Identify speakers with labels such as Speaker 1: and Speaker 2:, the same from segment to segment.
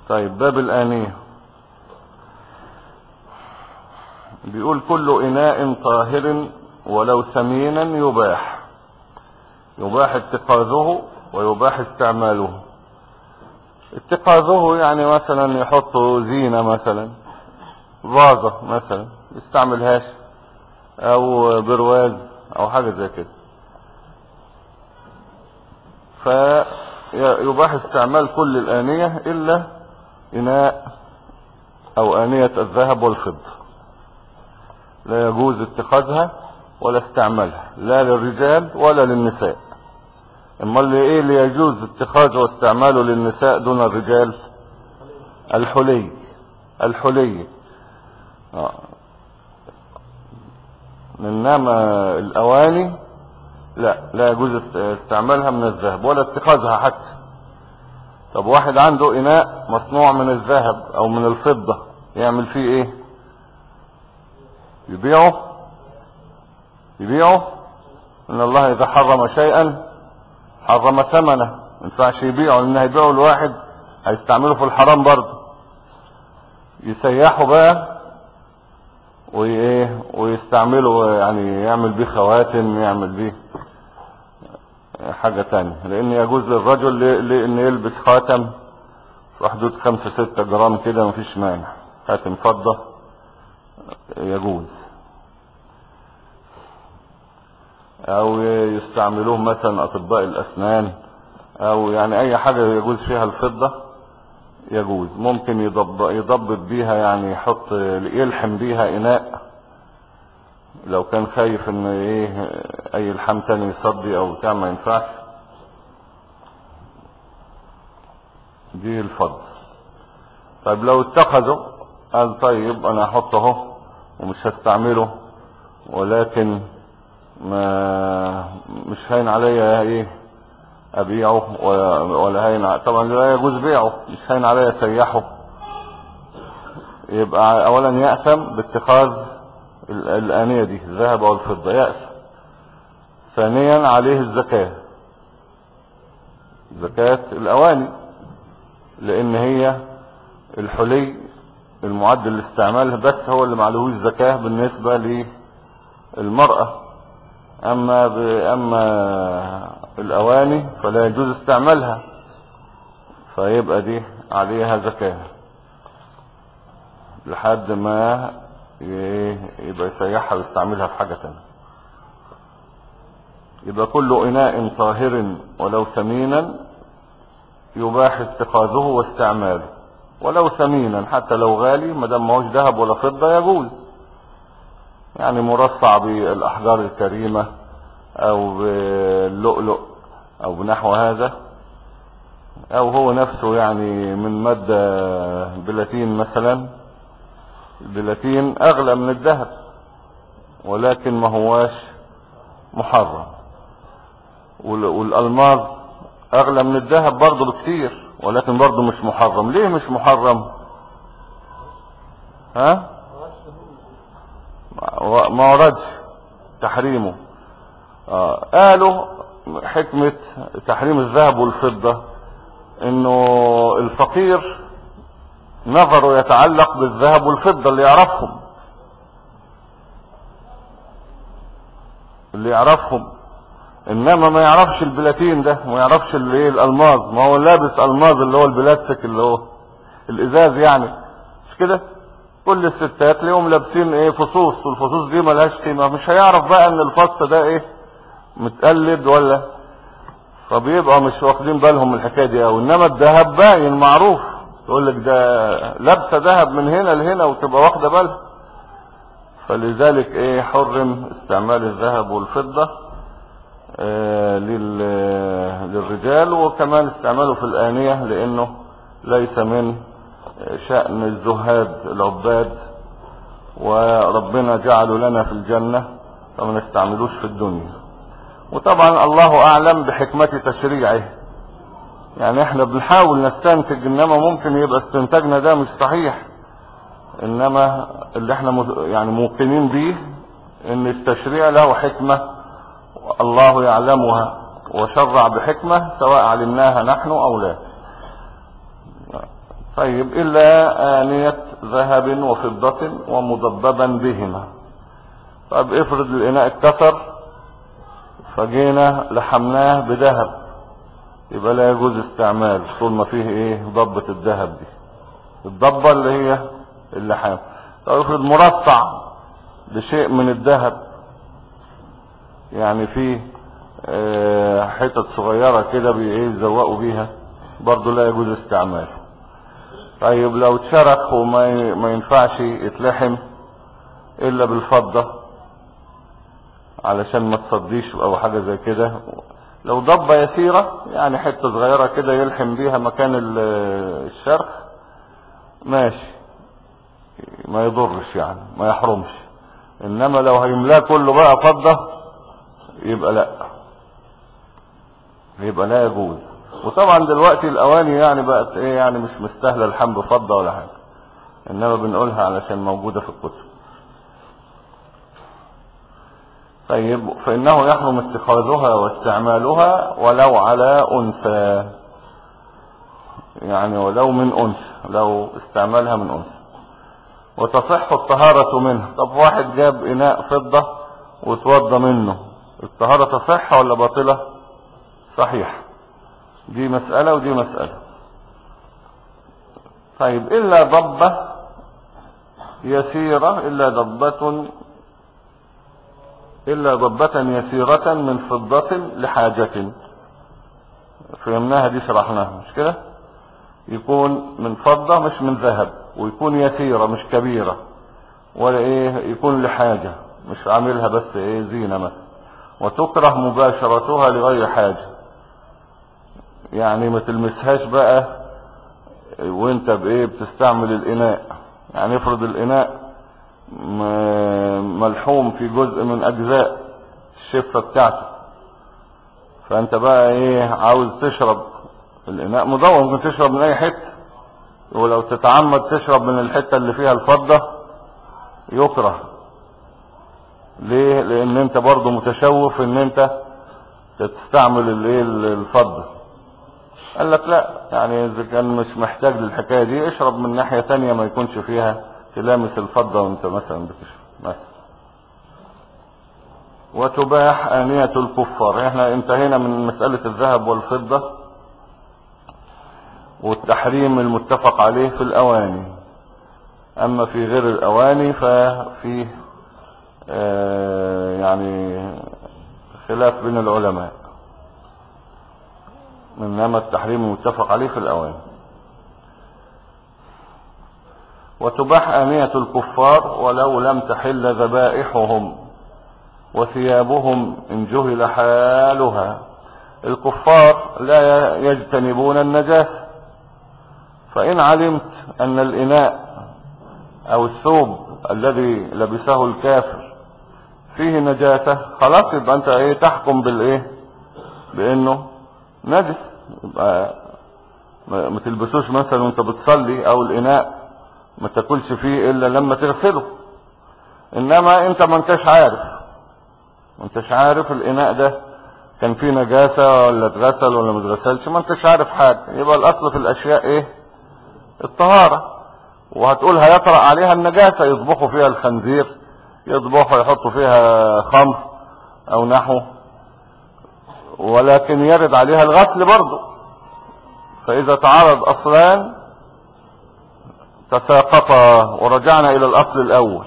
Speaker 1: طيب باب الآنية بيقول كل إناء طاهر ولو ثمينا يباح اتخاذه ويباح استعماله. اتخاذه يعني مثلا يحطوا زينة، مثلا فازة مثلا يستعملهاش، او برواز او حاجة زي كده، فيباح استعمال كل الآنية الا إناء او آنية الذهب والفضة، لا يجوز اتخاذها ولا استعمالها لا للرجال ولا للنساء. اما اللي يجوز اتخاذه واستعماله للنساء دون الرجال؟ الحلي. انما الاواني لا يجوز استعمالها من الذهب ولا اتخاذها حتى. طب واحد عنده اناء مصنوع من الذهب او من الفضة يعمل فيه ايه؟ يبيعه. ان الله اذا حرم شيئا حرم ثمنه، ما ينفعش يبيعه، لان هيبيعه الواحد هيستعمله في الحرام برضه. يسيحه بقى ويستعمله، يعني يعمل بيه خواتم، يعمل بيه حاجة تانية، لان يجوز للرجل ان يلبس خاتم في حدود 5-6 جرام كده، مفيش مانع، خاتم فضة يجوز. او يستعملوه مثلا اطباء الاسنان، او يعني اي حاجة يجوز فيها الفضة يجوز. ممكن يضبط بيها، يعني يلحم بيها اناء لو كان خايف ان اي لحام تاني يصدي او بتاع، ما ينفعش. دي الفضة. طيب لو اتخذوا قال طيب انا هحطه اهو ومش هستعمله، ولكن مش هين عليا ابيعه ولا هين، طبعا لا يجوز بيعه، مش هين عليا اسيحه، يبقى اولا يأثم باتخاذ الآنية دي الذهب او الفضة، يأثم. ثانيا عليه زكاة الاواني، لان هي الحلي المعد للاستعمال بس هو اللي معلهوش زكاة بالنسبة للمرأة. اما الاواني فلا يجوز استعمالها، فيبقى دي عليها زكاة لحد ما يبقى يسيحها ويستعملها في حاجة تانية. يبقى كل اناء طاهر ولو ثمينا يباح اتخاذه واستعماله، ولو ثمينا حتى لو غالي، ما دام ماهوش ذهب ولا فضة يجوز، يعني مرصع بالاحجار الكريمة او باللؤلؤ او بنحو هذا، او هو نفسه يعني من مادة بلاتين مثلا. البلاتين اغلى من الذهب ولكن ما هواش محرم، والالماس اغلى من الذهب برضه بكتير ولكن برضه مش محرم. ليه مش محرم؟ ما وردش تحريمه. قالوا حكمة تحريم الذهب والفضة انه الفقير نظره يتعلق بالذهب والفضة، اللي يعرفهم، انما ما يعرفش البلاتين ده، ما يعرفش الالماظ، ما هو لابس الماظ اللي هو البلاستيك اللي هو الازاز، يعني مش كده؟ كل الستات ليهم لابسين فصوص، والفصوص دي ملهاش قيمة، مش هيعرف بقى ان الفص ده متقلد ولا، فبيبقى مش واخدين بالهم من الحكايه دي قوي. انما الذهب باين معروف، يقول لك ده لابسه ذهب من هنا لهنا وتبقى واخده بالها. فلذلك حرم استعمال الذهب والفضه للرجال، وكمان استعماله في الآنية لانه ليس من شأن الزهاد العباد، وربنا جعله لنا في الجنة فما نستعملوش في الدنيا. وطبعا الله اعلم بحكمة تشريعه، يعني احنا بنحاول نستنتج، انما ممكن يبقى استنتاجنا ده مش صحيح، انما اللي احنا يعني موقنين به ان التشريع له حكمة الله يعلمها، وشرع بحكمة سواء علمناها نحن او لا. طيب إلا آنية ذهب وفضة ومضببا بهما. طب افرض الإناء اتكسر فجينا لحمناه بذهب، يبقى لا يجوز استعمال طول ما فيه ايه ضبة الذهب دي، الضبة اللي هي اللحام. طب افرض مرصع بشيء من الذهب، يعني فيه حتت صغيرة كده بيزوقوا بيها، برضو لا يجوز استعماله. طيب لو اتشرخ وما ينفعش يتلحم الا بالفضة علشان ما تصديش او حاجة زي كده، لو ضبة يسيرة يعني حتة صغيرة كده يلحم بيها مكان الشرخ ماشي، ما يضرش يعني ما يحرمش. انما لو هيملاه كله بقى فضة يبقى لا يجوز. وطبعا دلوقتي الاواني يعني بقت ايه يعني مش مستاهله الحم بفضة ولا حاجة، انما بنقولها علشان موجودة في الكتب. طيب فإنه يحرم اتخاذها واستعمالها ولو على أنثى، يعني ولو من أنثى، لو استعمالها من أنثى. وتصح الطهارة منه. طب واحد جاب إناء فضة وتوضى منه، الطهارة تصح ولا باطلة؟ صحيح. دي مسألة ودي مسألة. طيب إلا ضبة يسيرة، إلا ضبة يسيرة من فضة لحاجة، فهمناها دي شرحناها مش كده؟ يكون من فضة مش من ذهب، ويكون يسيرة مش كبيرة، ولا ايه يكون لحاجة مش عاملها بس ايه زينة مثلا. وتكره مباشرتها لغير حاجة، يعني ما تلمسهاش بقى وانت بايه بتستعمل الاناء. يعني افرض الاناء ملحوم في جزء من اجزاء الشفة بتاعته، فانت بقى ايه عاوز تشرب، الاناء مدور ممكن تشرب من اي حتة، ولو تتعمد تشرب من الحتة اللي فيها الفضة يكره. ليه؟ لان انت برضو متشوف ان انت تستعمل الفضة. قال لك لا، يعني اذا كان مش محتاج للحكاية دي اشرب من ناحية تانية ما يكونش فيها تلامس الفضة وانت مثلا بتشرب مثلا. وتباح آنية الكفار. احنا انتهينا من مسألة الذهب والفضة والتحريم المتفق عليه في الأواني. أما في غير الأواني ففيه يعني خلاف بين العلماء، إنما التحريم المتفق عليه في الأواني. وتباح آنية الكفار ولو لم تحل ذبائحهم وثيابهم إن جهل حالها. الكفار لا يجتنبون النجاسة، فإن علمت أن الإناء أو الثوب الذي لبسه الكافر فيه نجاسة خلاص يبقى أنت إيه تحكم بالإيه بأنه نجس، يبقى ما تلبسوش مثلا وانت بتصلي، أو الإناء ما تاكلش فيه إلا لما تغسله. إنما أنت ما انتش عارف الإناء ده كان فيه نجاسة ولا اتغسل ولا ما اتغسلش، ما انتش عارف حاجة. يبقى الأصل في الأشياء إيه؟ الطهارة. وهتقول هيطرأ عليها النجاسة، يطبخوا فيها الخنزير، يطبخوا يحطوا فيها خمر أو نحو، ولكن يرد عليها الغسل برضو. فإذا تعارض أصلان تساقطا ورجعنا إلى الأصل الأول.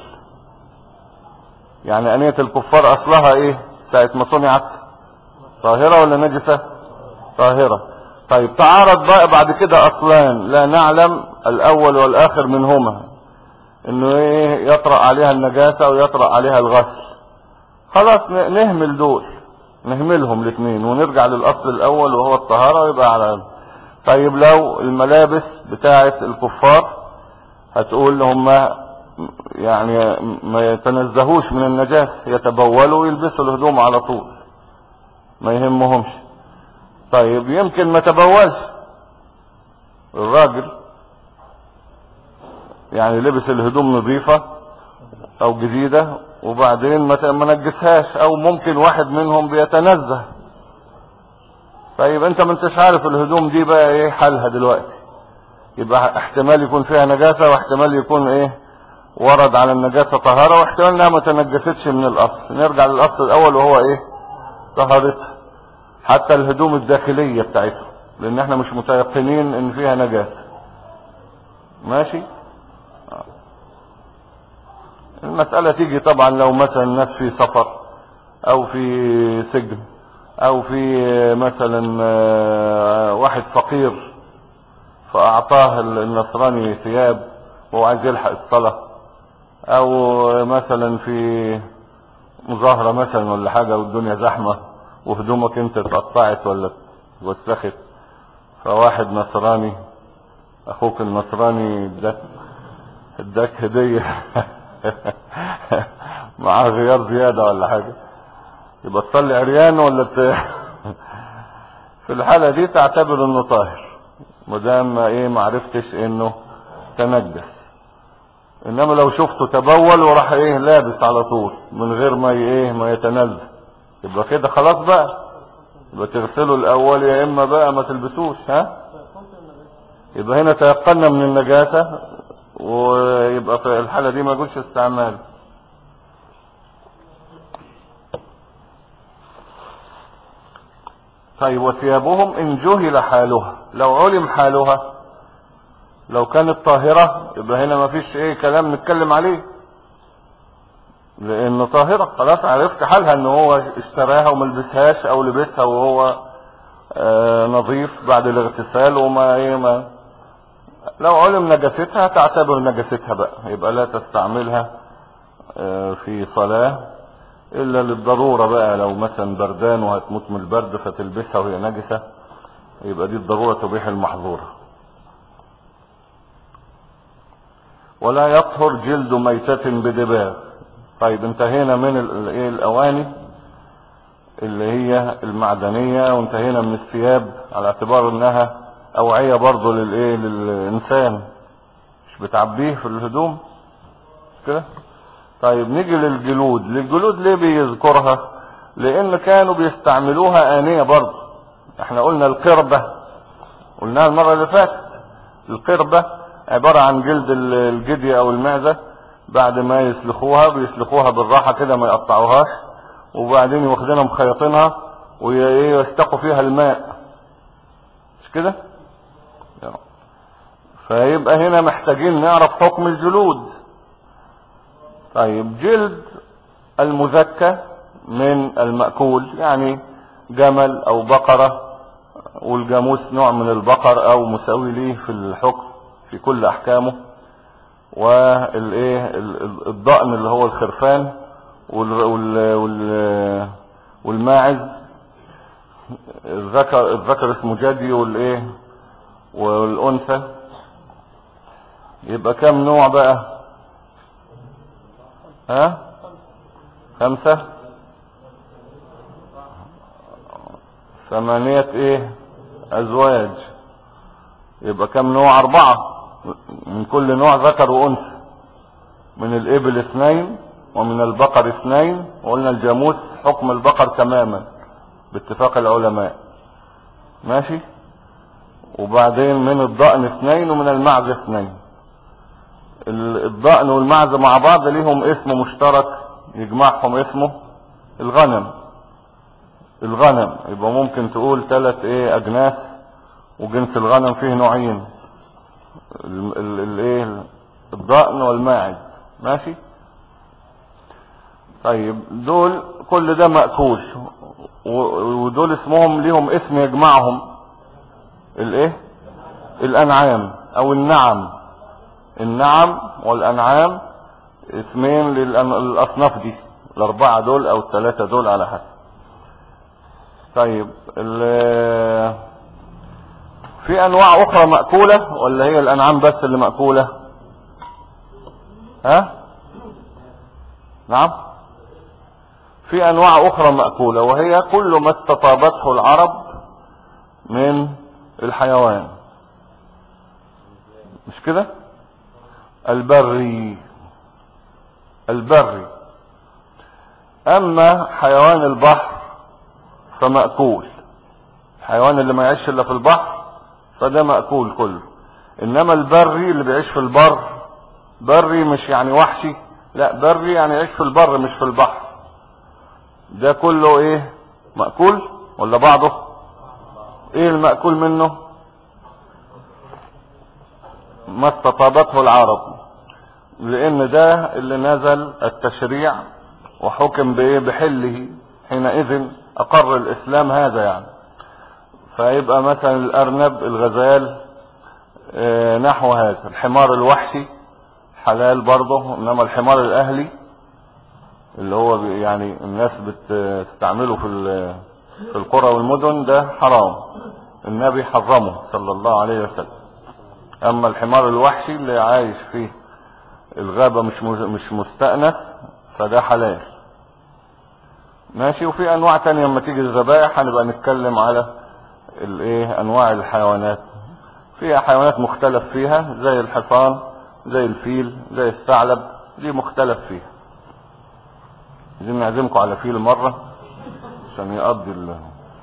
Speaker 1: يعني أنية الكفار أصلها إيه ساعة ما صنعت؟ طاهرة ولا نجسة؟ طاهرة. طيب تعارض بقى بعد كده أصلان لا نعلم الأول والآخر منهما، إنه إيه يطرأ عليها النجاسة ويطرأ عليها الغسل، خلاص نهمل دول، نهملهم الاثنين ونرجع للأصل الأول وهو الطهارة ويبقى على. طيب لو الملابس بتاعة الكفار هتقول هم يعني ما يتنزهوش من النجاسة، يتبولوا ويلبسوا الهدوم على طول ما يهمهمش. طيب يمكن ما تبولش الراجل، يعني لبس الهدوم نظيفة او جديدة وبعدين ما نجسهاش، او ممكن واحد منهم بيتنزه. طيب انت ما انتش عارف الهدوم دي بقى ايه حالها دلوقتي، يبقى احتمال يكون فيها نجاسة، واحتمال يكون ايه ورد على النجاسة طهارة، واحتمال انها ما تنجستش من الاصل. نرجع للاصل الاول وهو ايه طهارتها، حتى الهدوم الداخلية بتاعتها، لان احنا مش متيقنين ان فيها نجاسة. ماشي. المسألة تيجي طبعا لو مثلا الناس في سفر او في سجن، او في مثلا واحد فقير فاعطاه النصراني ثياب وهو عايز يلحق الصلاة، او مثلا في مظاهرة مثلا ولا حاجة والدنيا زحمة وهدومك انت اتقطعت ولا اتوسخت، فواحد نصراني اخوك النصراني اداك هدية معاه غيار زيادة ولا حاجة، يبقى تصلي عريان ولا في الحالة دي تعتبر انه طاهر مدام ايه معرفتش انه تنجس. انما لو شفته تبول وراح ايه لابس على طول من غير ما ايه ما يتنزل، يبقى كده خلاص بقى، يبقى تغسله الاول يا اما بقى ما تلبسوش. ها، يبقى هنا تيقنا من النجاسة، ويبقى في الحالة دي ما يجوزش استعمال. طيب وثيابهم ان جهل حالها، لو علم حالها لو كانت طاهرة يبقى هنا ما فيش ايه كلام نتكلم عليه، لانه طاهرة خلاص، عرفت حالها ان هو اشتراها وما لبسهاش او لبسها وهو نظيف بعد الاغتسال وما ايه ما. لو علم نجاستها تعتبر نجاستها بقى، يبقى لا تستعملها في صلاة الا للضرورة بقى، لو مثلا بردان وهتموت من البرد فتلبسها وهي نجسة، يبقى دي الضرورة تبيح المحظورة. ولا يطهر جلد ميتة بدباغ. طيب انتهينا من الاواني اللي هي المعدنية، وانتهينا من الثياب على اعتبار انها اوعية برضو للانسان، مش بتعبيه في الهدوم كده. طيب نيجي للجلود. ليه بيذكرها؟ لان كانوا بيستعملوها آنية برضو. احنا قلنا القربة، قلناها المرة اللي فاتت. القربة عبارة عن جلد الجدي او المعزة، بعد ما يسلخوها بيسلخوها بالراحة كده ما يقطعوهاش، وبعدين واخدينها مخيطينها ويستقوا فيها الماء، مش كده؟ فيبقى هنا محتاجين نعرف حكم الجلود. طيب جلد المزكى من المأكول، يعني جمل او بقرة، والجاموس نوع من البقر او مساوي ليه في الحكم في كل احكامه، والضأن اللي هو الخرفان، والماعز. الذكر اسمه جدي والانثى. يبقى كم نوع بقى؟ 5 8 ازواج. يبقى كم نوع؟ 4 من كل نوع ذكر وانثى. من الابل 2 ومن البقر 2، وقلنا الجاموس حكم البقر تماما باتفاق العلماء. ماشي. وبعدين من الضأن 2 ومن المعز 2. الضأن والمعز مع بعض ليهم اسم مشترك يجمعهم، اسمه الغنم. يبقى ممكن تقول 3 اجناس، وجنس الغنم فيه نوعين، الضأن والماعز. ماشي. طيب دول كل ده مأكول، ودول اسمهم ليهم اسم يجمعهم، الانعام او النعم والانعام اسمين للاصناف دي، ال4 دول او ال3 دول على حسب. طيب في انواع اخرى مأكولة ولا هي الانعام بس اللي مأكولة؟ نعم، في انواع اخرى مأكولة، وهي كل ما استطابته العرب من الحيوان، مش كده؟ البري. اما حيوان البحر فمأكول، الحيوان اللي ما يعيش الا في البحر فده مأكول كله. انما البري اللي بيعيش في البر، بري مش يعني وحشي، لا بري يعني يعيش في البر مش في البحر. ده كله ايه؟ مأكول ولا بعضه؟ ايه المأكول منه؟ ما استطابته العرب، لان ده اللي نزل التشريع وحكم بايه؟ بحله. حينئذ اقر الاسلام هذا يعني. فيبقى مثلا الارنب، الغزال، نحو هذا. الحمار الوحشي حلال برضه، انما الحمار الاهلي اللي هو يعني الناس بتستعمله في القرى والمدن ده حرام، النبي حرمه صلى الله عليه وسلم. اما الحمار الوحشي اللي عايش فيه الغابة مش مستأنس فده حلال. ماشي. وفي انواع تانية لما تيجي الذبائح هنبقى نتكلم على الايه انواع الحيوانات. فيها حيوانات مختلف فيها زي الحصان، زي الفيل، زي الثعلب، دي مختلف فيها. عايزين نعزمكم على فيل مرة عشان يقضي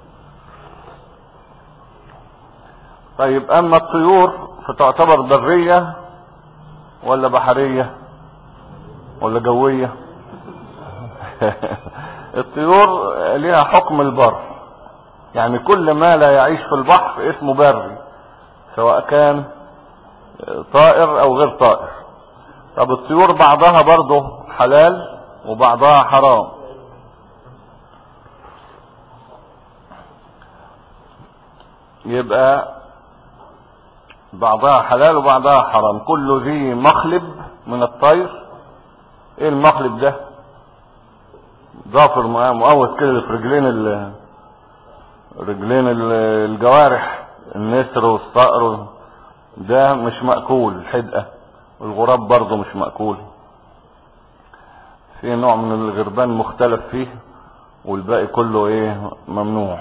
Speaker 1: طيب اما الطيور فتعتبر برية ولا بحرية ولا جوية؟ الطيور ليها حكم البر، يعني كل ما لا يعيش في البحر اسمه بري، سواء كان طائر او غير طائر. طب الطيور بعضها برضه حلال وبعضها حرام. يبقى بعضها حلال وبعضها حرام. كل ذي مخلب من الطير. ايه المخلب ده؟ ضافر مقوس كده في رجلين الجوارح، النسر والصقر، ده مش مأكول. الحدقة والغراب برضه مش مأكول. في نوع من الغربان مختلف فيه والباقي كله ايه؟ ممنوع.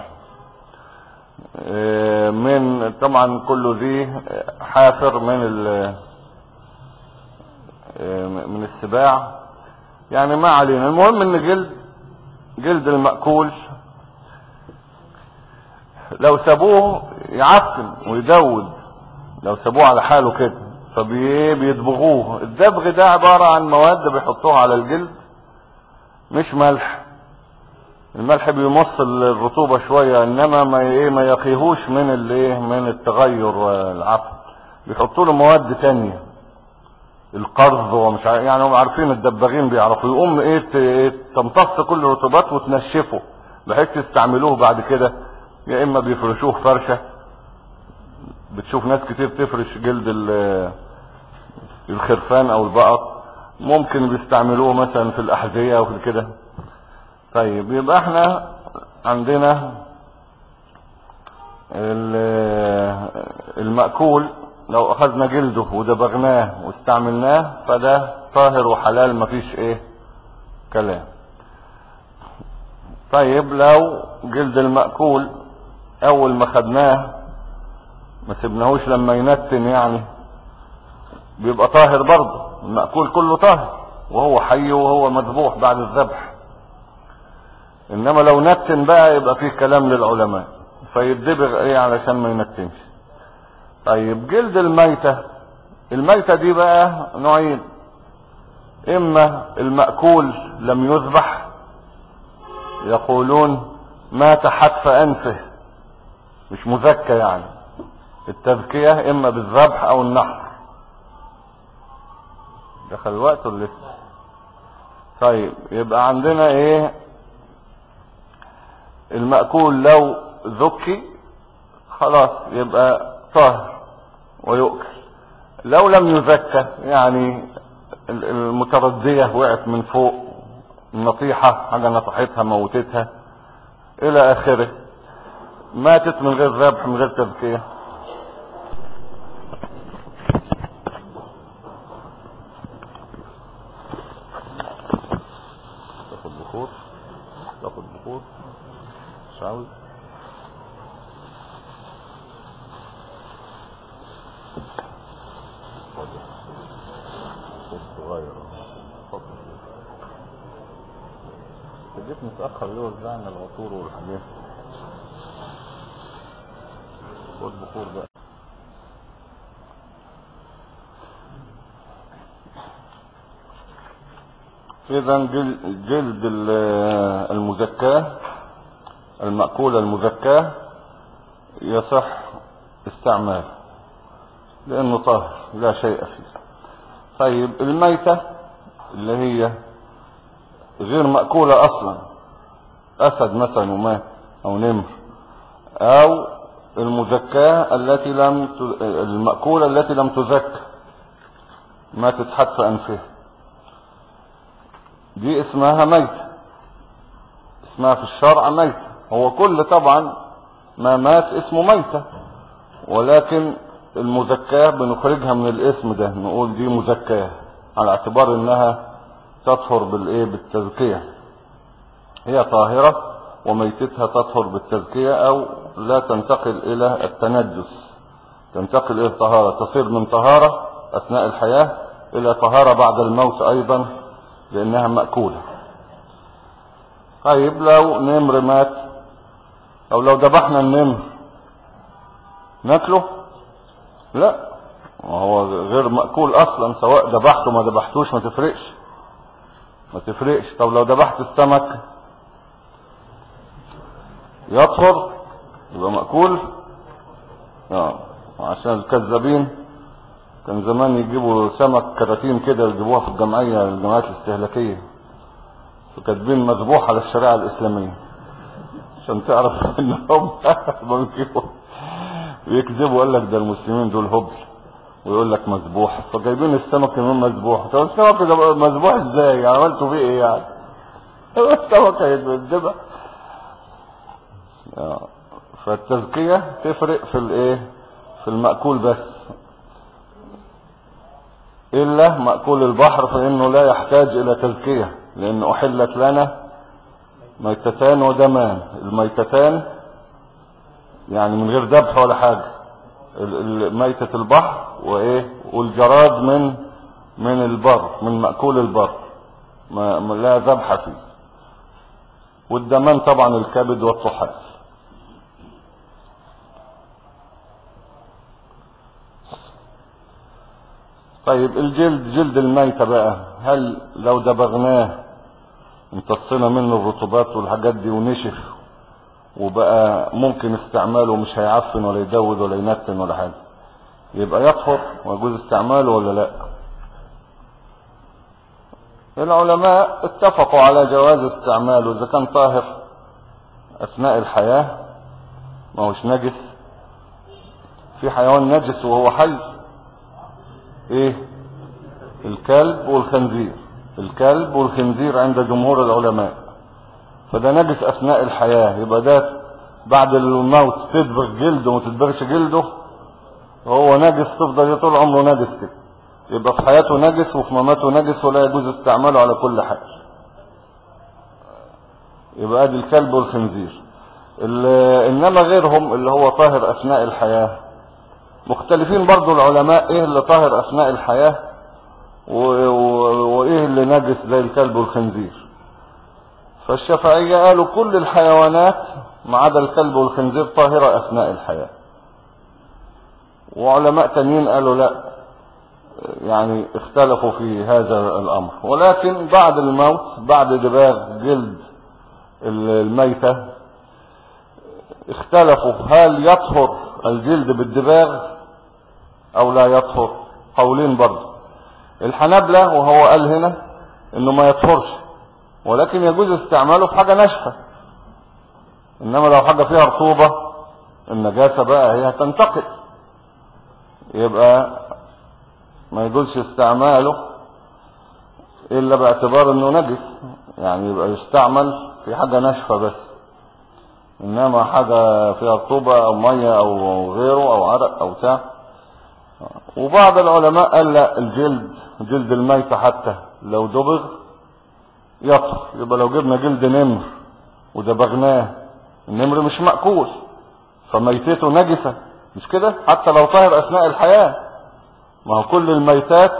Speaker 1: من طبعا كله ذي حافر من السباع، يعني ما علينا. المهم ان جلد المأكول لو سابوه يعفن ويدود، لو سابوه على حاله كده فبيدبغوه. الدبغ ده عبارة عن مواد بيحطوها على الجلد، مش ملح. الملح بيمص الرطوبة شوية، انما ما يقيهوش من التغير والعفن. بيحطوا له مواد تانية، القرض ومش يعني هم عارفين، الدباغين بيعرفوا. يقوم تمتص كل الرطوبات وتنشفه بحيث يستعملوه بعد كده. يا اما بيفرشوه فرشة، بتشوف ناس كتير تفرش جلد الخرفان او البقر، ممكن بيستعملوه مثلا في الاحذية وفي كده. طيب يبقى احنا عندنا المأكول لو اخذنا جلده ودبغناه واستعملناه فده طاهر وحلال، مفيش ايه كلام. طيب لو جلد المأكول اول ما خدناه ما سبناهوش لما ينتن، يعني بيبقى طاهر برضه. المأكول كله طاهر وهو حي وهو مذبوح بعد الذبح. انما لو نتن بقى يبقى فيه كلام للعلماء، فيدبغ ايه علشان ما ينتنش. طيب جلد الميتة دي بقى نوعين. اما المأكول لم يذبح، يقولون مات حتف انفه، مش مزكى يعني. التذكية اما بالذبح او النحر. دخل الوقت ولا لسه؟ طيب يبقى عندنا ايه؟ المأكول لو ذكي خلاص يبقى طاهر ويؤكل. لو لم يذكى يعني المتردية وقعت من فوق، النطيحة حاجة نطحتها موتتها الى اخره، ماتت من غير ذبح من غير تذكية، تاخد بخور مش عاوز. صغير جيت متأخر ليه؟ وزعنا العطور والحاجات. خد بخور بقى. إذا جلد المزكاة، المأكولة المزكاة يصح استعماله لأنه طاهر لا شيء فيه. طيب الميتة اللي هي غير مأكولة أصلا، أسد مثلا ومات أو نمر، أو المزكاة المأكولة التي لم تزكى، ما تتحط في أنفها، دي اسمها ميتة، اسمها في الشرع ميتة. هو كل طبعا ما مات اسمه ميتة، ولكن المزكاة بنخرجها من الاسم ده، نقول دي مزكاة على اعتبار انها تطهر بالتزكية، هي طاهرة وميتتها تطهر بالتزكية، او لا تنتقل الى التنجس، تنتقل الى الطهارة، تصير من طهارة اثناء الحياة الى طهارة بعد الموت ايضا لانها مأكولة. طيب لو نمر مات، او لو ذبحنا النمر ناكله؟ لا، هو غير مأكول اصلا، سواء ذبحته ما ذبحتوش ما تفرقش. طب لو ذبحت السمك يطهر يبقى مأكول؟ عشان الكذابين كان زمان يجيبوا سمك كراتين كده يجيبوها في الجمعيات الاستهلاكية، فكاتبين مذبوح على الشريعة الإسلامية عشان تعرف انهم يكذبوا، قال لك ده المسلمين دول هبل، ويقول لك مذبوح، فجايبين السمك كمان مذبوح. طب السمك ده مذبوح ازاي؟ عملتوا فيه ايه يعني؟ السمك هيتذبح. فالتزكية تفرق في المأكول بس، إلا مأكول البحر فإنه لا يحتاج إلى تزكية، لأن أحلت لنا ميتتان ودمان. الميتتان يعني من غير ذبح ولا حاجة، ميتة البحر والجراد من البر، من مأكول البر، ما لا ذبح فيه. والدمان طبعا الكبد والطحال. طيب جلد الميتة بقى، هل لو دبغناه امتصينا منه الرطوبات والحاجات دي ونشف وبقى ممكن استعماله، مش هيعفن ولا يدود ولا ينتن ولا حاجة، يبقى يطهر ويجوز استعماله ولا لا؟ العلماء اتفقوا على جواز استعماله اذا كان طاهر اثناء الحياة، ما هوش نجس. في حيوان نجس وهو حي، الكلب والخنزير. الكلب والخنزير عند جمهور العلماء، فده نجس اثناء الحياة، يبقى ده بعد الموت تدبغ جلده وما تدبغش جلده، هو نجس، تفضل طول عمره نجس كده، يبقى في حياته نجس وفي مماته نجس ولا يجوز استعماله على كل حال. يبقى ادي الكلب والخنزير. انما غيرهم اللي هو طاهر اثناء الحياة، مختلفين برضو العلماء ايه اللي طاهر اثناء الحياة وايه اللي نجس زي الكلب والخنزير. فالشافعية قالوا كل الحيوانات ما عدا الكلب والخنزير طاهرة اثناء الحياة، وعلماء تانيين قالوا لا، يعني اختلفوا في هذا الامر. ولكن بعد الموت، بعد دباغ جلد الميتة، اختلفوا هل يطهر الجلد بالدباغ او لا يطهر. قولين برضه. الحنابلة وهو قال هنا انه ما يطهرش، ولكن يجوز استعماله في حاجة ناشفة، انما لو حاجة فيها رطوبة النجاسة بقى هي هتنتقل، يبقى ما يجوزش استعماله الا باعتبار انه نجس، يعني يبقى يستعمل في حاجة ناشفة بس، انما حاجة فيها رطوبة او مية او غيره او عرق او بتاع. وبعض العلماء قال لا، جلد الميتة حتى لو دبغ يطهر. يبقى لو جبنا جلد نمر ودبغناه، النمر مش مأكول فميتته نجسة، مش كده؟ حتى لو طاهر اثناء الحياة، ما هو كل الميتات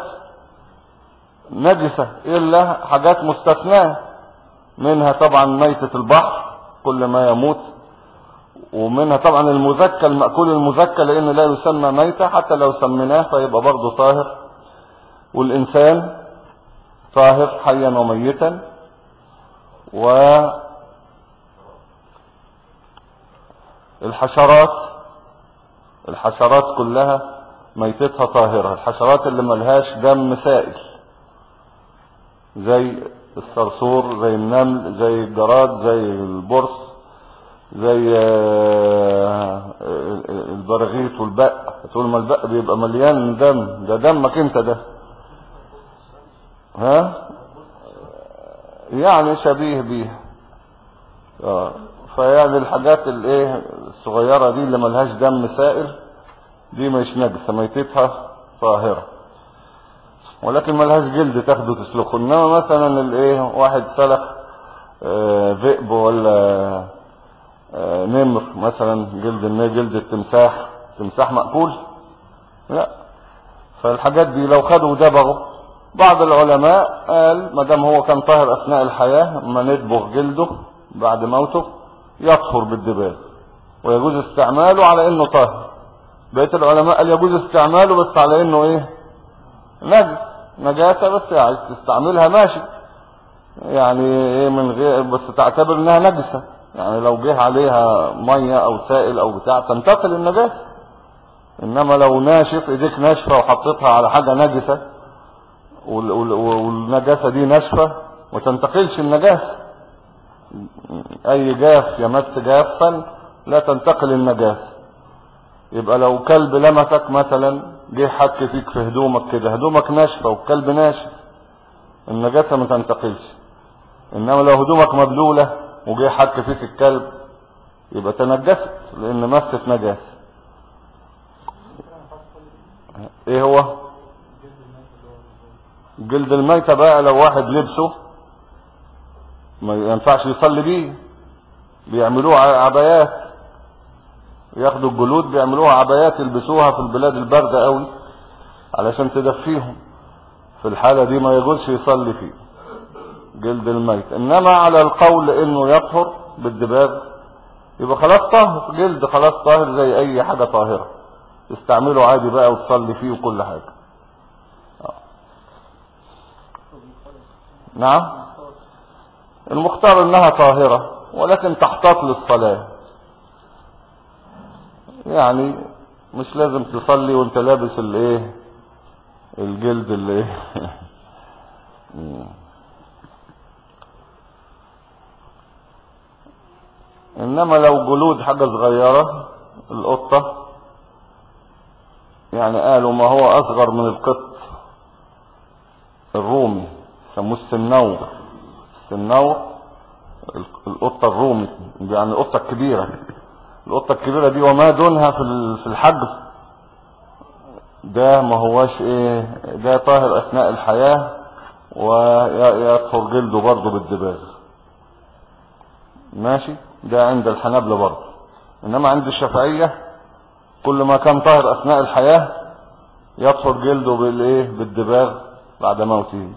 Speaker 1: نجسة الا حاجات مستثناة، منها طبعا ميتة البحر كل ما يموت، ومنها طبعا المزكى، المأكول المزكى، لان لا يسمى ميتة حتى لو سميناه فيبقى برضه طاهر. والانسان طاهر حيا وميتا. الحشرات كلها ميتتها طاهرة. الحشرات اللي ملهاش دم سائل زي الصرصور، زي النمل، زي الجراد، زي البرص، زي البراغيث والبق. تقول ما البق بيبقى مليان دم، ده دمك انت ده. ها يعني شبيه بيه. فيعني الحاجات الايه الصغيرة دي اللي ملهاش دم سائل دي مش نجسة، ميتتها طاهرة، ولكن ملهاش جلد تاخده تسلخه. انما مثلا الايه واحد سلخ ذئب ولا نمر مثلا، جلد التمساح، تمساح مأكول؟ لا. فالحاجات دي لو خدوا دبغوا، بعض العلماء قال ما دام هو كان طاهر اثناء الحياة، ما ندبغ جلده بعد موته يطهر بالدباغ ويجوز استعماله على انه طاهر. بقية العلماء قال يجوز استعماله بس على انه ايه نجاسة، بس عايز تستعملها ماشي، يعني ايه من غير بس تعتبر انها نجسة. يعني لو جه عليها مية او سائل او بتاع تنتقل النجاسة. انما لو ناشف، ايديك ناشفة وحطيتها على حاجة نجسة والنجاسة دي ناشفة ما تنتقلش النجاسة. اي جاف يمس جافا لا تنتقل النجاسة. يبقى لو كلب لمسك مثلا، جه حك فيك في هدومك كده، هدومك ناشفة والكلب ناشف، النجاسة ما تنتقلش. انما لو هدومك مبلولة وجه حك فيك الكلب يبقى تنجست لان مست نجاسة. ايه هو جلد الميتة بقى؟ لو واحد لبسه ما ينفعش يصلي بيه، بيعملوه عبايات، ياخدوا الجلود بيعملوها عبايات يلبسوها في البلاد الباردة قوي علشان تدفيهم. في الحالة دي ما يجوزش يصلي فيه جلد الميت. انما على القول انه يطهر بالدباغ يبقى خلاص طاهر، جلد خلاص طاهر زي اي حاجة طاهرة، تستعمله عادي بقى وتصلي فيه وكل حاجة. نعم المختار انها طاهرة ولكن تحتاط للصلاة، يعني مش لازم تصلي وانت لابس الايه الجلد اللي انما لو جلود حاجة صغيرة، القطة يعني قالوا ما هو اصغر من القط الرومي سموه السنور. القطة الرومي يعني القطة الكبيرة. القطة الكبيرة دي وما دونها في الحجم ده ما هواش ايه، ده طاهر اثناء الحياة ويطهر جلده برضه بالدباغ ماشي. ده عند الحنابلة برضه. انما عند الشافعية كل ما كان طاهر اثناء الحياة يطهر جلده بالايه بالدباغ بعد موته.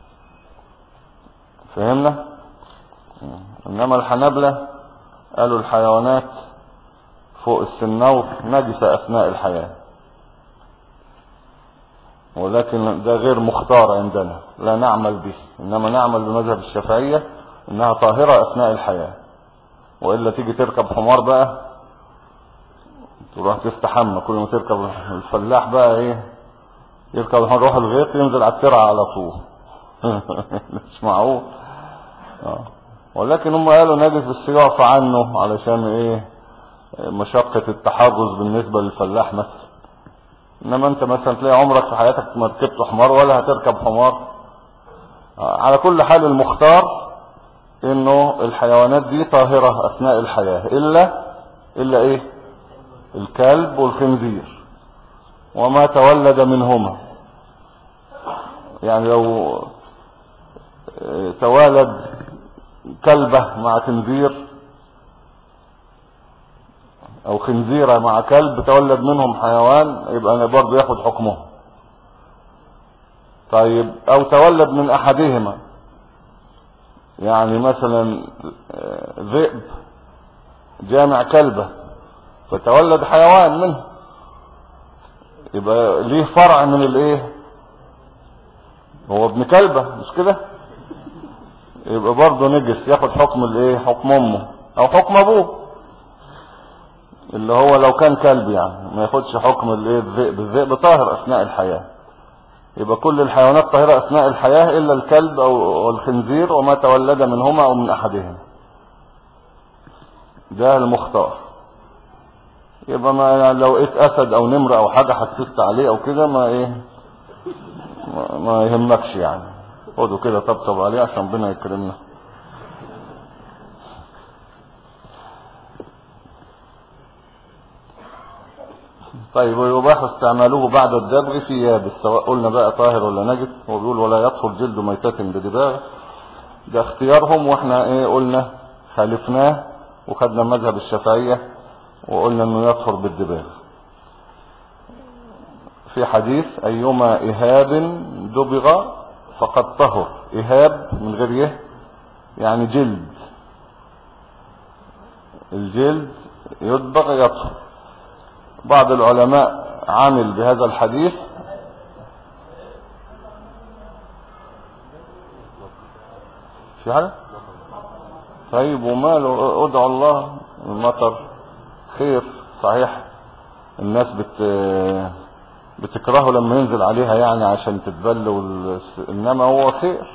Speaker 1: فهمنا؟ انما الحنابلة قالوا الحيوانات فوق السنور نجسة اثناء الحياة، ولكن ده غير مختار عندنا لا نعمل به. انما نعمل بمذهب الشافعية انها طاهرة اثناء الحياة. وإلا تيجي تركب حمار بقى تروح تستحمى كل ما تركب. الفلاح بقى ايه يركب الحمار يروح الغيط ينزل على الترعة على طول مش معقول. ولكن هم قالوا نجس بس يعفى عنه علشان ايه مشقة التحرز بالنسبة للفلاح مثلا. انما انت مثلا تلاقي عمرك في حياتك ما ركبت حمار ولا هتركب حمار. على كل حال المختار انه الحيوانات دي طاهرة اثناء الحياة الا ايه الكلب والخنزير وما تولد منهما. يعني لو توالد كلبة مع خنزير او خنزيرة مع كلب تولد منهم حيوان يبقى برضه ياخد حكمه. طيب او تولد من احدهما، يعني مثلا ذئب جامع كلبة فتولد حيوان منه يبقى ليه فرع من الايه هو ابن كلبة مش كده؟ يبقى برضه نجس، ياخد حكم الايه، حكم امه او حكم ابوه، اللي هو لو كان كلب يعني ما ياخدش حكم الايه الذئب. الذئب طاهر اثناء الحياة، يبقى كل الحيوانات طاهرة اثناء الحياة الا الكلب او الخنزير وما تولد منهما او من احدهما، ده المختار. يبقى ما يعني لو لقيت اسد او نمر او حاجة حسست عليه او كده ما ايه ما يهمكش يعني، خده كده طبطب عليه عشان ربنا يكرمنا. طيب ويباح استعماله بعد الدبغ في يابس، سواء قلنا بقى طاهر ولا نجس. هو بيقول ولا يدخل جلد ميتة بدباغ، ده اختيارهم، واحنا ايه قلنا خالفناه وخدنا مذهب الشافعية وقلنا انه يطهر بالدباغ. في حديث ايما اهاب دبغ فقد طهر. اهاب من غير يه يعني جلد، الجلد يدبغ يطهر. بعض العلماء عامل بهذا الحديث في حاجة. طيب وماله، ادعو الله المطر خير. صحيح الناس بتكرهه لما ينزل عليها يعني عشان تتبل انما هو خير،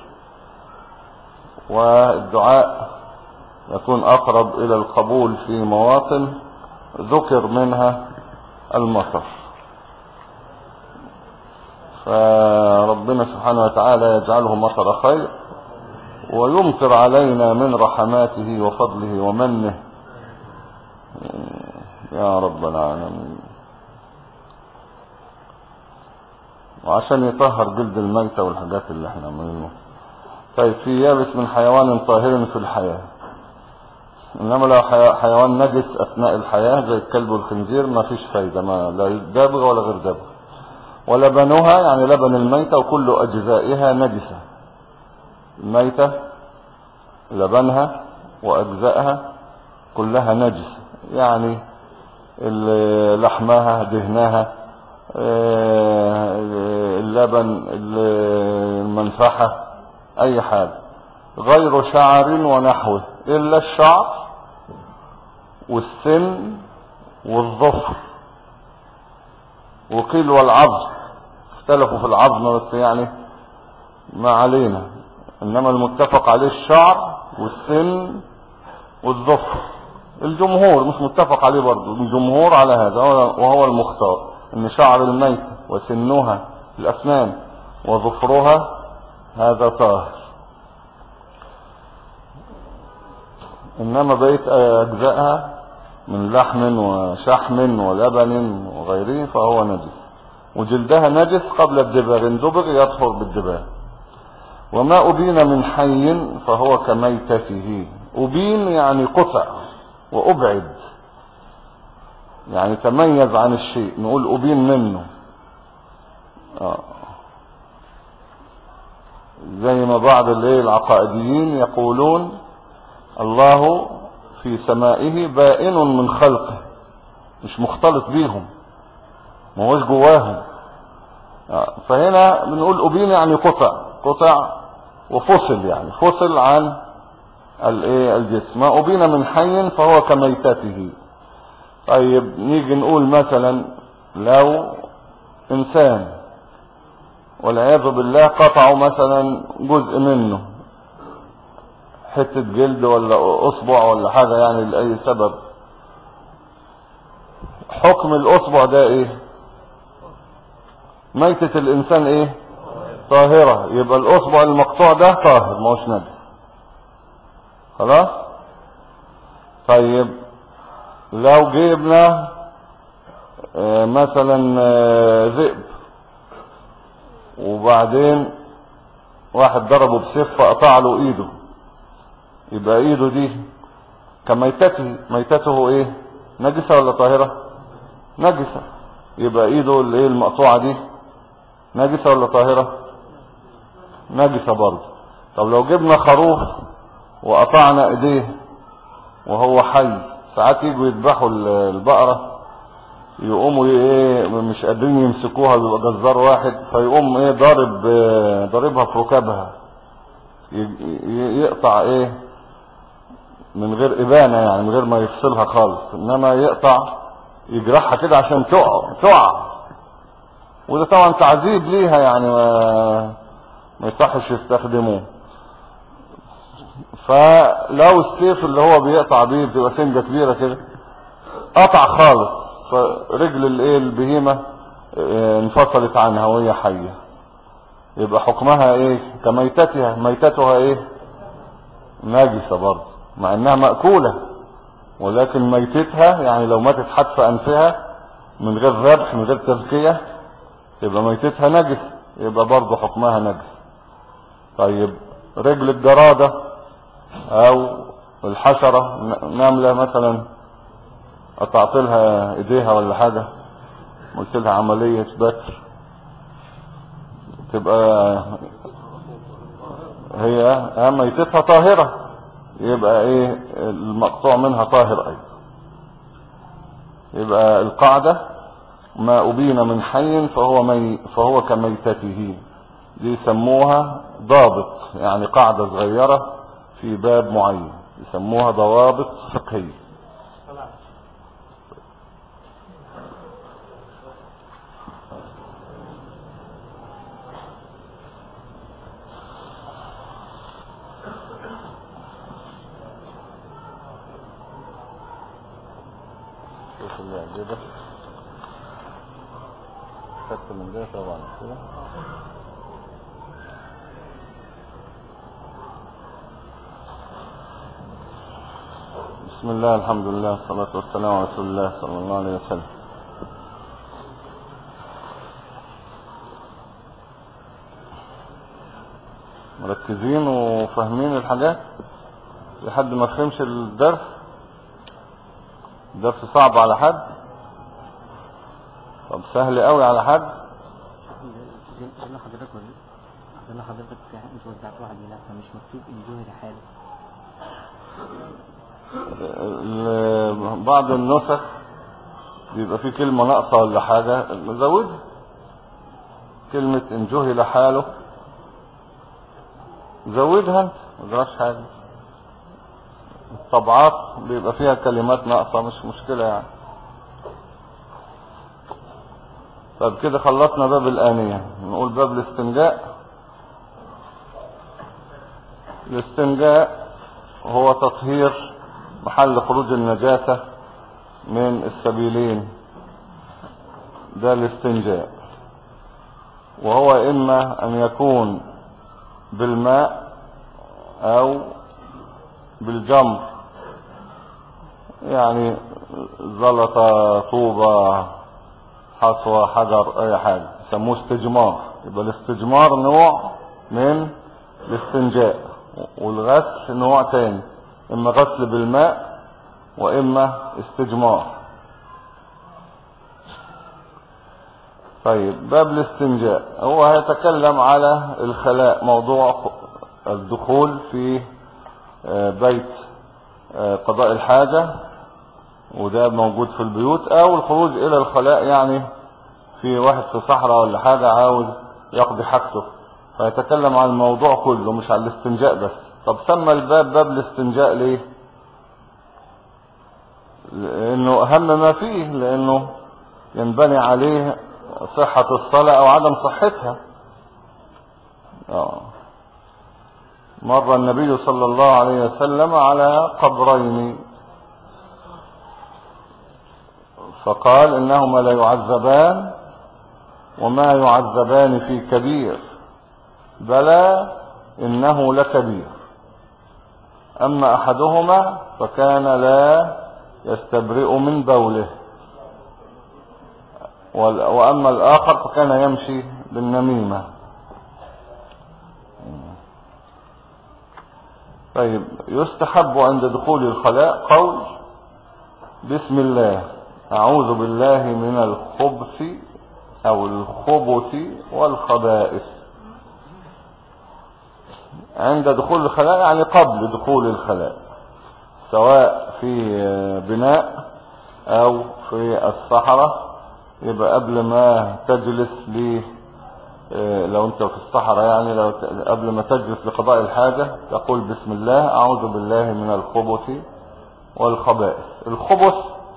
Speaker 1: والدعاء يكون اقرب الى القبول في مواطن ذكر منها المطر. فربنا سبحانه وتعالى يجعله مطر خير ويمطر علينا من رحماته وفضله ومنه يا رب العالمين، وعشان يطهر جلد الميتة والحاجات اللي احنا عملناها. طيب في يابس من حيوان طاهر في الحياة، انما لو حيوان نجس اثناء الحياة زي الكلب والخنزير ما فيش فايدة، ما لا دابغ ولا غير دابغ. ولبنها يعني لبن الميتة وكل اجزائها نجسة. الميتة لبنها واجزائها كلها نجسة، يعني لحمها دهنها اللبن المنفحة اي حاجة، غير شعر ونحوه الا الشعر والسن والظفر. وقيل والعظم، اختلفوا في العظم بس يعني ما علينا، انما المتفق عليه الشعر والسن والظفر. الجمهور مش متفق عليه برضو، الجمهور على هذا وهو المختار، ان شعر الميت وسنها الاسنان وظفرها هذا طاهر، انما بقيت اجزائها من لحم وشحم ولبن وغيره فهو نجس. وجلدها نجس قبل الدباغ، ان دبغ يطهر بالدباغ. وما أبين من حي فهو كميتته. أبين يعني قطع وأبعد، يعني تميز عن الشيء، نقول أبين منه. زي ما بعض العقائديين يقولون الله في سمائه بائن من خلقه، مش مختلط بيهم، ما هوش جواهم. فهنا بنقول أبين يعني قطع وفصل، يعني فصل عن الجسم. ما أبين من حي فهو كميتته. طيب نيجي نقول مثلا لو إنسان والعياذ بالله قطعوا مثلا جزء منه، حتة جلد ولا أصبع ولا حاجة يعني لأي سبب، حكم الأصبع ده إيه؟ ميتة الإنسان إيه؟ طاهرة. يبقى الأصبع المقطوع ده طاهر ما هوش نجس، خلاص. طيب لو جيبنا مثلا ذئب وبعدين واحد ضربه بسيف فقطع له ايده، يبقى ايده دي كميتته. ميتته ايه؟ نجسة ولا طاهرة؟ نجسة. يبقى ايده المقطوعة دي نجسة ولا طاهرة؟ نجسة برضه. طب لو جبنا خروف وقطعنا ايديه وهو حي، ساعات يجوا يذبحوا البقرة يقوموا ايه مش قادرين يمسكوها، بيبقى جزار واحد فيقوم ايه ضاربها في ركابها، يقطع ايه من غير ابانة، يعني من غير ما يفصلها خالص، انما يقطع يجرحها كده عشان تقع. وده طبعا تعذيب ليها، يعني ما يصحش يستخدموه. فلو السيف اللي هو بيقطع بيه بتبقى سنجة كبيرة كده قطع خالص، فرجل الايه البهيمة انفصلت عنها وهي حية، يبقى حكمها ايه كميتتها، ميتتها ايه نجسة برضه مع انها مأكولة، ولكن ميتتها يعني لو ماتت حتف انفها من غير ذبح من غير تزكية يبقى ميتتها نجس، يبقى برضه حكمها نجس. طيب رجل الجرادة او الحشرة نملة مثلا قطعت لها ايديها ولا حاجة، قلت لها عملية بتر، تبقى هي ميتتها طاهرة، يبقى ايه المقطوع منها طاهر ايضا. يبقى القاعدة ما أبين من حي فهو كميتته، دي يسموها ضابط، يعني قاعدة صغيرة في باب معين يسموها ضوابط فقهية. شوف اللي يعجبك، خدت من ده طبعا كده. بسم الله الحمد لله والصلاة والسلام على رسول الله صلى الله عليه وسلم. مركزين وفاهمين الحاجات؟ لحد ما فهمش الدرس صعب على حد؟ طب سهل قوي على حد؟
Speaker 2: حضرتك انت وزعت واحد لا فمش مكتوب انجوه لحاله.
Speaker 1: بعض النسخ بيبقى فيه كلمة ناقصة ولا حاجة نزودها، كلمة انجوه لحاله زودها انت مجراش حاجة. الطبعات بيبقى فيها كلمات ناقصة مش مشكلة يعني. طب كده خلصنا باب الآنية، نقول باب الاستنجاء. الاستنجاء هو تطهير محل خروج النجاسة من السبيلين، ده الاستنجاء، وهو إما أن يكون بالماء أو بالجمر، يعني زلطة طوبة حصوة حجر أي حاجة يسموه استجمار. يبقى الاستجمار نوع من الاستنجاء، والغسل نوع تاني، اما غسل بالماء واما استجمار. طيب باب الاستنجاء هو هيتكلم على الخلاء، موضوع الدخول في بيت قضاء الحاجة، وده موجود في البيوت، او الخروج الى الخلاء، يعني في واحد في صحراء ولا حاجة عاوز يقضي حاجته، فيتكلم عن الموضوع كله مش عن الاستنجاء بس. طب سمى الباب باب الاستنجاء ليه؟ لانه اهم ما فيه، لانه ينبني عليه صحة الصلاة او عدم صحتها. مر النبي صلى الله عليه وسلم على قبرين فقال انهما لا يعذبان وما يعذبان في كبير، بلى انه لكبير، اما احدهما فكان لا يستبرئ من بوله، واما الاخر فكان يمشي بالنميمة. طيب يستحب عند دخول الخلاء قول بسم الله اعوذ بالله من الخبث او الخبث والخبائث عند دخول الخلاء، يعني قبل دخول الخلاء، سواء في بناء او في الصحراء يبقى قبل ما تجلس لو انت في الصحراء يعني قبل ما تجلس لقضاء الحاجة تقول بسم الله أعوذ بالله من الخبث والخبائث. الخبث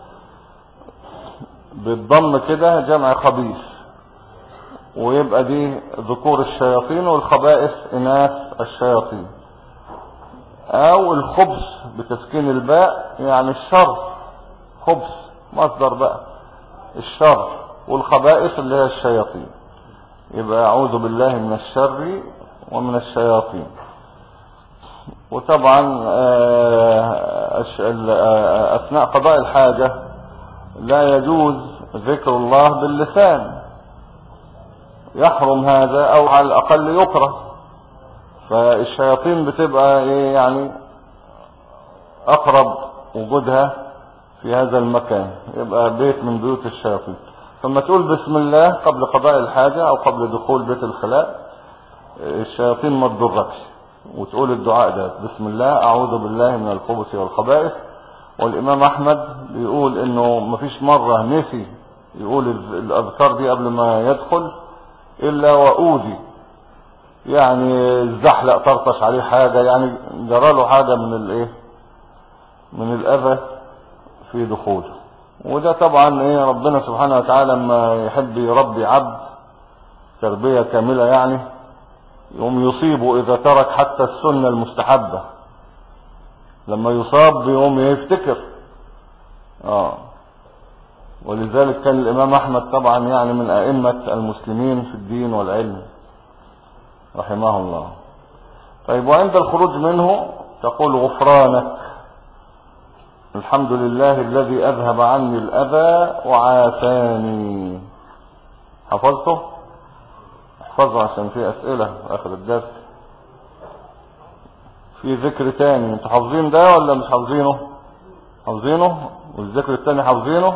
Speaker 1: بالضم كده جمع خبيث، ويبقى دي ذكور الشياطين، والخبائث إناث الشياطين. أو الخبث بتسكين الباء يعني الشر، خبث مصدر بقى الشر، والخبائث اللي هي الشياطين. يبقى أعوذ بالله من الشر ومن الشياطين. وطبعا أثناء قضاء الحاجة لا يجوز ذكر الله باللسان، يحرم هذا أو على الأقل يكره. فالشياطين بتبقى يعني أقرب وجودها في هذا المكان، يبقى بيت من بيوت الشياطين. فلما تقول بسم الله قبل قضاء الحاجة أو قبل دخول بيت الخلاء الشياطين ما تضركش، وتقول الدعاء ده بسم الله أعوذ بالله من الخبث والخبائث. والإمام أحمد بيقول إنه مفيش مرة نسي يقول الأذكار دي قبل ما يدخل إلا وأوذي، يعني الزحلق طرطش عليه حاجة، يعني جراله حاجة من الأذى في دخوله. وده طبعا ربنا سبحانه وتعالى لما يحب يربي عبد تربية كاملة يعني يقوم يصيبه إذا ترك حتى السنة المستحبة، لما يصاب يقوم يفتكر. ولذلك كان الإمام أحمد طبعا يعني من أئمة المسلمين في الدين والعلم رحمه الله. طيب وعند الخروج منه تقول غفرانك الحمد لله الذي أذهب عني الأذى وعافاني. حفظته؟ احفظه عشان في أسئلة آخر الدرس. في ذكر تاني انتوا حافظين ده ولا مش حافظينه؟ حافظينه؟ والذكر التاني حافظينه؟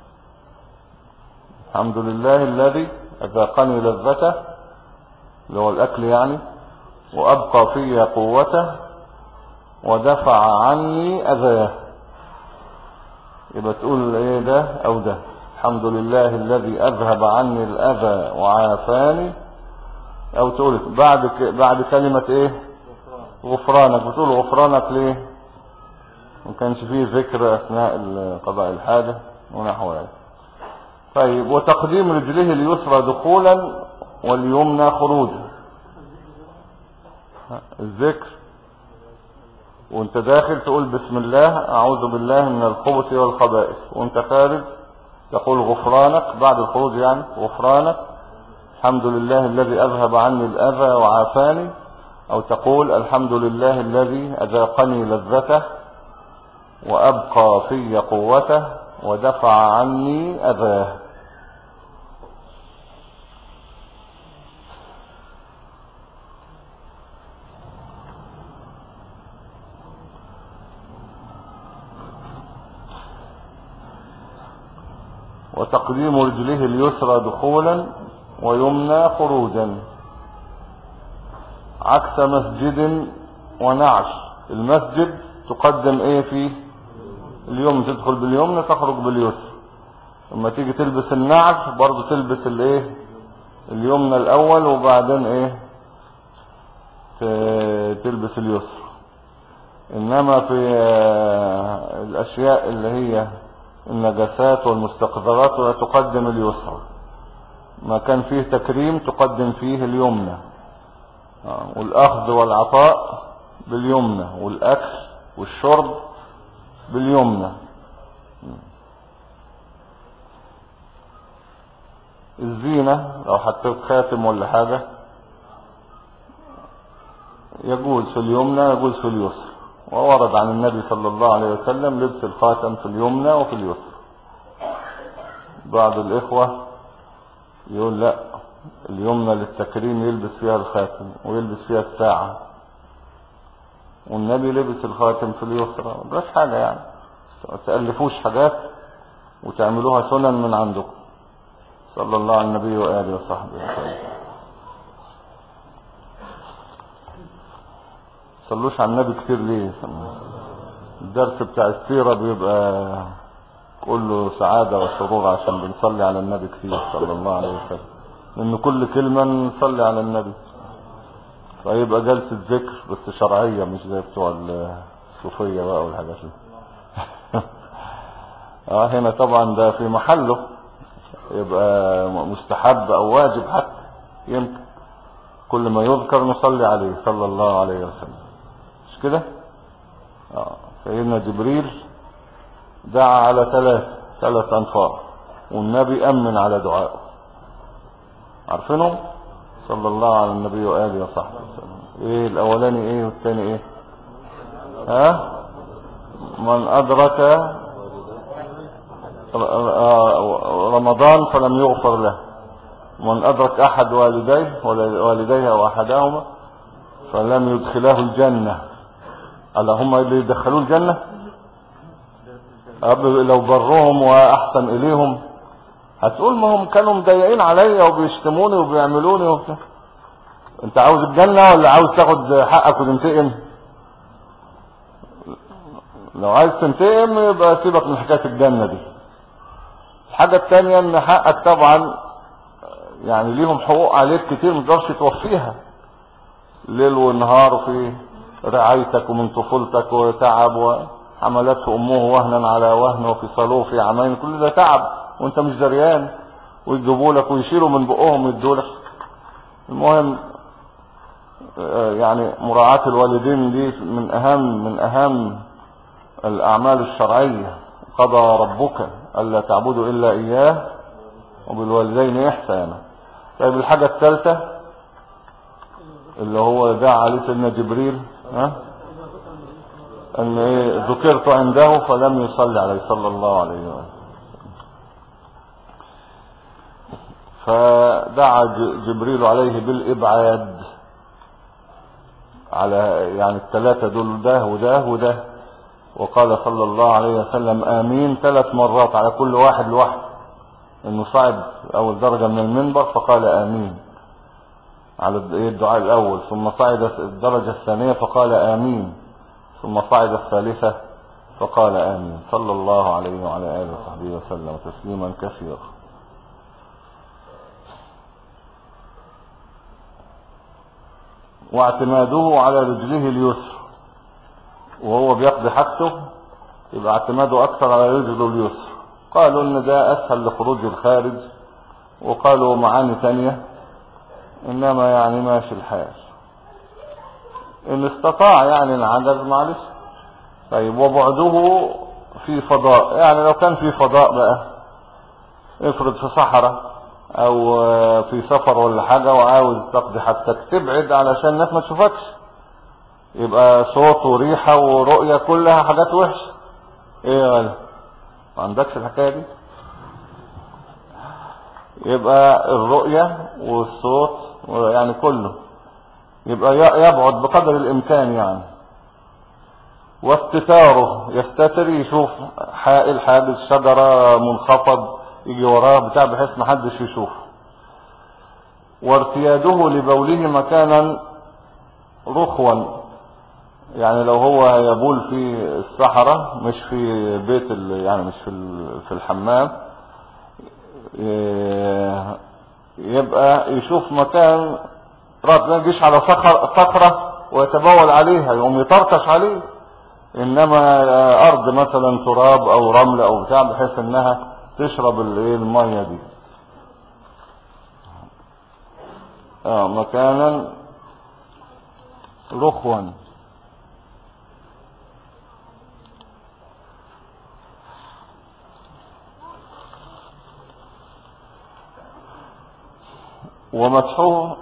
Speaker 1: الحمد لله الذي أذاقني لذته اللي هو الأكل يعني، وأبقى في قوته ودفع عني أذاه. يبقى تقول ايه ده او ده الحمد لله الذي اذهب عني الاذى وعافاني، او تقول بعد كلمة ايه غفرانك. بتقول غفرانك ليه؟ ما كانش فيه ذكر اثناء قضاء الحاجة ونحو ذلك. طيب وتقديم رجله اليسرى دخولا واليمنى خروجا. الذكر وانت داخل تقول بسم الله اعوذ بالله من الخبث والخبائث، وانت خارج تقول غفرانك بعد الخروج يعني غفرانك الحمد لله الذي اذهب عني الاذى وعافاني، او تقول الحمد لله الذي اذاقني لذته وابقى في قوته ودفع عني اذاه. وتقديم رجله اليسرى دخولا ويمنى خروجا عكس مسجد ونعش. المسجد تقدم ايه فيه اليمنى، تدخل باليمنى تخرج باليسرى. لما تيجي تلبس النعش برضو تلبس الايه اليمنى الاول وبعدين تلبس اليسرى. انما في الاشياء اللي هي النجاسات والمستقذرات ولا تقدم اليسرى. ما كان فيه تكريم تقدم فيه اليمنى، والأخذ والعطاء باليمنى، والأكل والشرب باليمنى. الزينة لو حطيت خاتم ولا حاجة يجوز في اليمنى يجوز في اليسرى. وورد عن النبي صلى الله عليه وسلم لبس الخاتم في اليمنى وفي اليسرى. بعض الإخوة يقول لا اليمنى للتكريم يلبس فيها الخاتم ويلبس فيها الساعة، والنبي لبس الخاتم في اليسرى. بلاش حاجة يعني، تألفوش حاجات وتعملوها سنن من عندكم. صلى الله على النبي وآله وصحبه وسلم. صلوش على النبي كتير ليه؟ الدرس بتاع السيرة بيبقى كله سعادة وسرور عشان بنصلي على النبي كتير صلى الله عليه وسلم، لأن كل كلمة نصلي على النبي، فيبقى جلسة ذكر بس شرعية مش زي بتوع الصوفية بقى والحاجات دي. هنا طبعا ده في محله، يبقى مستحب أو واجب حتى، يمكن كل ما يذكر نصلي عليه صلى الله عليه وسلم، مش كده؟ سيدنا جبريل دعا على ثلاث أنفار، والنبي أمن على دعائه، عارفينهم صلى الله على النبي وآله وصحبه وسلم. ايه الاولاني ايه والثاني ايه؟ من أدرك رمضان فلم يغفر له، من أدرك أحد والديه أو أحدهما فلم يدخله الجنة. ألا هم اللي يدخلوا الجنة؟ لو برهم وأحسن إليهم هتقول ما هم كانوا مضايقين عليا وبيشتموني وبيعملوني وبتاع. انت عاوز الجنة ولا عاوز تاخد حقك وتنتقم؟ لو عايز تنتقم يبقى سيبك من حكاية الجنة دي. الحاجة التانية ان حقك طبعا يعني ليهم حقوق عليك كتير متقدرش توفيها، ليل ونهار في رعايتك ومن طفولتك وتعب، وحملته امه وهنا على وهن وفصاله في عامين، كل ده تعب وانت مش دريان، ويجيبوا لك ويشيلوا من بقهم ويدوا لك. المهم يعني مراعاة الوالدين دي من اهم الاعمال الشرعية. قضى ربك الا تعبدوا الا اياه وبالوالدين احسانا. طيب الحاجة الثالثة اللي هو دعا عليه سيدنا جبريل، ان ايه؟ ذكرت عنده فلم يصلي عليه صلى الله عليه وسلم، فدعا جبريل عليه بالابعاد على يعني الثلاثة دول، ده وده وده، وقال صلى الله عليه وسلم آمين 3 مرات على كل واحد لوحده، انه صعد اول درجة من المنبر فقال آمين على الدعاء الاول، ثم صعد الدرجة الثانية فقال آمين، ثم صعد الثالثة فقال آمين، صلى الله عليه وعلى آله وصحبه وسلم تسليما كثيرا. واعتماده على رجله اليسر، وهو بيقضي حاجته يبقى اعتماده اكثر على رجله اليسر. قالوا ان ده اسهل لخروج الخارج، وقالوا معاني ثانية، انما يعني ماشي الحال ان استطاع، يعني العجز معلش. طيب وبعده في فضاء، يعني لو كان في فضاء بقى، افرض في صحراء او في سفر ولا حاجة وعاوز تقضي حاجتك، تبعد علشان الناس ما تشوفكش، يبقى صوت وريحة ورؤية كلها حاجات وحشة. ايه يا غالي ما عندكش الحكاية دي؟ يبقى الرؤية والصوت يعني كله يبقى يبعد بقدر الامكان يعني. واستتاره، يستتر، يشوف حائل حاجز شجرة منخفض يجي وراه بتاع بحيث محدش يشوفه. وارتياده لبوله مكانا رخوا، يعني لو هو يبول في الصحراء مش في بيت يعني مش في الحمام، يبقى يشوف مكان رات، ما يجيش على صخرة ويتبول عليها يقوم يطرطش عليه، انما ارض مثلا تراب او رمل او بتاع بحيث انها تشرب المية دي. مكانا رخوا. ومسحوه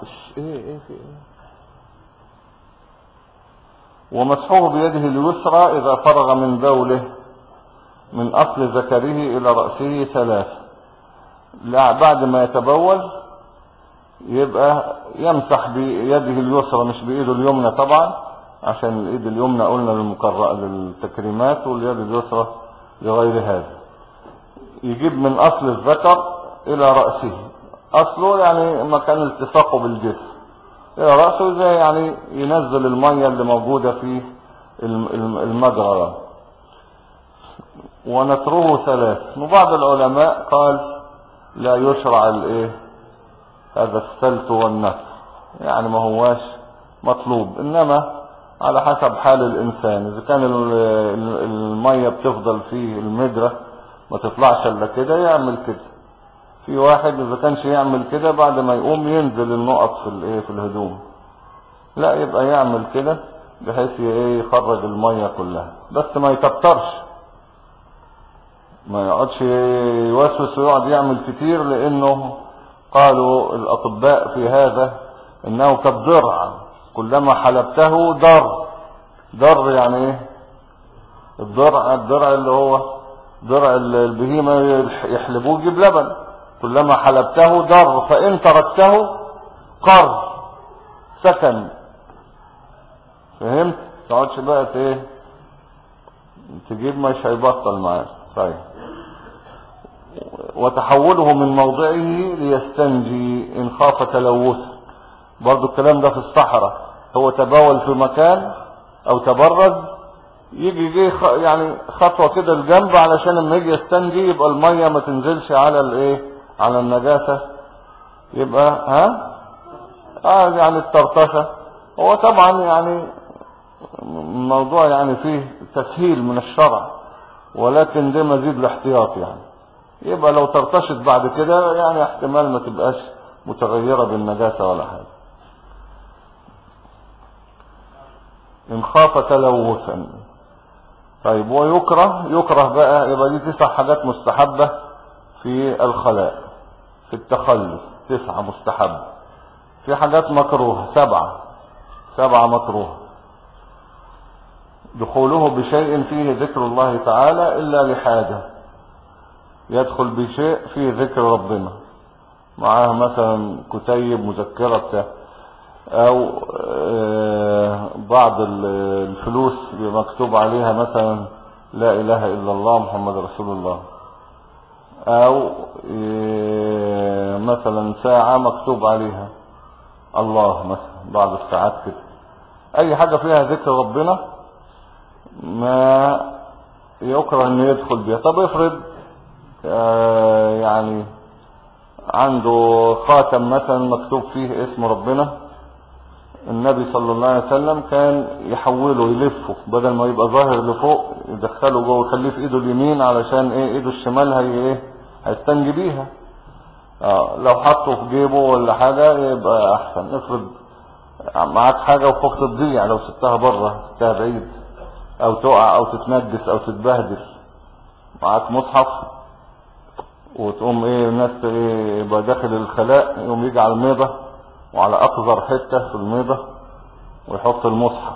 Speaker 1: ومسحوه بيده اليسرى إذا فرغ من بوله من أصل ذكره إلى رأسه 3. بعد ما يتبول يبقى يمسح بيده اليسرى مش بإيده اليمنى طبعا، عشان الإيد اليمنى قلنا للتكريمات، واليد اليسرى لغير هذا. يجيب من أصل الذكر إلى رأسه، أصله يعني مكان التصاقه بالجسم، إلى رأسه زي يعني ينزل المية اللي موجودة في المجرى. ونتره 3. وبعض العلماء قال لا يشرع هذا السلت والنثر، يعني ما هواش مطلوب، انما على حسب حال الانسان. اذا كان المية بتفضل في المدرة ما تطلعش الا كده يعمل كده. في واحد اذا كانش يعمل كده بعد ما يقوم ينزل النقط في الهدوم، لا يبقى يعمل كده بحيث يخرج المية كلها، بس ما يكترش، ما يقعدش يوسوس ويقعد يعمل كتير، لانه قالوا الاطباء في هذا انه كالضرع، كلما حلبته ضر يعني ايه الضرع اللي هو ضرع البهيمة يحلبوه يجيب لبن، كلما حلبته ضر، فان تركته قر سكن. فهمت؟ تقعدش بقى تجيب مش هيبطل معاه. طيب. وتحوله من موضعه ليستنجي ان خاف تلوث، برضو الكلام ده في الصحراء، هو تبول في مكان او تبرز، يجي يعني خطوة كده الجنب علشان لما يجي يستنجي يبقى المية ما تنزلش على على النجاسة، يبقى يعني الطرطشة. هو طبعا يعني الموضوع يعني فيه تسهيل من الشرع، ولكن ده مزيد الاحتياط، يعني يبقى لو ترتشت بعد كده يعني احتمال ما تبقاش متغيرة بالنجاسة ولا حاجة. إن خاف تلوثا. طيب. ويكره بقى، يبقى دي 9 حاجات مستحبة في الخلاء، في التخلف 9 مستحبة. في حاجات مكروهة 7 مكروهة. دخوله بشيء فيه ذكر الله تعالى إلا لحاجة، يدخل بشيء فيه ذكر ربنا، معاه مثلا كتيب مذكرة بتاع، او بعض الفلوس مكتوب عليها مثلا لا اله الا الله محمد رسول الله، او مثلا ساعة مكتوب عليها الله مثلا، بعض الساعات كده، اي حاجة فيها ذكر ربنا ما يكره ان يدخل بها. طب افرض يعني عنده خاتم مثلا مكتوب فيه اسم ربنا، النبي صلى الله عليه وسلم كان يحوله يلفه، بدل ما يبقى ظاهر لفوق يدخله جوه يخليه في ايده اليمين، علشان ايده الشمال هيستنجي بيها. لو حطه في جيبه ولا حاجة يبقى احسن. افرض معاك حاجة وخفت تضيع، لو سبتها بره سبتها بعيد، او تقع او تتنجس او تتبهدل، معاك مصحف وتقوم الناس يبقى داخل الخلاء، يقوم يجي على الميضة وعلى اقذر حتة في الميضة ويحط المصحف،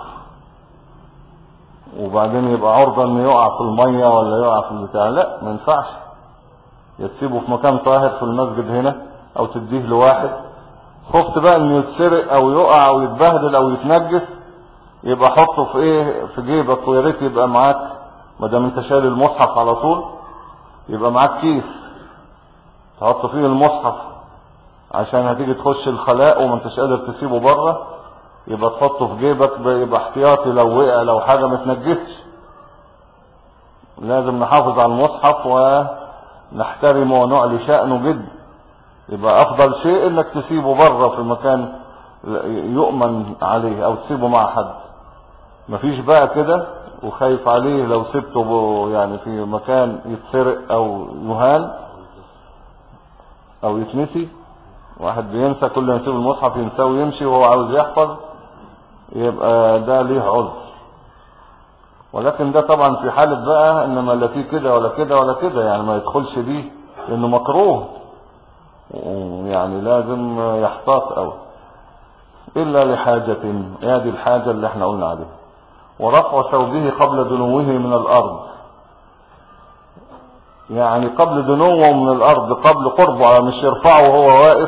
Speaker 1: وبعدين يبقى عرضة انه يقع في المية ولا يقع في البتاع. لا، ما ينفعش، يسيبه في مكان طاهر في المسجد هنا، او تديه لواحد. خفت بقى انه يتسرق او يقع او يتبهدل او يتنجس، يبقى حطه في جيبك، ويا ريت يبقى معاك، ما دام انت شايل المصحف على طول يبقى معاك كيس تحط فيه المصحف، عشان هتيجي تخش الخلاء وما انتش قادر تسيبه بره، يبقى تحطه في جيبك، يبقى احتياطي لو وقع لو حاجة ما تنجسش. لازم نحافظ على المصحف ونحترمه ونعلي شأنه جدا. يبقى افضل شيء انك تسيبه بره في مكان يؤمن عليه، او تسيبه مع حد. مفيش بقى كده وخايف عليه لو سبته يعني في مكان يتسرق او يهان او يتنسي. واحد بينسى، كل ما يسيب المصحف ينساه ويمشي وهو عاوز يحفظ، يبقى ده ليه عذر. ولكن ده طبعا في حالة بقى انما لا فيه كده ولا كده ولا كده، يعني ما يدخلش دي لانه مكروه، يعني لازم يحتاط قوي. الا لحاجة، هذه الحاجة اللي احنا قلنا عليها. ورفع ثوبه قبل دنوه من الارض، يعني قبل دنوه من الارض، قبل قربه، مش يرفعه وهو واقف.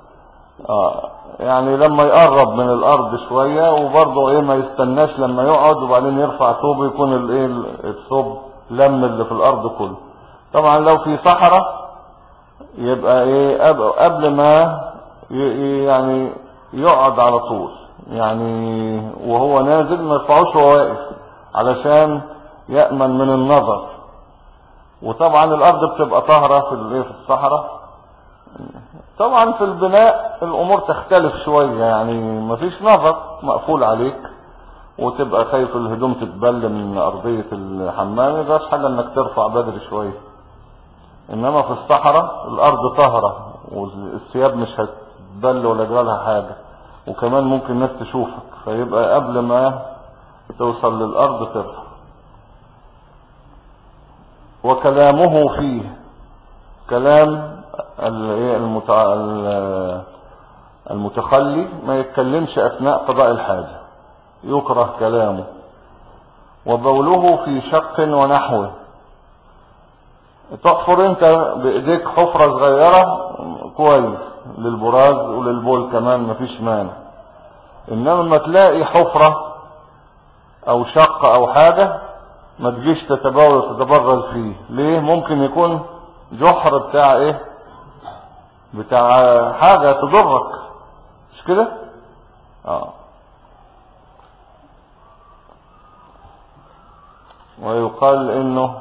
Speaker 1: يعني لما يقرب من الارض شوية، وبرضه ما يستناش لما يقعد وبعدين يرفع ثوبه، يكون الثوب لم اللي في الارض كله. طبعا لو في صحراء يبقى قبل ما يعني يقعد على طول، يعني وهو نازل ما يرفعوش وهو واقف، علشان يأمن من النظر. وطبعا الارض بتبقى طاهرة في الصحراء. طبعا في البناء الامور تختلف شوية، يعني مفيش نفق مقفول عليك وتبقى خايف الهدوم تتبل من ارضية الحمام، مفيش حاجة انك ترفع بدري شوية. انما في الصحراء الارض طاهرة والثياب مش هتتبل ولا جرالها حاجة، وكمان ممكن الناس تشوفك، فيبقى قبل ما توصل للارض ترفع. وكلامه فيه كلام المتخلي ما يتكلمش اثناء قضاء الحاجة، يكره كلامه. وبوله في شق ونحوه، تحفر انت بايديك حفرة صغيرة كويس للبراز وللبول كمان مفيش مانع. انما ما تلاقي حفرة او شق او حاجة ما تجيش تتبول وتتبرز فيه. ليه؟ ممكن يكون جحر بتاع ايه، بتاع حاجة تضرك، مش كده؟ ويقال انه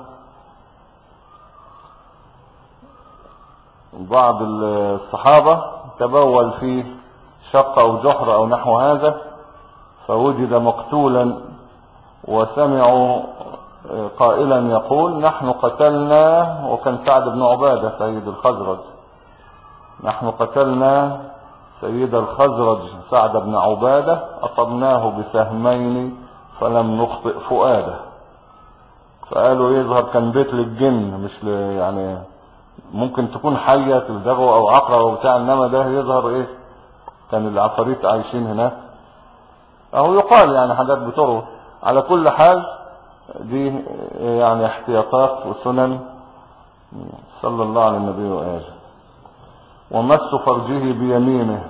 Speaker 1: بعض الصحابة تبول في شق او جحر او نحو هذا فوجد مقتولا، وسمعوا قائلا يقول نحن قتلنا، وكان سعد بن عبادة سيد الخزرج، نحن قتلنا سيد الخزرج سعد بن عبادة أصبناه بسهمين فلم نخطئ فؤاده. فقالوا يظهر كان بيت للجن، مش يعني ممكن تكون حية تلدغه او عقرب او بتاع، انما ده يظهر ايه كان العفاريت عايشين هناك، اهو يقال يعني حاجات بتروى. على كل حال دي يعني احتياطات وسنن صلى الله على النبي وآله. ومس فرجه بيمينه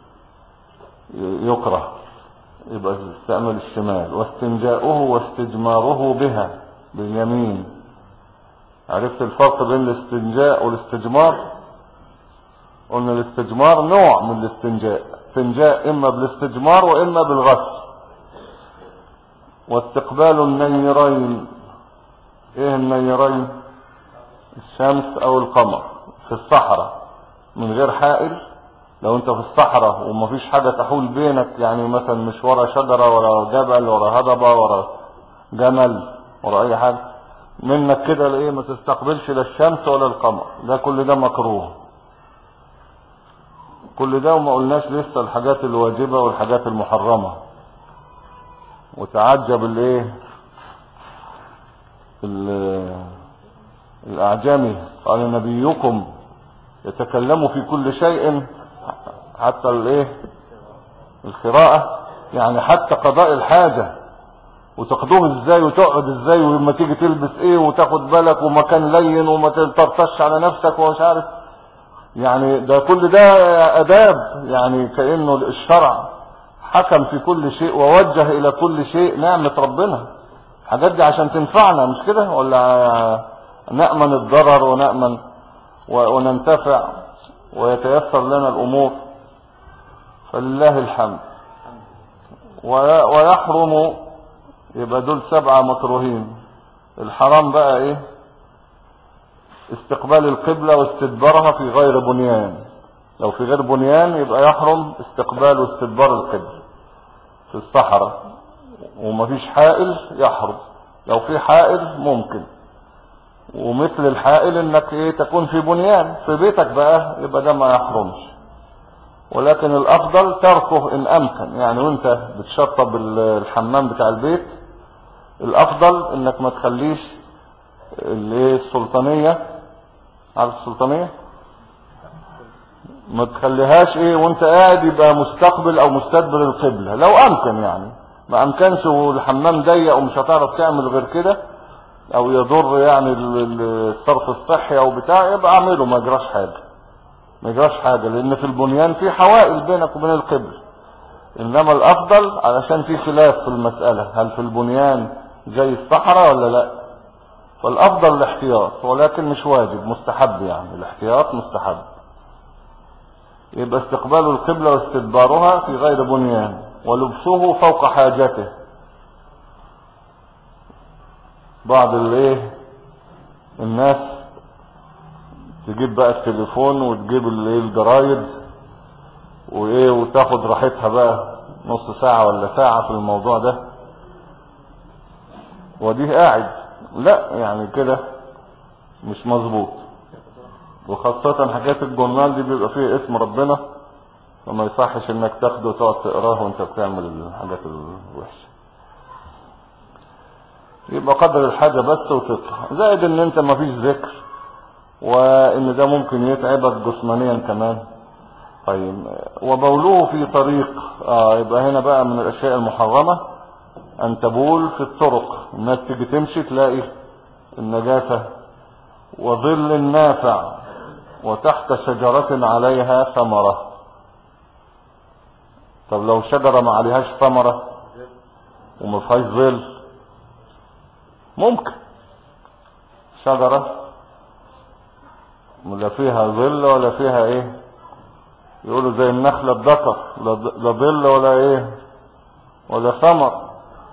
Speaker 1: يكره، يبقى استعمل الشمال. واستنجاؤه واستجماره بها باليمين. عرفت الفرق بين الاستنجاء والاستجمار؟ قلنا الاستجمار نوع من الاستنجاء، استنجاء اما بالاستجمار واما بالغسل. واستقبال النيرين، ايه النيرين؟ الشمس او القمر في الصحراء من غير حائل. لو انت في الصحراء ومفيش حاجة تحول بينك، يعني مثلا مش ورا شجرة ورا جبل ورا هضبة ورا جمل ورا اي حاجة منك كده، لايه ما تستقبلش لا الشمس ولا القمر، ده كل ده مكروه. كل ده وما قلناش لسه الحاجات الواجبة والحاجات المحرمة. وتعجب الايه الاعجمي قال نبيكم يتكلم في كل شيء حتى الايه القراءة، يعني حتى قضاء الحاجة وتقضوه ازاي وتقعد ازاي ولما تيجي تلبس ايه وتاخد بالك ومكان لين وما تطرطش على نفسك ومش عارف، يعني ده كل ده اداب. يعني كأنه الشرع حكم في كل شيء ووجه الى كل شيء، نعمة ربنا. الحاجات دي عشان تنفعنا مش كده، ولا نأمن الضرر ونأمن وننتفع ويتيسر لنا الامور، فلله الحمد. ويحرم، يبقى دول 7 مكروهين. الحرام بقى ايه؟ استقبال القبلة واستدبارها في غير بنيان. لو في غير بنيان يبقى يحرم استقبال واستدبار القبلة. في الصحراء ومفيش حائل يحرم، لو في حائل ممكن. ومثل الحائل انك ايه تكون في بنيان في بيتك بقى يبقى ده ما يحرمش. ولكن الافضل تركه ان امكن، يعني وانت بتشطب الحمام بتاع البيت الافضل انك ما تخليش السلطانية، عارف السلطانية؟ ما تخليهاش ايه وانت قاعد يبقى مستقبل او مستدبر القبلة لو امكن. يعني ما امكنش والحمام ضيق ومش هتعرف تعمل غير كده او يضر يعني الصرف الصحي او بتاع، يبقى اعمله ما يجراش حاجة، ما يجراش حاجة، لان في البنيان في حوائل بينك وبين القبلة. انما الافضل علشان في خلاف في المسألة هل في البنيان زي الصحراء ولا لا، فالافضل الاحتياط، ولكن مش واجب، مستحب. يعني الاحتياط مستحب. يبقى استقبال القبلة واستدبارها في غير بنيان. ولبسه فوق حاجته. بعض الايه الناس تجيب بقى التليفون وتجيب الجرايد وايه وتاخد راحتها بقى نص ساعة ولا ساعة في الموضوع ده، وديه قاعد. لا يعني كده مش مظبوط. وخاصة حكاية الجورنال دي بيبقى فيه اسم ربنا، وما يصحش انك تاخده وتقعد تقراه وانت بتعمل الحاجات الوحشة. يبقى قدر الحاجة بس وتطلع. زائد ان انت ما فيش ذكر، وان ده ممكن يتعبك جسمانيا كمان. طيب وبوله في طريق، يبقى هنا بقى من الاشياء المحرمة ان تبول في الطرق. الناس تيجي تمشي تلاقي النجاسة. وظل نافع وتحت شجرة عليها ثمرة. طب لو شجرة ما عليهاش ثمرة وما فيهاش ظل، ممكن شجرة لا فيها ظل ولا فيها ايه، يقولوا زي النخلة الذكر، لا ظل ولا ايه ولا ثمر،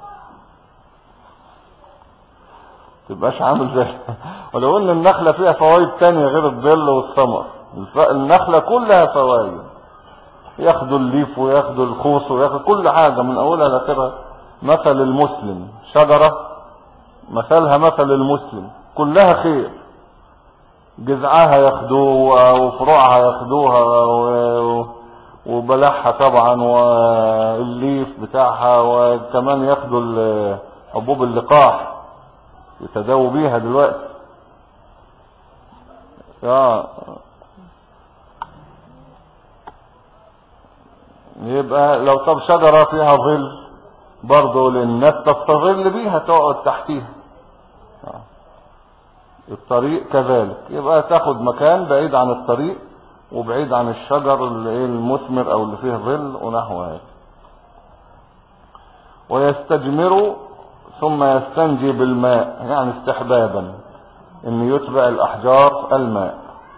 Speaker 1: تبقاش عامل زي ولو ان النخلة فيها فوائد تانية غير الظل والثمر. النخلة كلها فوائد، ياخدوا الليف وياخدوا الخوص وياخدوا كل حاجة من اولها لاخرها. مثل المسلم شجرة مثلها مثل المسلم، كلها خير. جذعها ياخدوه وفروعها ياخدوها وبلحها طبعا والليف بتاعها، وكمان ياخدوا حبوب اللقاح يتداووا بيها دلوقتي. يبقى لو طب شجرة فيها ظل برضه للناس تستظل بيها تقعد تحتيها. الطريق كذلك، يبقى تاخد مكان بعيد عن الطريق وبعيد عن الشجر اللي المثمر او اللي فيه ظل ونحو هذا. ويستجمر ثم يستنجي بالماء، يعني استحبابا ان يتبع الاحجار الماء.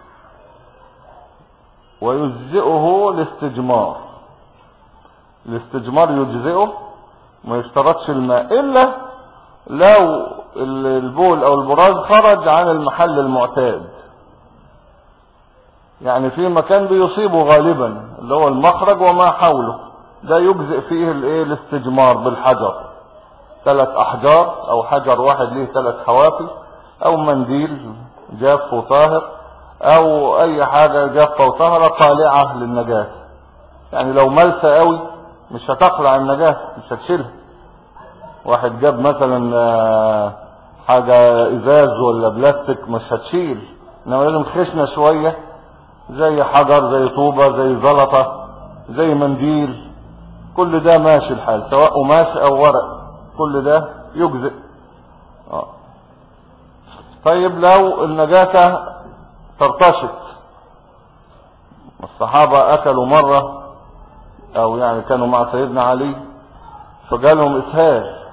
Speaker 1: ويجزئه الاستجمار، الاستجمار يجزئه، ما يشترطش الماء الا لو البول او البراز خرج عن المحل المعتاد. يعني في مكان بيصيبه غالبا اللي هو المخرج وما حوله، ده يجزئ فيه الاستجمار بالحجر، 3 احجار او حجر واحد ليه 3 حوافي، او منديل جاف وطاهر، او اي حاجة جافة وطاهرة طالعة للنجاسة. يعني لو ملسة قوي مش هتقلع النجاسة، مش هتشيلها. واحد جاب مثلا حاجة ازاز ولا بلاستيك مش هتشيل، انما لازم خشنة شوية زي حجر زي طوبة زي زلطة زي منديل، كل ده ماشي الحال، سواء قماش او ورق، كل ده يجزئ. طيب لو النجاسة ترتشت، الصحابة اكلوا مرة او يعني كانوا مع سيدنا علي فجالهم اسهال،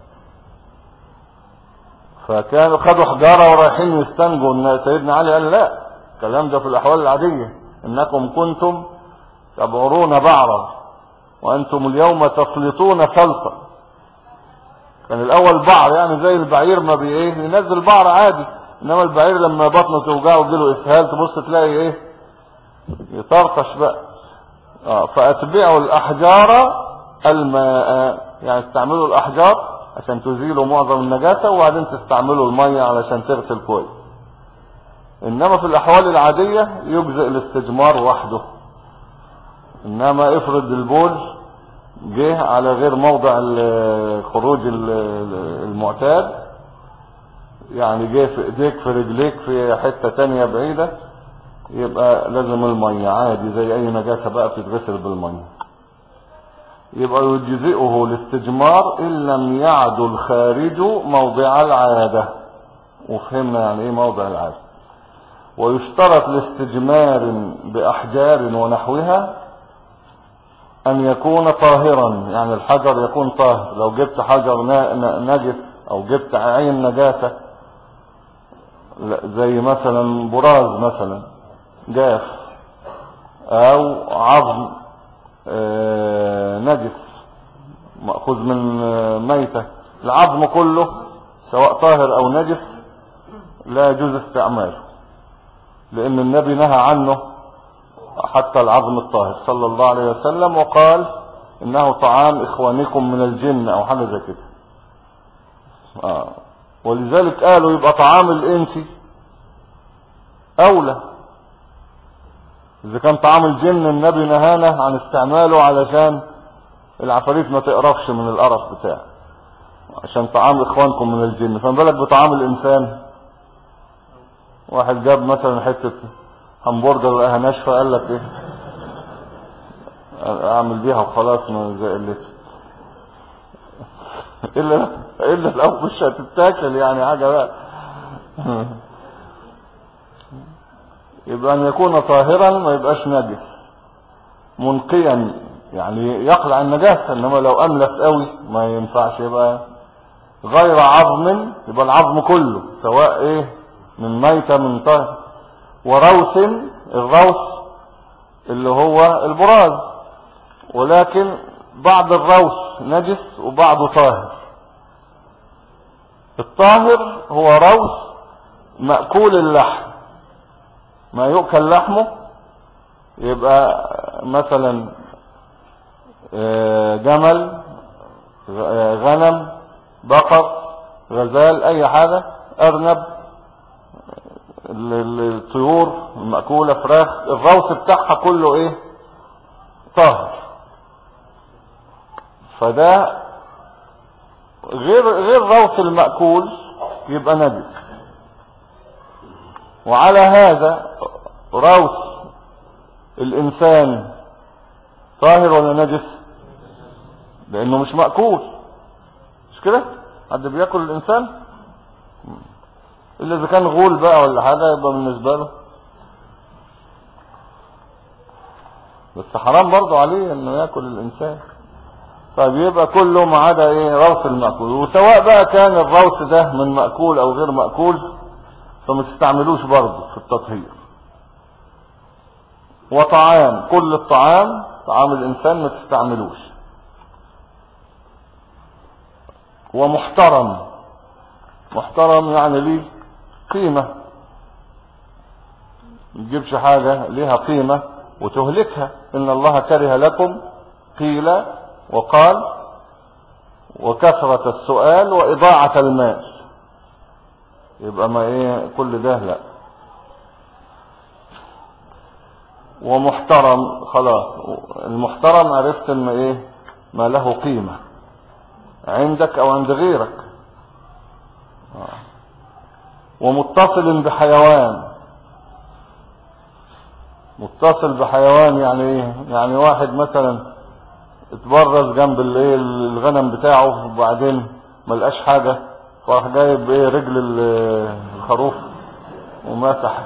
Speaker 1: فكانوا خدوا حجارة ورايحين يستنجوا. ان سيدنا علي قال لا، الكلام ده في الاحوال العادية، انكم كنتم تبعرون بعرا وانتم اليوم تسلطون سلطة. كان الاول بعر يعني زي البعير ما ينزل بعر عادي، انما البعير لما بطنه توجعه ويجيله اسهال تبص تلاقي يطرطش بقى. فاتبعوا الاحجار الماء، يعني استعملوا الاحجار عشان تزيلوا معظم النجاسة، وبعدين تستعملوا المية علشان تغسل كويس. انما في الاحوال العادية يجزئ الاستجمار وحده. انما افرض البول جه على غير موضع الخروج المعتاد، يعني جه في ايديك في رجليك في حتة تانية بعيدة، يبقى لازم المية عادي زي اي نجاسة بقى بتتغسل بالمية. يبقى يجزئه الاستجمار ان لم يعدل خارج موضع العادة. وفهمنا يعني ايه موضع العادة. ويشترط لاستجمار باحجار ونحوها ان يكون طاهرا، يعني الحجر يكون طاهر. لو جبت حجر نجس او جبت عين نجاسة زي مثلا براز مثلا جاف او عظم نجس مأخوذ من ميتة، العظم كله سواء طاهر او نجس لا يجوز استعماله، لأن النبي نهى عنه حتى العظم الطاهر صلى الله عليه وسلم، وقال إنه طعام إخوانكم من الجن أو حاجة زي كده. ولذلك قالوا يبقى طعام الإنس أولى. إذا كان طعام الجن النبي نهانا عن استعماله علشان العفاريت ما تقرفش من القرف بتاعه، عشان طعام إخوانكم من الجن، فما بالك بطعام الإنسان. واحد جاب مثلا حتة همبرجر لقاها ناشفة، قال لك ايه اعمل بيها وخلاص ما زي الا لو مش هتتاكل يعني حاجة بقى. يبقى ان يكون طاهرا ما يبقاش نجس، منقيا يعني يقلع النجاسة، انما لو املس قوي ما ينفعش. يبقى غير عظم، يبقى العظم كله سواء ايه من ميتة من طاهر. وروث، الروث اللي هو البراز، ولكن بعض الروث نجس وبعضه طاهر. الطاهر هو روث مأكول اللحم، ما يؤكل لحمه، يبقى مثلا جمل، غنم، بقر، غزال، اي حاجة، ارنب، الطيور المأكولة، فراخ، الروث بتاعها كله ايه طاهر. فده غير روث المأكول يبقى نجس. وعلى هذا روث الإنسان طاهر ولا نجس؟ لأنه مش مأكول، مش كده؟ حد بيأكل الإنسان؟ إلا إذا كان غول بقى ولا حاجة يبقى بالنسبة له، بس حرام برضو عليه إنه يأكل الإنسان. طيب يبقى كله ما عدا إيه روث المأكول. وسواء بقى كان الروث ده من مأكول أو غير مأكول فما تستعملوش برضو في التطهير. وطعام، كل الطعام طعام الإنسان ما تستعملوش. ومحترم، محترم يعني ليه قيمة، ما تجيبش حاجة ليها قيمة وتهلكها. إن الله كره لكم قيل وقال وكثرة السؤال وإضاعة المال. يبقى ما ايه كل ده لا. ومحترم، خلاص المحترم عرفت ان ايه ما له قيمة عندك او عند غيرك. ومتصل بحيوان، متصل بحيوان يعني ايه؟ يعني واحد مثلا اتبرز جنب الايه الغنم بتاعه وبعدين ملقاش حاجة فراح جايب ايه رجل الخروف ومسح،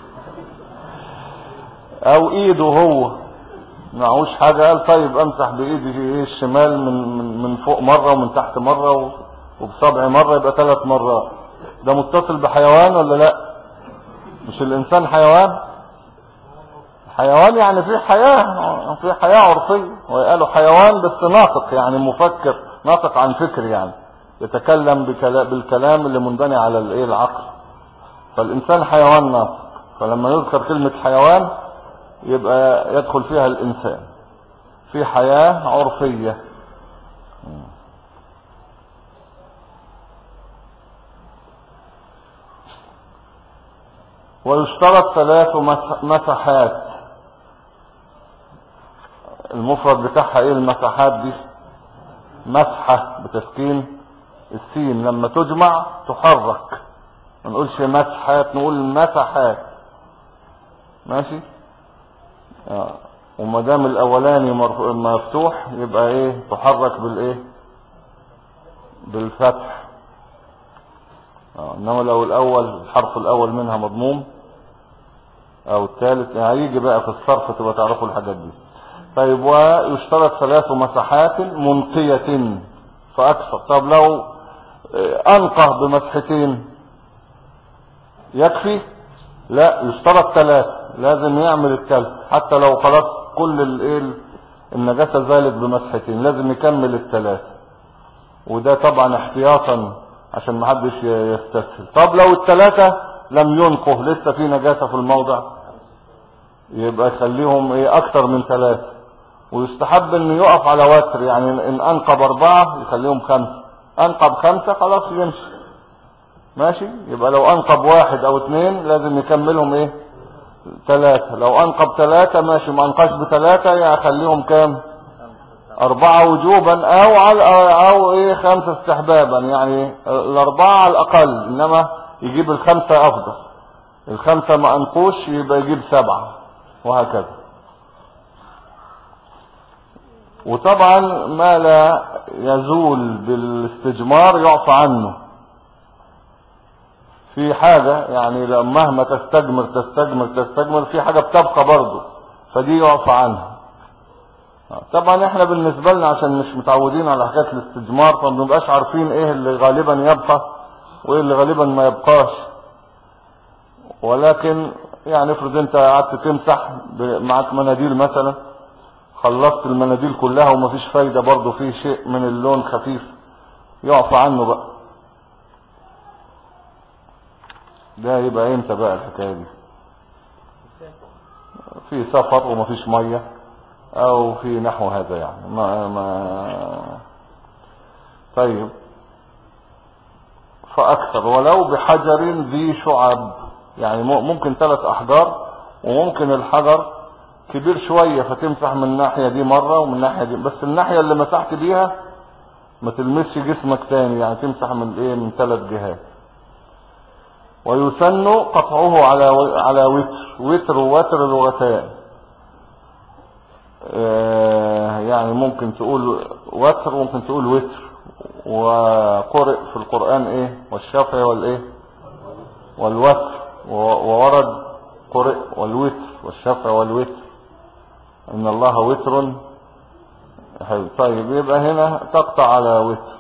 Speaker 1: او ايده هو معهوش حاجة قال طيب امسح بايدي ايه الشمال من فوق مرة ومن تحت مرة وبصبع مرة، يبقى 3 مرات. ده متصل بحيوان ولا لا؟ مش الانسان حيوان؟ حيوان يعني في حياة، في حياة عرفية، وقالوا حيوان بس ناطق يعني مفكر، ناطق عن فكر يعني يتكلم بالكلام اللي منبني على الايه العقل. فالانسان حيوان ناطق، فلما يذكر كلمة حيوان يبقى يدخل فيها الانسان في حياة عرفية. ويشترط 3 مسحات. المفرد بتاعها ايه المسحات دي؟ مسحة بتسكين السين، لما تجمع تحرك، ما نقولش مسحات نقول مسحات، ماشي. وما دام الاولاني مفتوح يبقى ايه تحرك بالايه بالفتح. انما لو الاول الحرف الاول منها مضموم او الثالث هيجي بقى في الصرف تبقى تعرفوا الحاجات دي. طيب ويشترط 3 مسحات منقية فاكثر. طب لو انقى بمسحتين يكفي؟ لا، يشترط 3، لازم يعمل الثالث حتى لو خلاص كل النجاسة زالت بمسحتين لازم يكمل 3. وده طبعا احتياطا عشان محدش يستسهل. طب لو 3 لم ينقه لسه في نجاسة في الموضع، يبقى يخليهم ايه اكتر من 3. ويستحب انه يقف على وتر، يعني ان انقب 4 يخليهم 5، انقب 5 خلاص يمشي ماشي. يبقى لو انقب 1 أو 2 لازم يكملهم ايه 3. لو انقب 3 ماشي، ما انقش ب3 يعني اخليهم كام 4 وجوبا او ايه 5 استحبابا، يعني ال4 على الاقل، انما يجيب ال5 افضل. ال5 ما انقوش يبقى يجيب 7 وهكذا. وطبعا ما لا يزول بالاستجمار يعفى عنه. في حاجة يعني مهما تستجمر في حاجة بتبقى برضه، فدي يعفى عنها. طبعا احنا بالنسبة لنا عشان مش متعودين على حكاية الاستجمار فما بنبقاش عارفين ايه اللي غالبا يبقى وايه اللي غالبا ما يبقاش. ولكن يعني افرض انت قعدت تمسح معاك مناديل مثلا، خلصت المناديل كلها ومفيش فايدة، برضه فيه شيء من اللون خفيف يعفى عنه بقى. ده يبقى امتى بقى الحكاية دي؟ في سفر ومفيش مية او في نحو هذا يعني طيب. فاكثر ولو بحجر ذي شعب، يعني ممكن 3 احجار، وممكن الحجر كبير شوية فتمسح من الناحية دي مرة ومن الناحية دي، بس الناحية اللي مسحت بيها ما تلمسش جسمك تاني، يعني تمسح من ايه من 3 جهات. ويسن قطعه على وتر ووتر لغتان، يعني ممكن تقول وتر وممكن تقول وتر. وقرئ في القرآن ايه والشفع والايه والوتر، وورد قرئ والوتر والشفع والوتر، ان الله وتر. طيب يبقى هنا تقطع على وتر.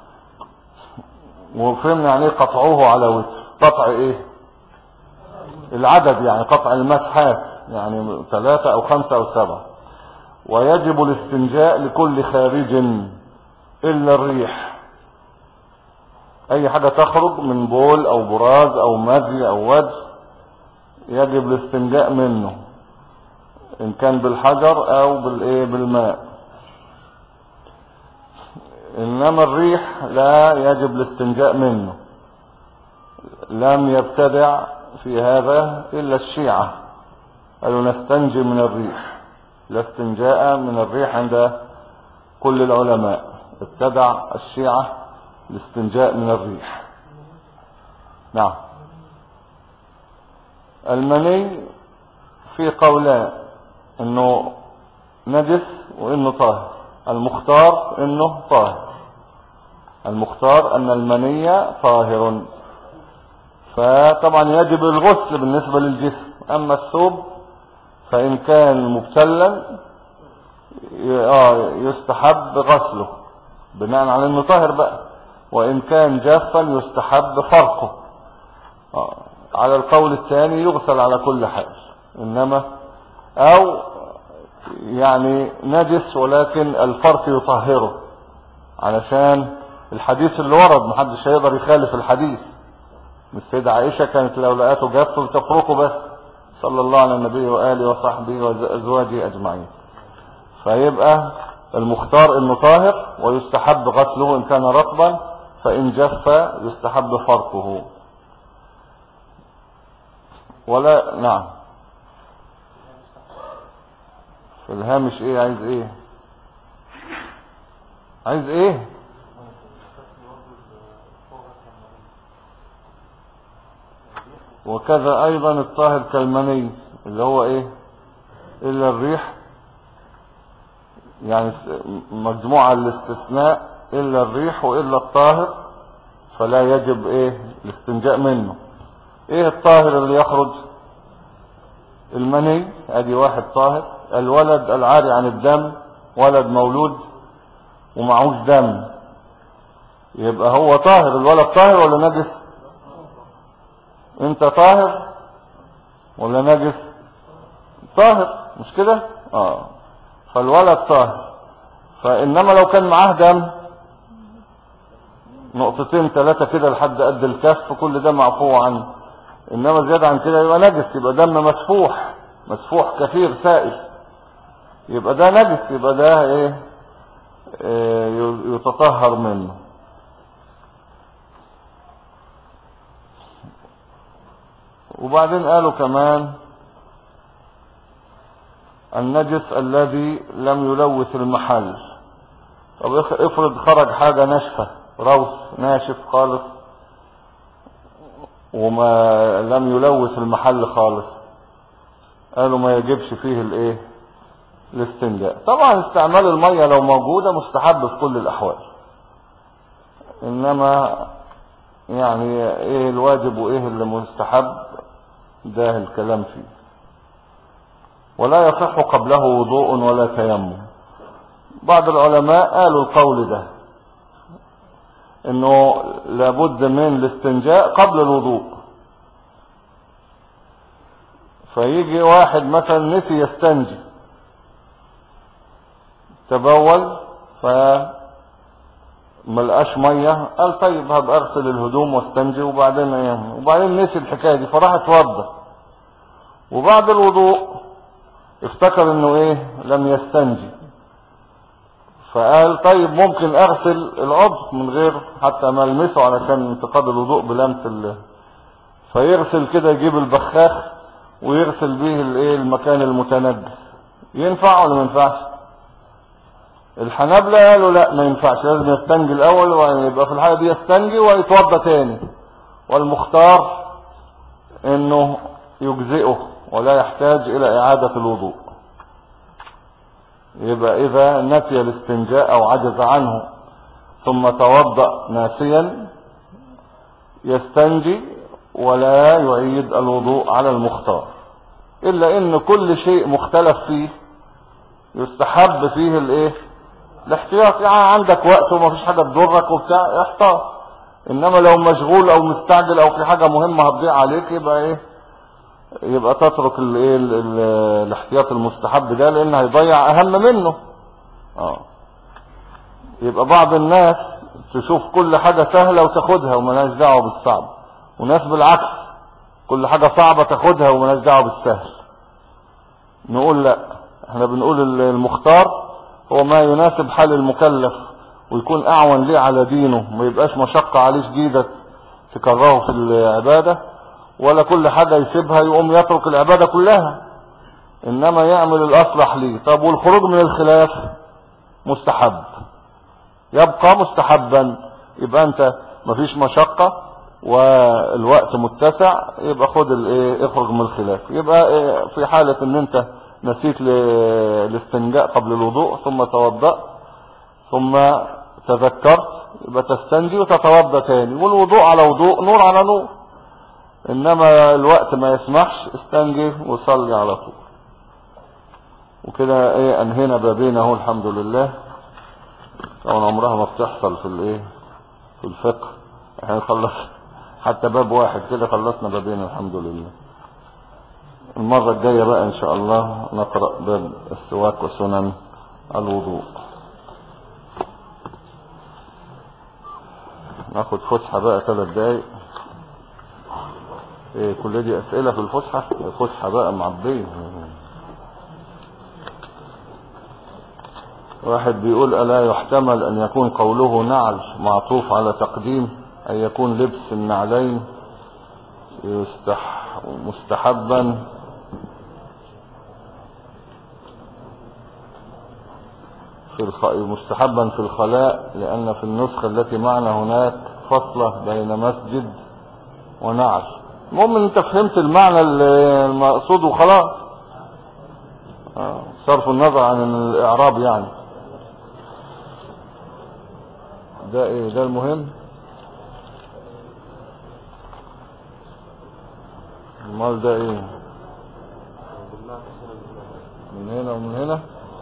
Speaker 1: وفهمنا يعني ايه قطعوه على وتر؟ قطع ايه العدد، يعني قطع المسحات، يعني 3 أو 5 أو 7. ويجب الاستنجاء لكل خارج الا الريح، اي حاجة تخرج من بول او براز او مذي او وجه يجب الاستنجاء منه، ان كان بالحجر او بالماء. انما الريح لا يجب الاستنجاء منه. لم يبتدع في هذا الا الشيعة، قالوا نستنجي من الريح، لا استنجاء من الريح عند كل العلماء. ابتدع الشيعة الاستنجاء من الريح. نعم. المني في قولان، انه نجس وانه طاهر. المختار انه طاهر، المختار ان المني طاهر، فطبعا يجب الغسل بالنسبة للجسم. اما الثوب فان كان مبتلا يستحب غسله بناء على انه طاهر بقى، وان كان جافا يستحب فرقه. على القول الثاني يغسل على كل حال. انما او يعني نجس ولكن الفرق يطهره، علشان الحديث اللي ورد محدش هيقدر يخالف الحديث. السيدة عائشة كانت لو لقاته جاف تفرقه بس، صلى الله على النبي وآله وصحبه وأزواجه أجمعين. فيبقى المختار انه طاهر ويستحب غسله ان كان رطبا، فان جف يستحب فرقه. ولا نعم. في الهامش ايه عايز ايه وكذا ايضا الطاهر كالمني اللي هو ايه الا الريح، يعني مجموعة الاستثناء الا الريح والا الطاهر فلا يجب الاستنجاء منه. ايه الطاهر اللي يخرج؟ المني، ادي واحد طاهر. الولد العاري عن الدم، ولد مولود ومعهوش دم، يبقى هو طاهر. الولد طاهر ولا نجس؟ انت طاهر ولا نجس؟ طاهر مش كده؟ فالولد طاهر. فانما لو كان معاه دم 2 3 كده لحد قد الكف، كل ده معفو عنه. انما زيادة عن كده يبقى نجس، يبقى دم مسفوح كثير سائل، يبقى ده نجس، يبقى ده ايه يتطهر منه. وبعدين قالوا كمان النجس الذي لم يلوث المحل. طب افرض خرج حاجة ناشفة، روث ناشف خالص وما لم يلوث المحل خالص، قالوا ما يجبش فيه الايه الاستنجاء. طبعا استعمال المية لو موجودة مستحب في كل الاحوال، انما يعني ايه الواجب وايه اللي مستحب ده الكلام فيه. ولا يصح قبله وضوء ولا تيمم. بعض العلماء قالوا القول ده انه لابد من الاستنجاء قبل الوضوء. فيجي واحد مثلا نسي يستنجي، تبول فملقاش ميه، قال طيب هبقى اغسل الهدوم واستنجي وبعدين ايام، وبعدين نسي الحكايه دي فراح اتوضى، وبعد الوضوء افتكر انه ايه لم يستنجي، فقال طيب ممكن اغسل العضو من غير حتى ما المسه علشان انتقاد الوضوء بلمس فيغسل كده، يجيب البخاخ ويغسل به الايه المكان المتنجس. ينفع ولا ما ينفعش؟ الحنابلة قالوا لا ما ينفعش، لازم يستنجي الاول، ويبقى في الحالة دي يستنجي ويتوضى تاني. والمختار انه يجزئه ولا يحتاج الى اعادة الوضوء. يبقى اذا نسي الاستنجاء او عجز عنه ثم توضأ ناسيا يستنجي ولا يعيد الوضوء على المختار. الا ان كل شيء مختلف فيه يستحب فيه الايه الاحتياط. يعني عندك وقت وما فيش حاجة تضرك وبتاع احتاط، انما لو مشغول او مستعجل او في حاجة مهمة هتضيع عليك يبقى تترك الايه الاحتياط المستحب ده، لان هيضيع اهم منه. يبقى بعض الناس تشوف كل حاجة سهلة وتاخدها ومالهاش دعوة بالصعب، وناس بالعكس كل حاجة صعبة تاخدها ومالهاش دعوة بالسهل. نقول لا، احنا بنقول المختار هو ما يناسب حال المكلف ويكون اعون ليه على دينه، ما يبقاش مشقة عليه شديدة تكرهه في العبادة، ولا كل حاجة يسيبها يقوم يترك العبادة كلها، انما يعمل الاصلح ليه. طب والخروج من الخلاف مستحب، يبقى مستحبا، يبقى انت مفيش مشقة والوقت متسع، يبقى خد اخرج من الخلاف. يبقى في حالة ان انت نسيت الاستنجاء قبل الوضوء ثم توضأ ثم تذكرت، يبقى تستنجي وتتوضأ تاني، والوضوء على وضوء نور على نور. انما الوقت ما يسمحش استنجي وصلي على طول. وكده انهينا بابين اهو الحمد لله. طبعا عمرها ما بتحصل في الفقه، احنا نخلص حتى باب واحد كده خلصنا بابين الحمد لله. المرة الجاية بقى ان شاء الله نقرأ باب السواك وسنن الوضوء. ناخد فسحة بقى 3 دقايق. كل دي اسئلة في الفسحة، فسحة بقى معبية. واحد بيقول ألا يحتمل أن يكون قوله نعل معطوف على تقديم أن يكون لبس النعلين مستحبا في الخلاء، لأن في النسخة التي معنا هناك فصلة بين مسجد ونعل. المهم انت فهمت المعنى المقصود وخلاص، صرف النظر عن الإعراب يعني. ده ده المهم. المال ده من هنا ومن هنا.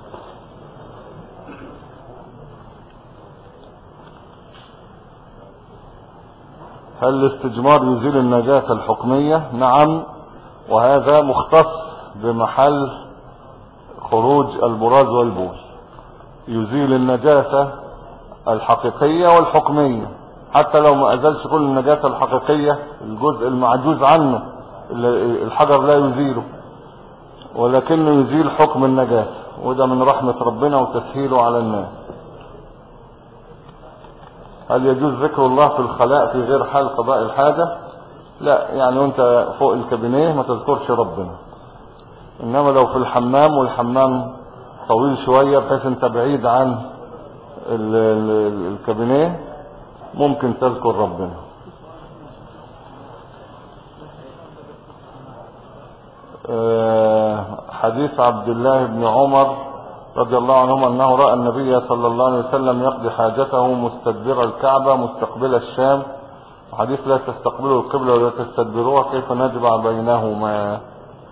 Speaker 1: هل الاستجمار يزيل النجاسة الحكمية؟ نعم، وهذا مختص بمحل خروج البراز والبول. يزيل النجاسة الحقيقية والحكمية. حتى لو ما أزلش كل النجاسة الحقيقية، الجزء المعجوز عنه الحجر لا يزيله، ولكنه يزيل حكم النجاسة، وده من رحمة ربنا وتسهيله على الناس. هل يجوز ذكر الله في الخلاء في غير حال قضاء الحاجة؟ لا، يعني وانت فوق الكابينيه ما تذكرش ربنا، انما لو في الحمام والحمام طويل شوية بحيث انت بعيد عن الكابينيه ممكن تذكر ربنا. حديث عبد الله بن عمر رضي الله عنهما أنه رأى النبي صلى الله عليه وسلم يقضي حاجته مستدبر الكعبة مستقبل الشام. حديث لا تستقبلوا القبلة ولا تستدبروها كيف نجمع بينهما؟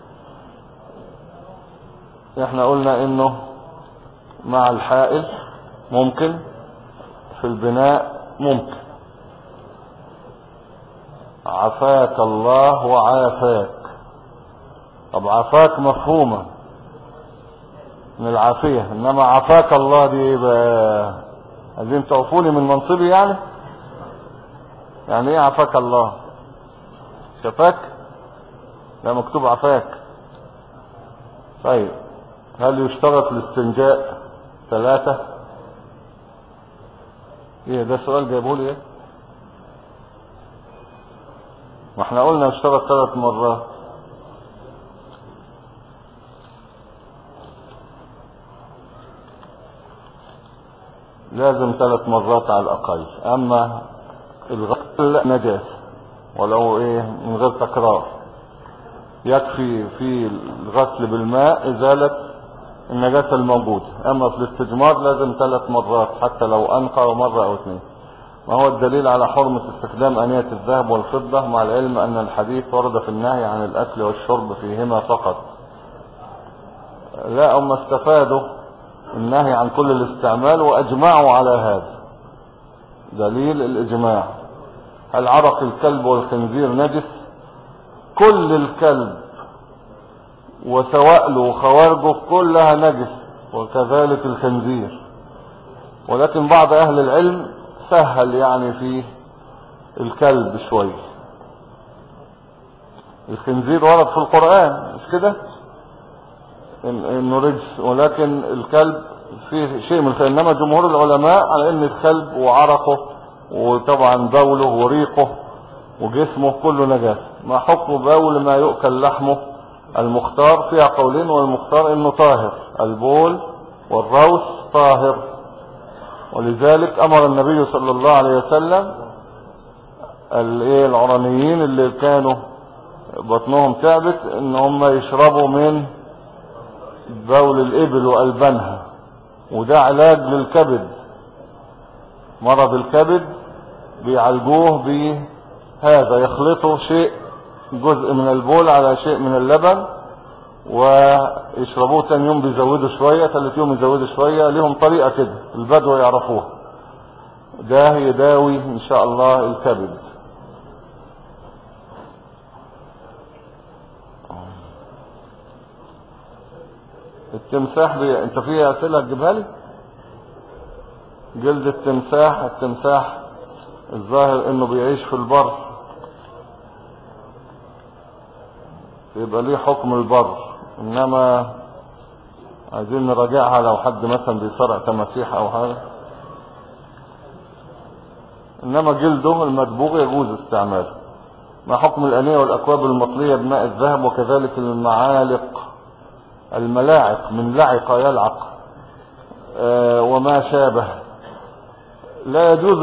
Speaker 1: احنا قلنا انه مع الحائل ممكن، في البناء ممكن. عفاك الله وعافاك، طب عافاك مفهومة من العافية، انما عافاك الله دي بقى عايزين تعفوني من منصبي يعني ايه عافاك الله؟ شفاك؟ لا، مكتوب عافاك. طيب هل يشترط الاستنجاء 3؟ ايه ده سؤال جايبه لي ايه؟ ما احنا قلنا يشترط 3 مرات. لازم 3 مرات على الأقل. أما الغسل نجاسة ولو من غير تكرار، يكفي في الغسل بالماء إزالة النجاسة الموجودة. أما في الاستجمار لازم 3 مرات حتى لو أنقى مرة أو 2. ما هو الدليل على حرمة استخدام آنية الذهب والفضة مع العلم أن الحديث ورد في النهي عن الأكل والشرب فيهما فقط؟ لا، هم استفادوا النهي عن كل الاستعمال وأجمعوا على هذا. دليل الإجماع. هل عرق الكلب والخنزير نجس؟ كل الكلب وسوائله وخوارجه كلها نجس، وكذلك الخنزير، ولكن بعض أهل العلم سهل يعني في الكلب شوية. الخنزير ورد في القرآن مش كده انه رجس، ولكن الكلب فيه شيء من الخير. انما جمهور العلماء على ان الكلب وعرقه وطبعا بوله وريقه وجسمه كله نجاسة. ما حكم بول ما يؤكل لحمه؟ المختار فيها قولين، والمختار انه طاهر. البول والروث طاهر، ولذلك امر النبي صلى الله عليه وسلم العرانيين اللي كانوا بطنهم تعبت ان هم يشربوا من بول الإبل وألبانها، وده علاج للكبد. مرض الكبد بيعالجوه بهذا، يخلطوا شيء جزء من البول على شيء من اللبن ويشربوه. تاني يوم بيزودوا شوية، ثالث يوم يزودوا شوية. ليهم طريقة كده البدو يعرفوها، ده يداوي إن شاء الله الكبد. التمساح انت فيه اسئله تجيبها لي؟ جلد التمساح الظاهر انه بيعيش في البر، يبقى ليه حكم البر، انما عايزين نراجعها لو حد مثلا بيصرع تماسيح او حاجه. انما جلده المدبوغ يجوز استعماله. ما حكم الانيه والاكواب المطليه بماء الذهب وكذلك الملاعق من لعق يلعق وما شابه؟ لا يجوز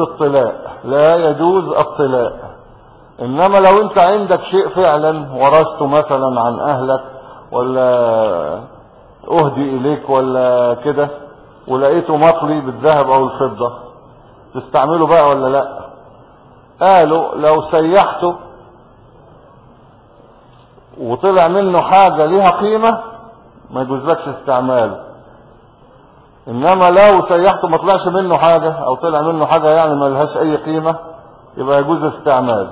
Speaker 1: الطلاء. انما لو انت عندك شيء فعلا ورثته مثلا عن اهلك ولا اهدي اليك ولا كده ولقيته مطلي بالذهب او الفضة، تستعمله بقى ولا لا؟ قالوا لو سيحته وطلع منه حاجة ليها قيمة ما يجوزلكش استعماله. انما لو سيحته ما طلعش منه حاجة او طلع منه حاجة يعني ما لهاش اي قيمة يبقى يجوز استعماله.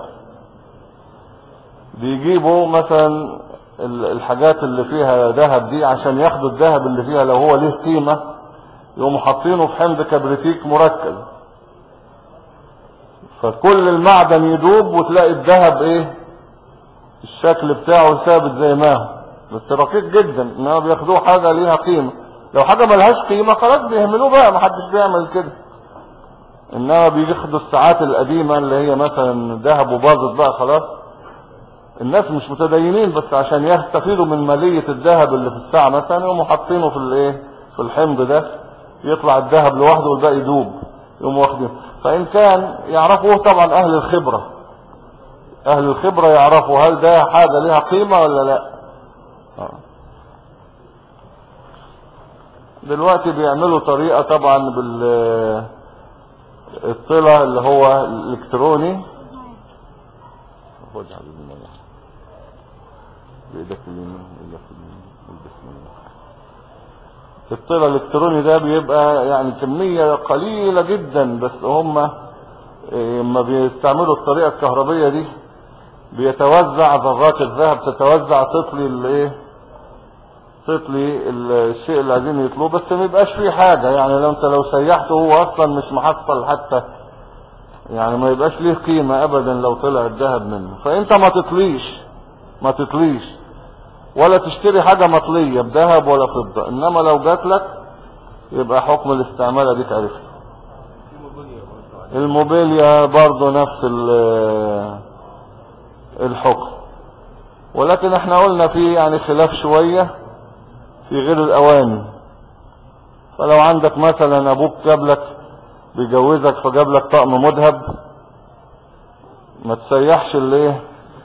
Speaker 1: بيجيبوا مثلا الحاجات اللي فيها ذهب دي عشان ياخدوا الذهب اللي فيها لو هو ليه قيمة، يقوموا حاطينه في حمض كبريتيك مركز فكل المعدن يدوب وتلاقي الذهب ايه الشكل بتاعه ثابت زي ما هو، بس رقيق جدا. انما بياخدوه حاجة ليها قيمة، لو حاجة ملهاش قيمة خلاص بيهملوه بقى، محدش بيعمل كده. انما بياخدوا الساعات القديمة اللي هي مثلا ذهب وباظت بقى خلاص، الناس مش متدينين بس عشان يستفيدوا من مالية الذهب اللي في الساعة مثلا يقوموا حاطينه في الايه في الحمض ده، يطلع الذهب لوحده والباقي يدوب، يقوموا واخدينه. فان كان يعرفوه طبعا اهل الخبرة، اهل الخبرة يعرفوا هل ده حاجة ليها قيمة ولا لا. دلوقتي بيعملوا طريقة طبعا بالطلع اللي هو الالكتروني. خد حبيبي بإيدك اليمين إيدك اليمين والبسم الله. الطلع الالكتروني ده بيبقى يعني كمية قليلة جدا، بس هم لما بيستعملوا الطريقة الكهربية دي بيتوزع ذرات الذهب، تتوزع تطلي الايه تطلي الشيء اللي عايزين يطلوه، بس ما يبقاش فيه حاجة. يعني لو سيحته هو اصلا مش محصل حتى، يعني ما يبقاش ليه قيمة ابدا لو طلع الذهب منه. فانت ما تطليش ولا تشتري حاجة مطلية بذهب ولا فضة، انما لو جات لك يبقى حكم الاستعمال اديك عرفت. الموبيليا برضو نفس الحكم، ولكن احنا قلنا فيه يعني خلاف شوية في غير الاواني. فلو عندك مثلا ابوك جاب لك بيجوزك فجاب لك طقم مذهب، ما تسيحش الايه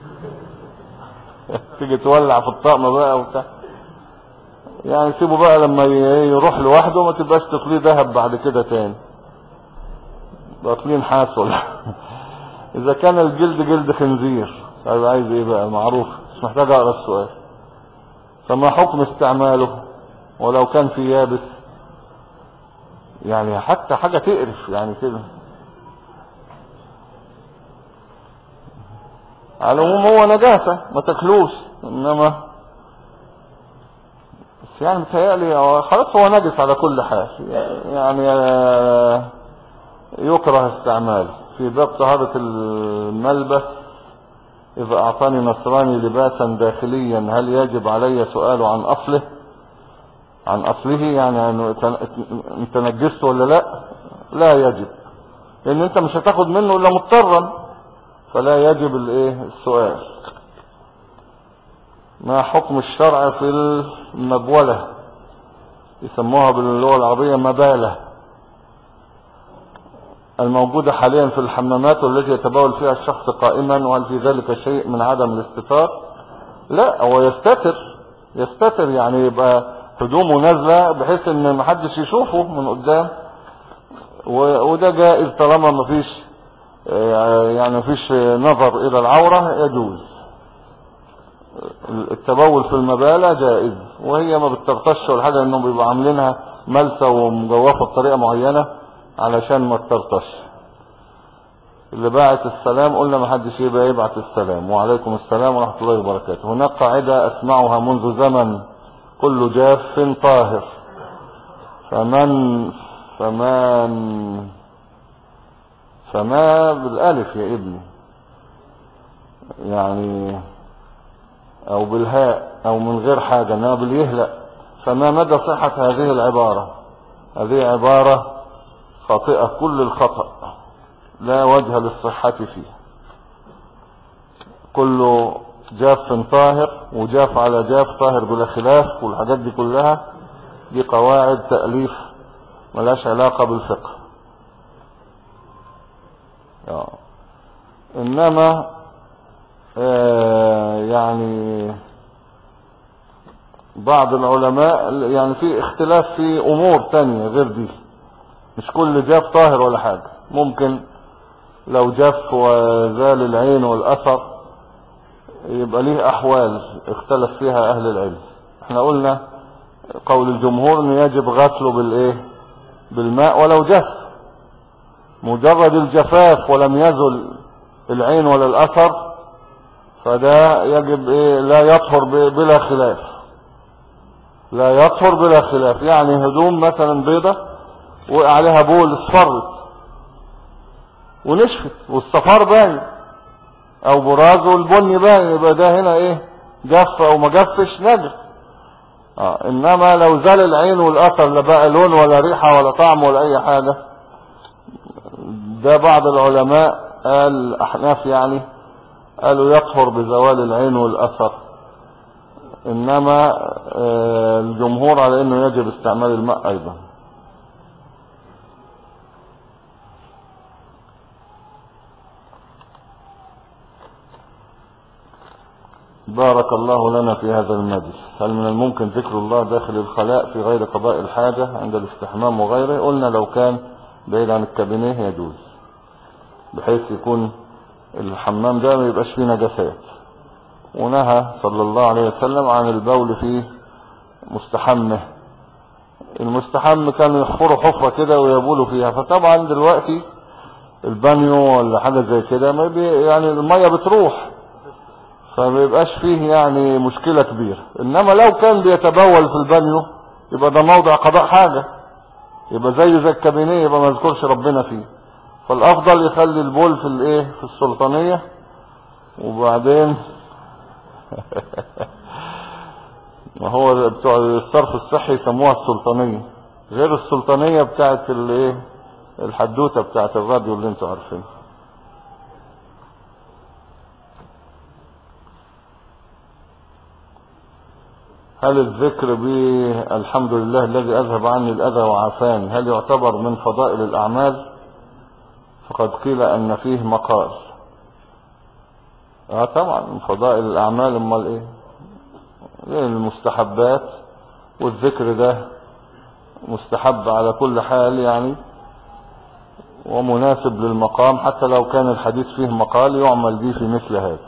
Speaker 1: تيجي تولع في الطقم بقى وبتاع، يعني سيبه بقى لما يروح لوحده، ما تبقاش تقليه ذهب بعد كده تاني، باطلين حاسل. اذا كان الجلد جلد خنزير طيب عايز ايه بقى، معروف مش محتاج اقرا السؤال. فما حكم استعماله ولو كان في يابس، يعني حتى حاجة تقرف يعني كده. على العموم هو نجاسة ما تاكلوش، انما بس يعني متهيألي خلاص هو نجس على كل حال، يعني يكره استعماله. في باب طهارة الملبس: إذا أعطاني نصراني لباسا داخليا هل يجب علي سؤاله عن أصله، يعني انت نجسته ولا لا؟ لا يجب، لأن انت مش هتاخد منه إلا مضطرا، فلا يجب السؤال. ما حكم الشرع في المبولة؟ يسموها باللغة العربية مبالة، الموجودة حاليا في الحمامات والتي يتبول فيها الشخص قائما، وهل في ذلك شيء من عدم الاستتار؟ لا، هو يستتر يعني يبقى هدومه نازلة بحيث ان محدش يشوفه من قدام، وده جائز طالما مفيش مفيش نظر الى العورة يجوز. التبول في المبالة جائز، وهي ما بتغطش ولا حاجة، انهم بيبقوا عاملينها ملسة ومجوفة بطريقة معينة علشان ما تطرطش. اللي باعت السلام قلنا ما حدش يبقى يبعت السلام. وعليكم السلام ورحمة الله وبركاته. هناك قاعدة اسمعها منذ زمن: كل جاف طاهر، فما بالالف يا ابني، يعني او بالهاء او من غير حاجة، انما باليهلأ. فما مدى صحة هذه العبارة؟ هذه عبارة خاطئة كل الخطأ، لا وجه للصحة فيه. كل جاف طاهر، وجاف على جاف طاهر بلا خلاف، والحاجات دي كلها دي قواعد تأليف ملاش علاقة بالفقه. انما يعني بعض العلماء يعني في اختلاف في امور تانية غير دي، مش كل جاف طاهر ولا حاجة. ممكن لو جاف وزال العين والاثر يبقى ليه احوال اختلف فيها اهل العلم. احنا قلنا قول الجمهور ان يجب غسله بالماء ولو جف. مجرد الجفاف ولم يزل العين ولا الاثر فده يجب لا يطهر بلا خلاف، لا يطهر بلا خلاف. يعني هدوم مثلا بيضة وقع عليها بول اصفرت، ونشفت والصفار باين او براز والبني باين، يبقى ده هنا ايه؟ جف او ما جفش نجس. انما لو زال العين والاثر لا بقى لون ولا ريحة ولا طعم ولا اي حاجة، ده بعض العلماء قال الاحناف يعني قالوا يطهر بزوال العين والاثر، انما الجمهور على انه يجب استعمال الماء ايضا. بارك الله لنا في هذا المجلس. هل من الممكن ذكر الله داخل الخلاء في غير قضاء الحاجة عند الاستحمام وغيره؟ قلنا لو كان بعيد عن الكابينيه يجوز، بحيث يكون الحمام ده ما يبقاش فيه نجاسات. ونهى صلى الله عليه وسلم عن البول في مستحمه. المستحم كانوا يحفروا حفرة كده ويبولوا فيها، فطبعا دلوقتي البانيو ولا حاجة زي كده ما يعني المية بتروح، فما يبقاش فيه يعني مشكلة كبيرة. انما لو كان بيتبول في البانيو يبقى ده موضع قضاء حاجة، يبقى زيه زي الكابينيه، يبقى ما يذكرش ربنا فيه. فالافضل يخلي البول في الايه، في السلطانية. وبعدين ما هو بتوع الصرف الصحي يسموها السلطانية، غير السلطانية بتاعت الايه، الحدوتة بتاعت الراديو اللي انتوا عارفين. هل الذكر بالحمد لله الذي اذهب عني الاذى وعافاني هل يعتبر من فضائل الاعمال؟ فقد قيل ان فيه مقال. طبعا من فضائل الاعمال. امال ايه؟ المستحبات، والذكر ده مستحب على كل حال يعني، ومناسب للمقام، حتى لو كان الحديث فيه مقال يعمل به في مثل هذا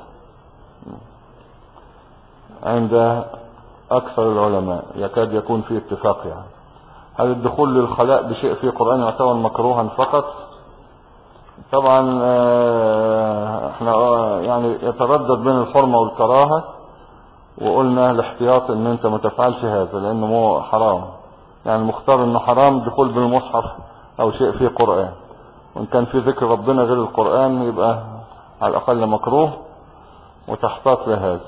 Speaker 1: عند اكثر العلماء، يكاد يكون فيه اتفاق يعني. هل الدخول للخلاء بشيء في القرآن يعتبر مكروها فقط؟ طبعا احنا يعني يتردد بين الحرمة والكراهة، وقلنا الاحتياط ان انت ما تفعلش هذا لانه مو حرام، يعني مختار انه حرام الدخول بالمصحف او شيء فيه قرآن، وان كان في ذكر ربنا غير القرآن يبقى على الاقل مكروه، وتحتاط لهذا.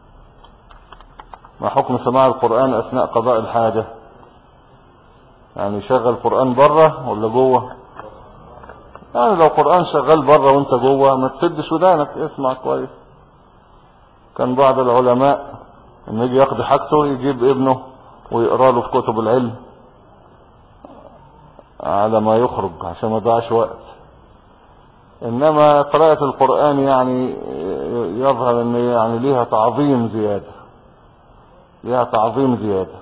Speaker 1: ما حكم سماع القرآن اثناء قضاء الحاجة؟ يعني شغل القرآن بره ولا جوه؟ يعني لو قرآن شغال بره وانت جوه ما تسدش ودانك، اسمع كويس. كان بعض العلماء لما يجي يقضي حاجته يجيب ابنه ويقرأ له في كتب العلم على ما يخرج عشان ما يضيعش وقت. انما قراءة القرآن يعني يظهر ان يعني ليها تعظيم زيادة، ليها تعظيم زيادة.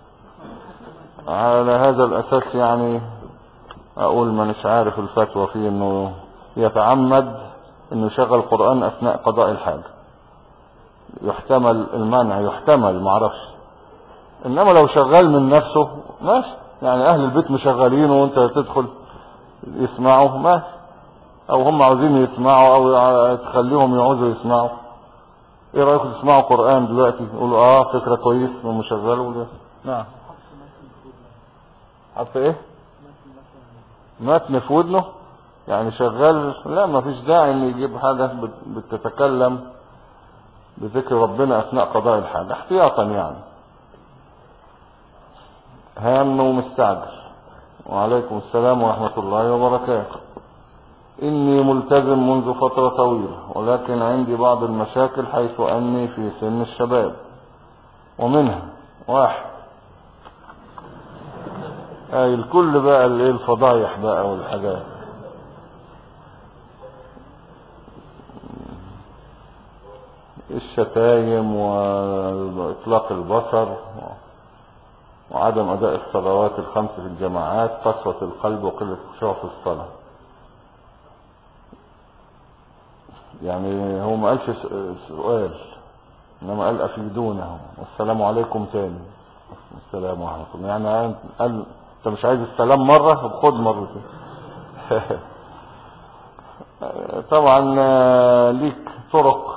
Speaker 1: على هذا الاساس يعني اقول ما مش عارف الفتوى فيه انه يتعمد انه يشغل القرآن اثناء قضاء الحاجة. يحتمل المنع، يحتمل معرفش. انما لو شغال من نفسه ماشي، يعني اهل البيت مشغلينه وانت تدخل يسمعوا ماشي، او هم عاوزين يسمعوا او تخليهم يعوزوا يسمعوا. ايه رأيكم تسمعوا قرآن دلوقتي؟ يقولوا فكرة كويس ومشغله. نعم. حتى ايه؟ متن في ودنه يعني شغال. لا، ما فيش داعي ان يجيب حاجة بتتكلم بذكر ربنا اثناء قضاء الحاجة، احتياطا يعني. هام ومستعجل. وعليكم السلام ورحمة الله وبركاته. اني ملتزم منذ فترة طويلة، ولكن عندي بعض المشاكل حيث اني في سن الشباب، ومنها 1 الكل بقى الفضايح بقى والحاجات، الشتايم واطلاق البصر وعدم اداء الصلوات ال5 في الجماعات، قسوة القلب وقلة الخشوع في الصلاة. يعني هو ما قالش سؤال، انما قال افيدونه والسلام عليكم تاني. السلام ورحمة الله. يعني قال انت مش عايز السلام مرة وخد مرتين. طبعا ليك طرق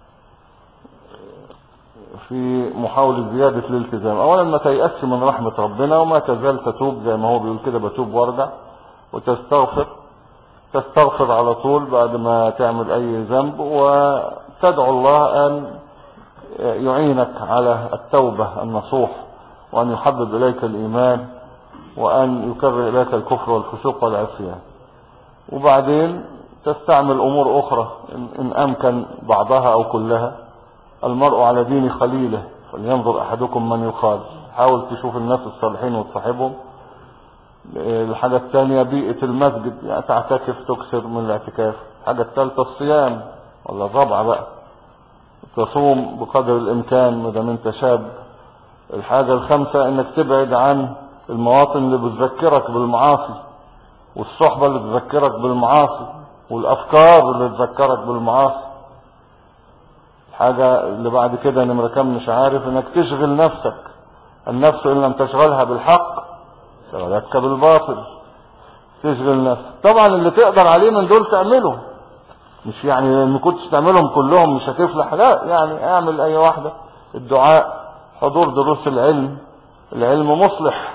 Speaker 1: في محاولة زيادة الالتزام. اولا ما تيأسش من رحمة ربنا، وما تزال تتوب زي ما هو بيقول كده، بتوب وارجع وتستغفر تستغفر على طول بعد ما تعمل أي ذنب، وتدعو الله أن يعينك على التوبة النصوح، وأن يحبب إليك الإيمان، وأن يكرر إليك الكفر والفسوق والعصيان. وبعدين تستعمل أمور أخرى إن أمكن بعضها أو كلها. المرء على دين خليله فلينظر أحدكم من يخالف. حاول تشوف الناس الصالحين وتصاحبهم. الحاجة الثانية بيئة المسجد، يعني تعتكف، تكسر من الاعتكاف. الحاجة الثالثة الصيام، ولا الرابعة بقى تصوم بقدر الإمكان مدام انت شاب. الحاجة الخامسة انك تبعد عن المواطن اللي بتذكرك بالمعاصي، والصحبة اللي تذكرك بالمعاصي، والأفكار اللي تذكرك بالمعاصي. الحاجة اللي بعد كده نمرة كام مش عارف، انك تشغل نفسك. النفس ان لم تشغلها بالحق شغلتك بالباطل. تشغل نفسك. طبعا اللي تقدر عليه من دول تعمله، مش يعني ما كنتش تعملهم كلهم مش هتفلح، لا، يعني اعمل اي واحدة. الدعاء، حضور دروس العلم، العلم مصلح.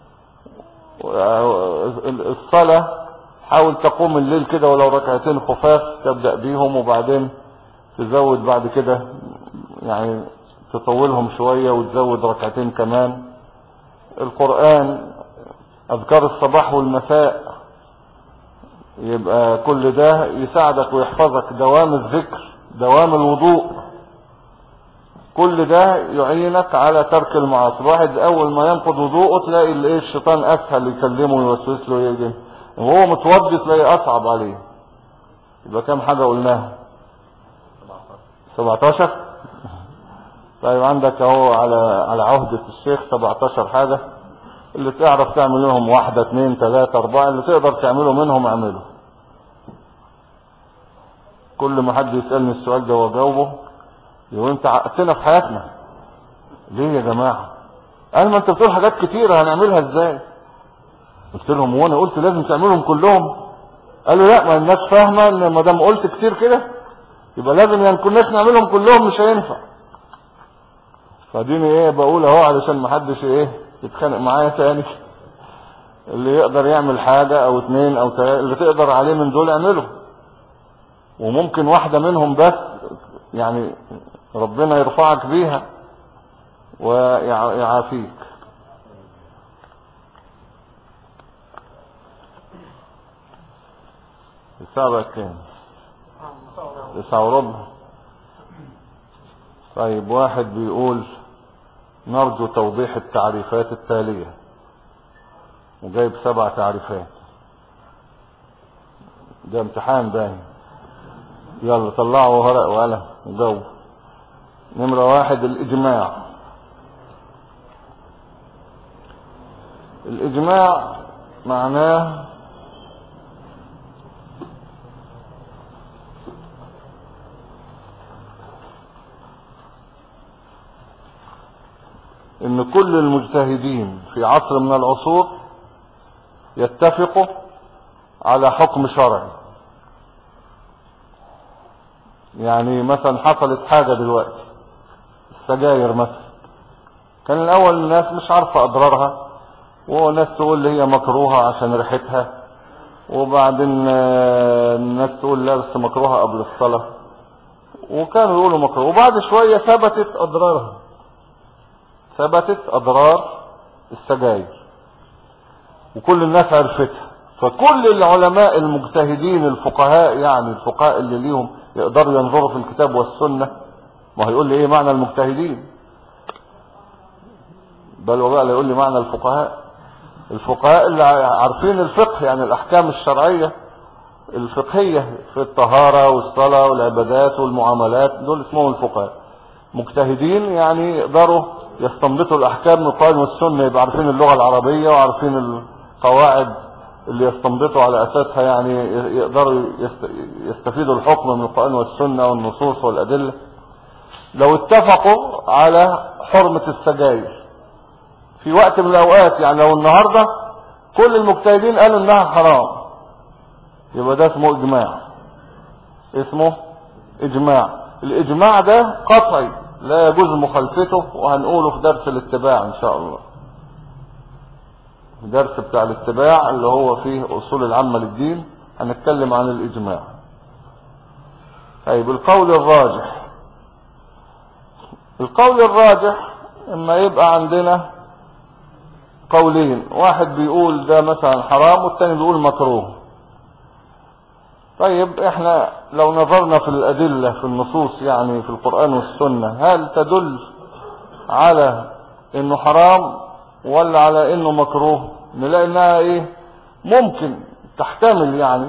Speaker 1: الصلاة حاول تقوم الليل كده ولو ركعتين خفاف تبدأ بيهم، وبعدين تزود بعد كده، يعني تطولهم شوية وتزود ركعتين كمان. القرآن، أذكار الصباح والمساء، يبقى كل ده يساعدك ويحفظك. دوام الذكر، دوام الوضوء، كل ده يعينك على ترك المعاصي. الواحد أول ما ينقض وضوءه تلاقي الشيطان أسهل يكلمه ويوسوس له يجي، وهو متوضي تلاقي أصعب عليه. يبقى كم حاجة قلناها؟ 17. طيب عندك اهو على عهدة الشيخ 17 حاجة. اللي تعرف تعمل منهم 1 2 3 4، اللي تقدر تعمله منهم اعمله. كل ما حد يسألني السؤال ده واجاوبه، يقول انت عقتنا في حياتنا ليه يا جماعة؟ قال ما انت بتقول حاجات كتيرة هنعملها ازاي؟ قلت لهم وانا قلت لازم تعملهم كلهم؟ قالوا لا، ما الناس فاهمة ان ما دام قلت كتير كده يبقى لازم يعني كناش نعملهم كلهم، مش هينفع. فديني بقول اهو علشان ما حدش يتخانق معايا تاني. اللي يقدر يعمل حاجة او 2 أو 3، اللي تقدر عليه من دول اعمله. وممكن واحدة منهم بس يعني ربنا يرفعك بيها ويعافيك. الساعة بقى كام؟ 9:15. طيب واحد بيقول نرجو توضيح التعريفات التالية، وجايب 7 تعريفات. ده امتحان باين. يلا طلعوا ورق وقلم وجاوب. نمرة 1 الإجماع. الإجماع معناه ان كل المجتهدين في عصر من العصور يتفقوا على حكم شرعي. يعني مثلا حصلت حاجة دلوقتي، السجاير مثلا، كان الاول الناس مش عارفة اضرارها، وناس تقول لي هي مكروهة عشان ريحتها، وبعدين الناس تقول لا بس مكروهة قبل الصلاة، وكانوا يقولوا مكروه. وبعد شوية ثبتت اضرارها، ثبتت اضرار السجاير وكل الناس عرفتها. فكل العلماء المجتهدين الفقهاء، يعني الفقهاء اللي ليهم يقدروا ينظروا في الكتاب والسنة، ما هيقول لي ايه معنى المجتهدين؟ بل وبقى يقول لي معنى الفقهاء اللي عارفين الفقه، يعني الاحكام الشرعية الفقهية في الطهارة والصلاة والعبادات والمعاملات، دول اسمهم الفقهاء. مجتهدين يعني يقدروا يستنبطوا الاحكام من القرآن والسنة، يبقى عارفين اللغة العربية وعارفين القواعد اللي يستنبطوا على اساسها، يعني يقدروا يستفيدوا الحكم من القرآن والسنة والنصوص والادلة. لو اتفقوا على حرمة السجاير في وقت من الاوقات، يعني لو النهاردة كل المجتهدين قالوا انها حرام، يبقى ده اسمه اجماع. اسمه اجماع. الاجماع ده قطعي لا يجوز مخالفته، وهنقوله في درس الاتباع ان شاء الله. درس بتاع الاتباع اللي هو فيه اصول العامة للدين هنتكلم عن الإجماع. طيب القول الراجح. القول الراجح اما يبقى عندنا قولين، واحد بيقول ده مثلا حرام والتاني بيقول مكروه. طيب احنا لو نظرنا في الأدلة في النصوص يعني في القرآن والسنة، هل تدل على انه حرام ولا على انه مكروه؟ نلاقي انها ايه، ممكن تحتمل يعني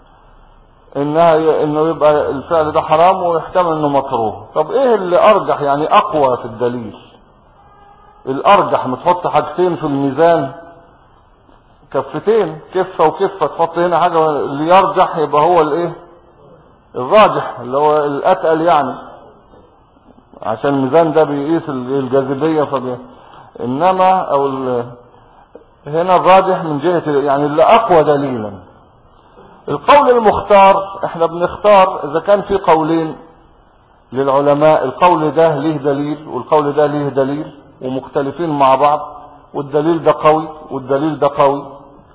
Speaker 1: انه يبقى الفعل ده حرام ويحتمل انه مكروه. طب ايه اللي ارجح يعني اقوى في الدليل؟ الارجح متحط حاجتين في الميزان، كفتين، كفة وكفة، تحط هنا حاجة اللي يرجح يبقى هو الايه الراجح اللي هو الاتقل يعني، عشان الميزان ده بيقيس الجاذبية انما او هنا الراجح من جهة يعني اللي اقوى دليلا. القول المختار احنا بنختار اذا كان في قولين للعلماء، القول ده ليه دليل والقول ده ليه دليل ومختلفين مع بعض، والدليل ده قوي والدليل ده قوي،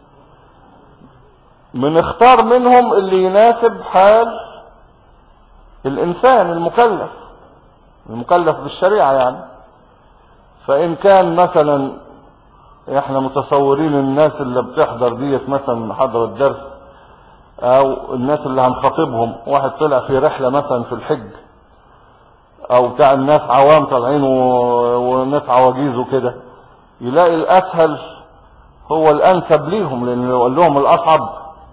Speaker 1: بنختار منهم اللي يناسب حال الانسان المكلف بالشريعة يعني. فان كان مثلا احنا متصورين الناس اللي بتحضر ديت مثلا حضر الدرس او الناس اللي هنخاطبهم، واحد طلع في رحلة مثلا في الحج او بتاع الناس عوام طالعين وناس عواجيز وكده، يلاقي الاسهل هو الانسب ليهم، لان لو قال لهم الاصعب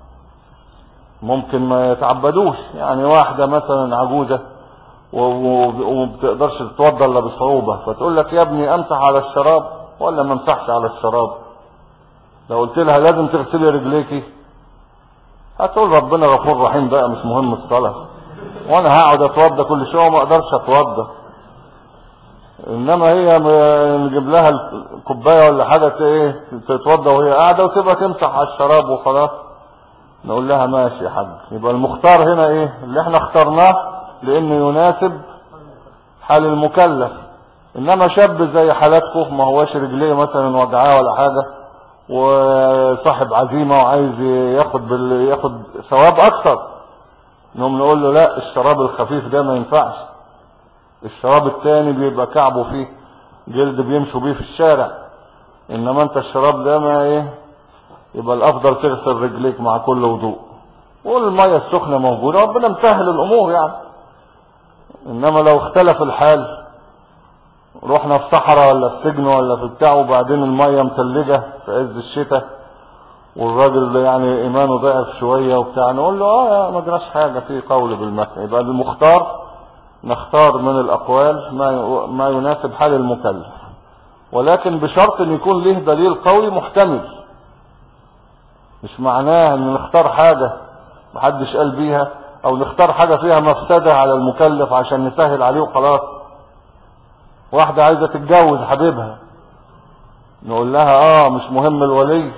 Speaker 1: ممكن ما يتعبدوش. يعني واحدة مثلا عجوزة ومبتقدرش تتوضى الا بصعوبة، فتقول لك يا ابني امسح على الشراب ولا ما امسحش على الشراب؟ لو قلت لها لازم تغسلي رجليكي هتقول ربنا غفور رحيم بقى مش مهم الصلاة، وانا هقعد اتوضى كل شوية وما اقدرش اتوضى. انما هي نجيب لها الكوبايه ولا حاجه ايه تتوضى وهي قاعده وتبقى تمسح على الشراب وخلاص، نقول لها ماشي يا حاج. يبقى المختار هنا ايه اللي احنا اخترناه لانه يناسب حال المكلف. انما شاب زي حالاتكم ما هواش رجليه مثلا وجعاه ولا حاجه وصاحب عزيمه وعايز ياخد ثواب اكتر، نقوم نقول له لا الشراب الخفيف ده ما ينفعش، الشراب التاني بيبقى كعبه فيه جلد بيمشوا بيه في الشارع، انما انت الشراب ده ما ايه، يبقى الافضل تغسل رجليك مع كل وضوء، والمية السخنة موجودة ربنا مسهل الامور يعني. انما لو اختلف الحال رحنا في صحراء ولا في سجن ولا في بتاع وبعدين المية متلجة في عز الشتاء والراجل يعني ايمانه ضعف شوية وبتاع، نقول له ما جراش حاجة، في قول بالمسح. يبقى المختار نختار من الاقوال ما يناسب حال المكلف، ولكن بشرط ان يكون له دليل قوي محتمل. مش معناه ان نختار حاجة محدش قال بيها او نختار حاجة فيها مفسدة على المكلف عشان نسهل عليه وخلاص. واحدة عايزة تتجوز حبيبها نقول لها مش مهم الولي،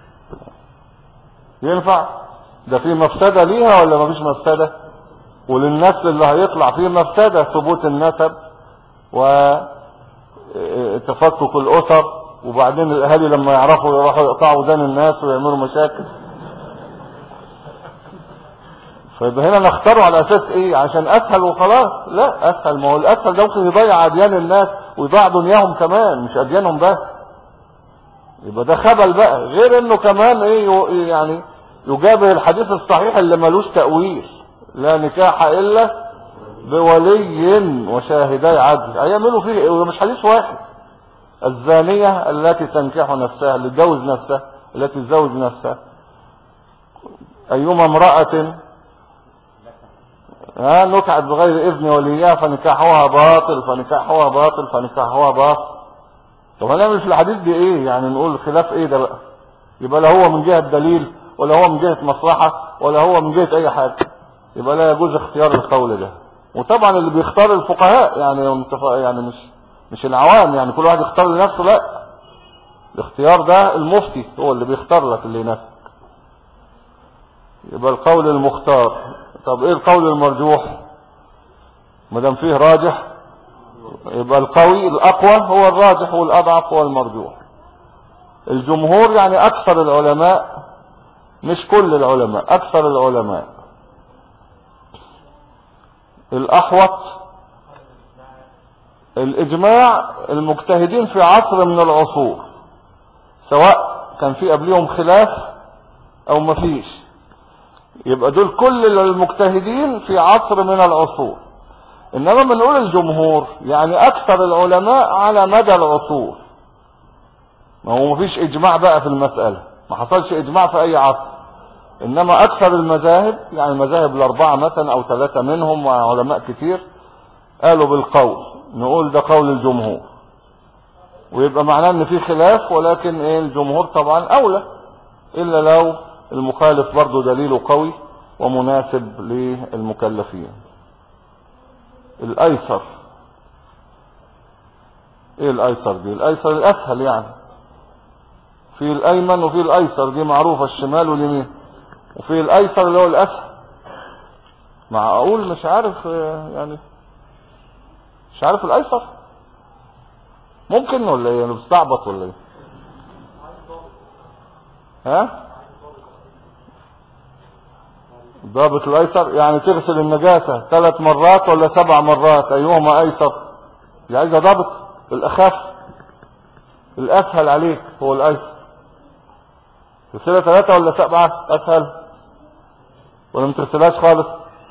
Speaker 1: ينفع؟ ده في مفسدة ليها ولا مفيش مفسدة؟ وللنسل اللي هيطلع فيه مفسدة، ثبوت النسب وتفكك الأسر، وبعدين الأهالي لما يعرفوا يروحوا يقطعوا ودان الناس ويعملوا مشاكل. فيبقى هنا نختاره على أساس إيه؟ عشان أسهل وخلاص؟ لا أسهل، ما هو الأسهل ده ممكن يضيع أديان الناس ويضيع دنياهم كمان مش أديانهم بس، يبقى ده خبل بقى. غير إنه كمان إيه يعني يجابه الحديث الصحيح اللي ملوش تأويل، لا نكاح إلا بولي وشاهدي عدل. هيعملوا فيه مش حديث واحد، الزانية التي تنكح نفسها اللي تزوج نفسها التي تزوج نفسها، أيما امرأة نكحت بغير إذن وليها فنكاحها باطل فنكاحها باطل فنكاحها باطل. طب هنعمل في الحديث دي ايه يعني؟ نقول خلاف ايه ده بقى؟ يبقى لا هو من جهة دليل ولا هو من جهة مصلحة ولا هو من جهة اي حاجة، يبقى لا يجوز اختيار القول ده. وطبعا اللي بيختار الفقهاء يعني مش العوام، يعني كل واحد يختار لنفسه، لا الاختيار ده المفتي هو اللي بيختار لك اللي يناسبك. يبقى القول المختار. طب ايه القول المرجوح؟ ما دام فيه راجح يبقى القوي الاقوى هو الراجح والاضعف هو المرجوح. الجمهور يعني اكثر العلماء مش كل العلماء، اكثر العلماء. الاحوط الاجماع المجتهدين في عصر من العصور، سواء كان في قبلهم خلاف او مفيش، يبقى دول كل المجتهدين في عصر من العصور. انما بنقول الجمهور يعني اكثر العلماء على مدى العصور. ما هو مفيش اجماع بقى في المسألة، ما حصلش اجماع في اي عصر، انما اكثر المذاهب يعني المذاهب الاربعة مثلا او 3 منهم وعلماء كتير قالوا بالقول، نقول ده قول الجمهور، ويبقى معناه ان في خلاف، ولكن ايه الجمهور طبعا اولى، الا لو المخالف برضو دليله قوي ومناسب للمكلفين. الايسر، ايه الايسر دي؟ الايسر الاسهل يعني، في الايمن وفي الايسر، دي معروفة، الشمال واليمين، وفي الايسر اللي هو الاسهل. معقول مش عارف يعني، مش عارف الايسر ممكن ولا ايه؟ انا بستعبط ولا ايه؟ ها؟ ضابط الايسر يعني تغسل النجاسة 3 مرات ولا 7 مرات، ايهما ايسر؟ دي عايزة ضابط. الاخف الاسهل عليك هو الايسر، تغسلها 3 ولا 7 اسهل، ولا ما تغسلهاش خالص؟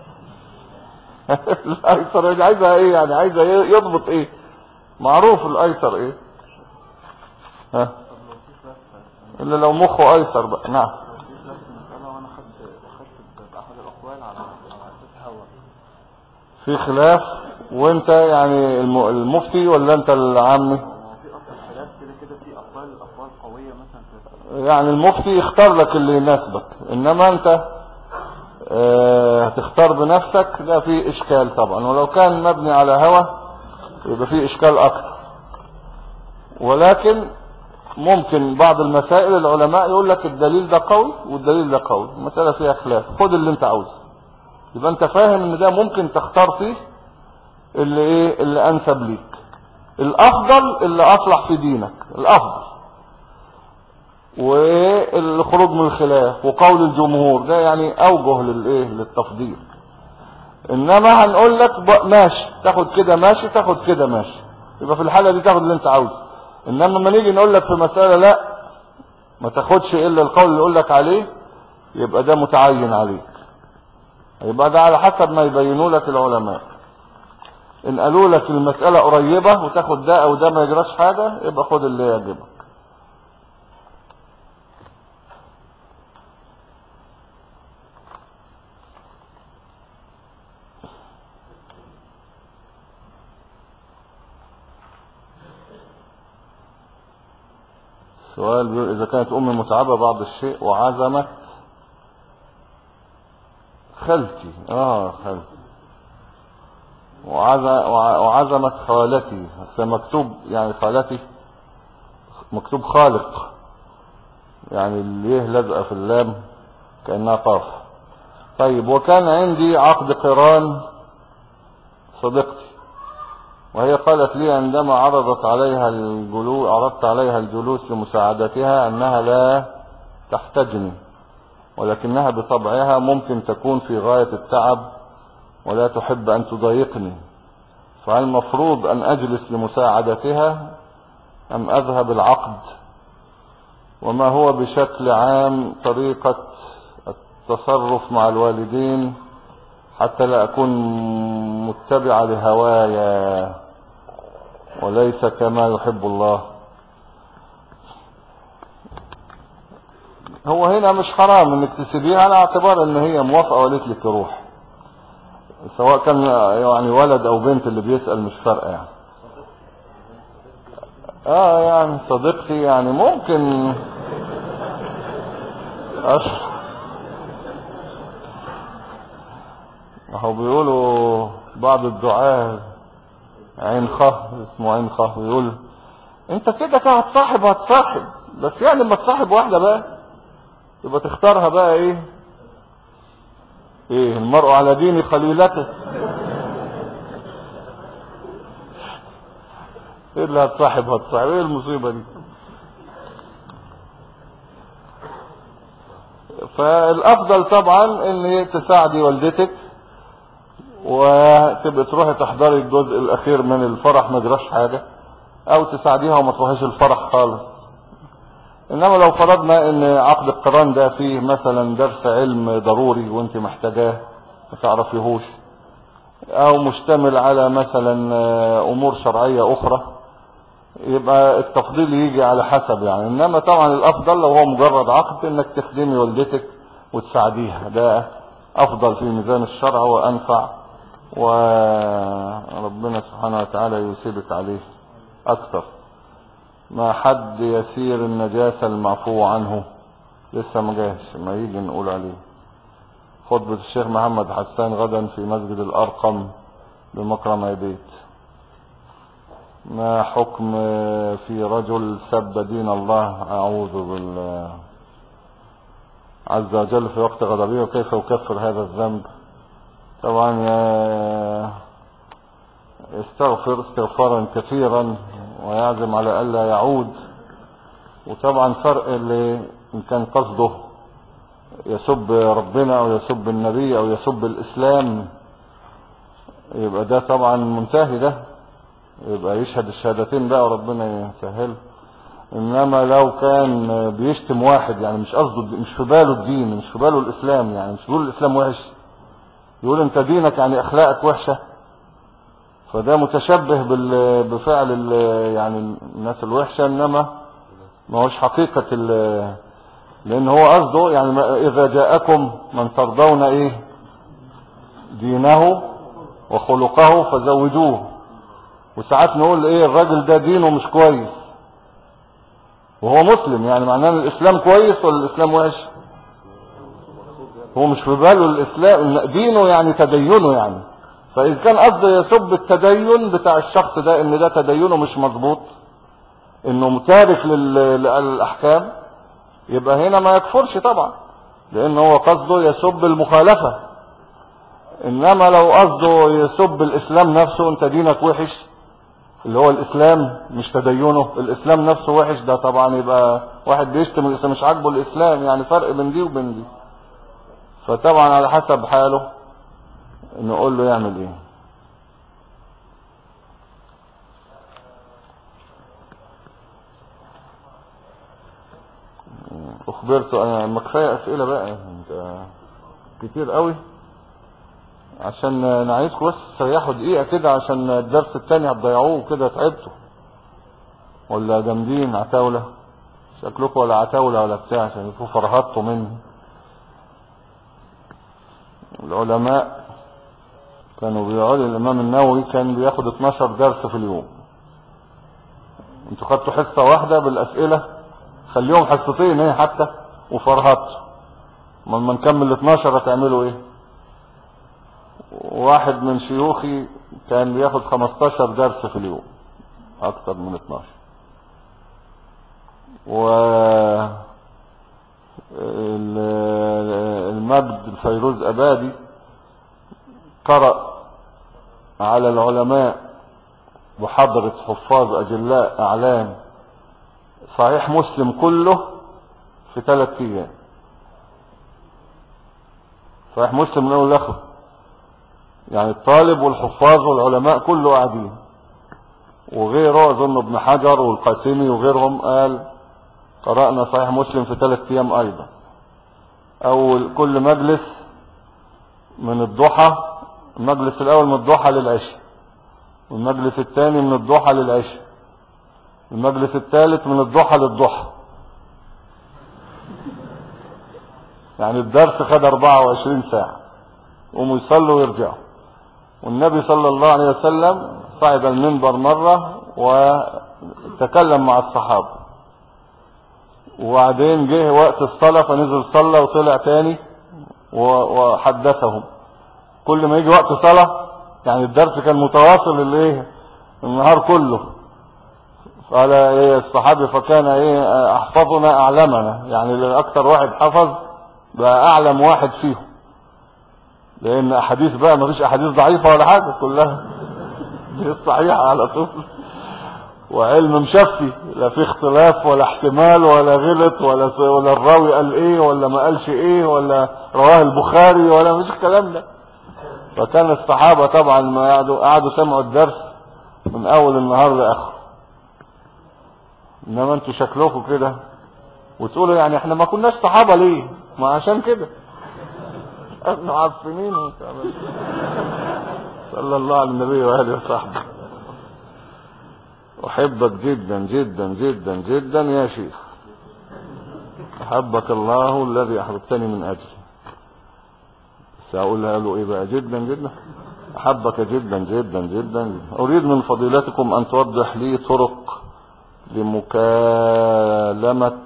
Speaker 1: الايسر دي عايزة ايه يعني؟ عايزة يضبط ايه؟ معروف الايسر ايه؟ ها؟ الا لو مخه ايسر بقى. نعم. في خلاف وانت يعني المفتي ولا انت العامي؟
Speaker 2: في اصلا خلاف كده في اقوال قويه مثلا
Speaker 1: يعني المفتي يختار لك اللي يناسبك، انما انت هتختار بنفسك، ده في اشكال طبعا، ولو كان مبني على هوى يبقى في اشكال اكتر. ولكن ممكن بعض المسائل العلماء يقول لك الدليل ده قوي والدليل ده قوي، المسألة فيها خلاف، خد اللي انت عاوزه، يبقى انت فاهم ان ده ممكن تختار فيه اللي ايه اللي انسب ليك. الافضل اللي اصلح في دينك، الافضل، والخروج من الخلاف وقول الجمهور، ده يعني اوجه للايه للتفضيل. انما هنقول لك ماشي تاخد كده ماشي، تاخد كده ماشي، يبقى في الحالة دي تاخد اللي انت عاوزه. انما لما نيجي نقول لك في مسألة لا ما تاخدش الا القول اللي يقول لك عليه، يبقى ده متعين عليك، يبقى ده على حسب ما يبينوا لك العلماء. ان قالوا لك المسألة قريبة وتاخد ده او ده ما يجراش حاجة، يبقى خد اللي يعجبك. سؤال بيقول اذا كانت امي متعبة بعض الشيء وعزمت خالتي خالتي وعزمت خالتي، مكتوب يعني خالتي مكتوب خالق، يعني اللي لازقه في اللام كأنها قاف. طيب وكان عندي عقد قران صديقتي، وهي قالت لي عندما عرضت عليها الجلوس لمساعدتها أنها لا تحتجني، ولكنها بطبعها ممكن تكون في غاية التعب ولا تحب أن تضايقني، فهل المفروض أن أجلس لمساعدتها أم أذهب العقد؟ وما هو بشكل عام طريقة التصرف مع الوالدين حتى لا أكون متبعة لهوايا وليس كما يحب الله؟ هو هنا مش حرام انك تسيبيها على اعتبار ان هي موافقة وقالت لك روح، سواء كان يعني ولد او بنت، اللي بيسأل مش فارقة يعني. يعني صديقتي يعني ممكن هو بيقولوا بعض الدعاة عين خه، اسمه عين خه، بيقول انت كده هتصاحب بس يعني لما تصاحب واحدة بقى يبقى تختارها بقى ايه المرء على دين خليلته. ايه اللي هتصاحب ايه المصيبة دي؟ فالافضل طبعا ان تساعدي والدتك وتبقى تروحي تحضري الجزء الاخير من الفرح ما جراش حاجة، او تساعديها وما تروحيش الفرح خالص. انما لو فرضنا ان عقد القران ده فيه مثلا درس علم ضروري وانت محتاجاه ما تعرفيهوش، او مشتمل على مثلا امور شرعية اخرى، يبقى التفضيل يجي على حسب يعني. انما طبعا الافضل لو هو مجرد عقد انك تخدمي والدتك وتساعديها، ده افضل في ميزان الشرع وانفع، وربنا سبحانه وتعالى يثيبك عليه اكثر. ما حد يسير النجاسة المعفو عنه لسه ما جاهش، ما يجي نقول عليه. خطبة الشيخ محمد حسان غدا في مسجد الارقم بمكرم عبيد. ما حكم في رجل سب دين الله اعوذ بالله عز وجل في وقت غضبه، وكيف يكفر هذا الذنب؟ طبعا يستغفر استغفارا كثيرا ويعزم على الا يعود. وطبعا فرق اللي ان كان قصده يسب ربنا او يسب النبي او يسب الاسلام، يبقى ده طبعا منتهي، ده يبقى يشهد الشهادتين بقى وربنا يسهل. انما لو كان بيشتم واحد يعني مش قصده، مش في باله الدين، مش في باله الاسلام، يعني مش بيقول الاسلام وحش، يقول انت دينك يعني اخلاقك وحشة، فده متشبه بفعل يعني الناس الوحشة، انما ما هوش حقيقة لان هو قصده يعني اذا جاءكم من ترضون ايه دينه وخلقه فزوجوه. وساعات نقول ايه الراجل ده دينه مش كويس وهو مسلم، يعني معناه ان الاسلام كويس ولا الاسلام وحش؟ هو مش في باله الاسلام، دينه يعني تدينه يعني. فاذا كان قصده يسب التدين بتاع الشخص ده ان ده تدينه مش مظبوط، انه متارك للاحكام، يبقى هنا ما يكفرش طبعا، لان هو قصده يسب المخالفة. انما لو قصده يسب الاسلام نفسه، انت دينك وحش، اللي هو الاسلام مش تدينه، الاسلام نفسه وحش، ده طبعا يبقى واحد بيشتم الاسلام مش عاجبه الاسلام، يعني فرق بين دي وبين دي. فطبعا على حسب حاله نقول له يعمل ايه. اخبرت انا، ما كفايه اسئله بقى، انت كتير قوي، عشان نعيزكم بس تريحوا دقيقه كده، عشان الدرس التاني هتضيعوه كده، تعبتوا ولا جامدين عتاوله شكلكم، ولا عتاوله ولا بتاع، عشان يكونوا فرهطتوا مني. العلماء كانوا بيقعدوا، الامام النووي كان بياخد 12 درس في اليوم، انتوا خدتوا حصه واحده بالاسئله، خليهم حصتين ايه حتى وفرهطوا، ما نكمل 12 هتعملوا ايه؟ واحد من شيوخي كان بياخد 15 درس في اليوم، اكتر من 12. و المجد الفيروز أبادي قرأ على العلماء بحضرة حفاظ أجلاء أعلام صحيح مسلم كله في 3 أيام، صحيح مسلم من أول لآخره، يعني الطالب والحفاظ والعلماء كله قاعدين، وغيره أظن ابن حجر والقاسمي وغيرهم قال قرأنا صحيح مسلم في 3 أيام أيضا. أول كل مجلس من الضحى، المجلس الأول من الضحى للعشاء، والمجلس الثاني من الضحى للعشاء، المجلس الثالث من الضحى للضحى، يعني الدرس خد 24 ساعة، قوموا يصلوا ويرجعوا. والنبي صلى الله عليه وسلم صعد المنبر مرة وتكلم مع الصحابة، وبعدين جه وقت الصلاة فنزل صلى وطلع تاني وحدثهم. كل ما يجي وقت صلاة، يعني الدرس كان متواصل النهار كله. قال الصحابي فكان احفظنا اعلمنا، يعني اكتر واحد حفظ بقى اعلم واحد فيهم، لان احاديث بقى ما فيش احاديث ضعيفة ولا حاجة، كلها دي الصحيحة على طول. وعلم مشفي، لا في اختلاف ولا احتمال ولا غلط ولا الراوي قال ايه ولا ما قالش ايه ولا رواه البخاري ولا مش الكلام ده. فكان الصحابة طبعا ما قعدوا سمعوا الدرس من اول النهار لاخره. انما انتوا شكلكم كده وتقولوا يعني احنا ما كناش صحابة ليه؟ ما عشان كده احنا عارفين. صلى الله على النبي وآله وصحبه. أحبك جدا جدا جدا جدا يا شيخ، أحبك الله الذي أحببتني من أجله. سأقولها له إيه بقى؟ جدا جدا أحبك جدا جدا جدا. أريد من فضيلتكم أن توضح لي طرق لمكالمة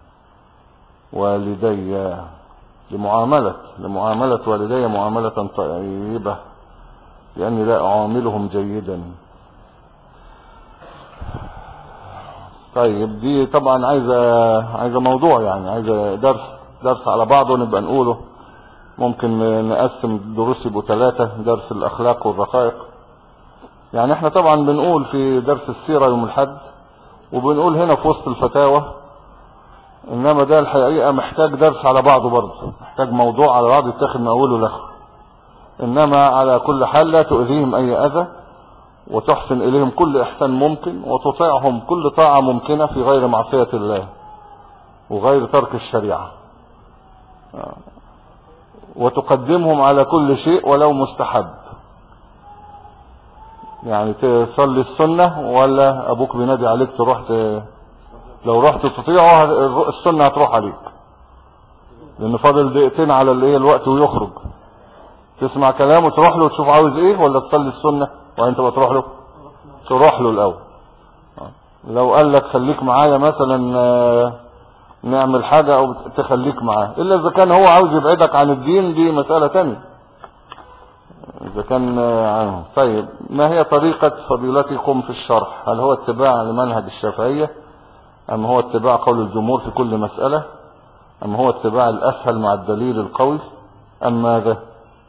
Speaker 1: والدي، لمعاملة والدي معاملة طيبة، لأني لا أعاملهم جيدا. طيب دي طبعا عايزة موضوع، يعني عايزة درس على بعضه نبقى نقوله. ممكن نقسم دروس يبقوا 3، درس الأخلاق والرقائق. يعني احنا طبعا بنقول في درس السيرة يوم الحد، وبنقول هنا في وسط الفتاوى، انما ده الحقيقة محتاج درس على بعضه برضه، محتاج موضوع على بعضه يتاخد من اوله لاخره. انما على كل حال لا تؤذيهم اي اذى، وتحسن اليهم كل احسان ممكن، وتطيعهم كل طاعة ممكنة في غير معصية الله وغير ترك الشريعة، وتقدمهم على كل شيء ولو مستحب. يعني تصلي السنة ولا ابوك بينادي عليك تروح لو رحت تطيعه السنة هتروح عليك، لان فاضل دقيقتين على الوقت ويخرج. تسمع كلامه تروح له تشوف عاوز ايه، ولا تصلي السنة وانت بتروح له؟ تروح له الاول. لو قال لك خليك معايا مثلا نعمل حاجة او تخليك معاه، الا اذا كان هو عاوز يبعدك عن الدين، دي مسألة تانية اذا كان عنه. طيب ما هي طريقة فضيلتكم في الشرح؟ هل هو اتباع لمنهج الشافعية، ام هو اتباع قول الجمهور في كل مسألة، ام هو اتباع الاسهل مع الدليل القوي، ام ماذا؟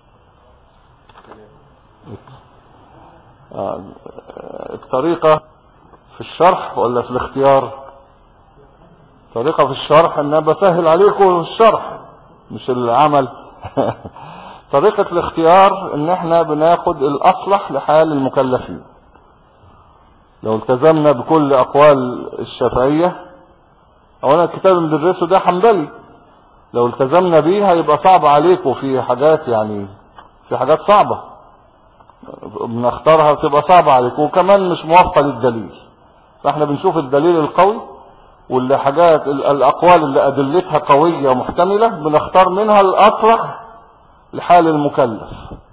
Speaker 1: الطريقة في الشرح ولا في الاختيار؟ طريقة في الشرح ان انا بسهل عليكم الشرح مش العمل. طريقة الاختيار ان احنا بناخد الاصلح لحال المكلفين. لو التزمنا بكل اقوال الشافعية، اولا الكتاب اللي بندرسه ده حنبلي، لو التزمنا بيه هيبقى صعب عليكم في حاجات، يعني في حاجات صعبة بنختارها بتبقى صعبة عليكم، وكمان مش موافقة للدليل. فاحنا بنشوف الدليل القوي، واللي حاجات الاقوال اللي ادلتها قوية ومحتملة بنختار منها الاصلح لحال المكلف.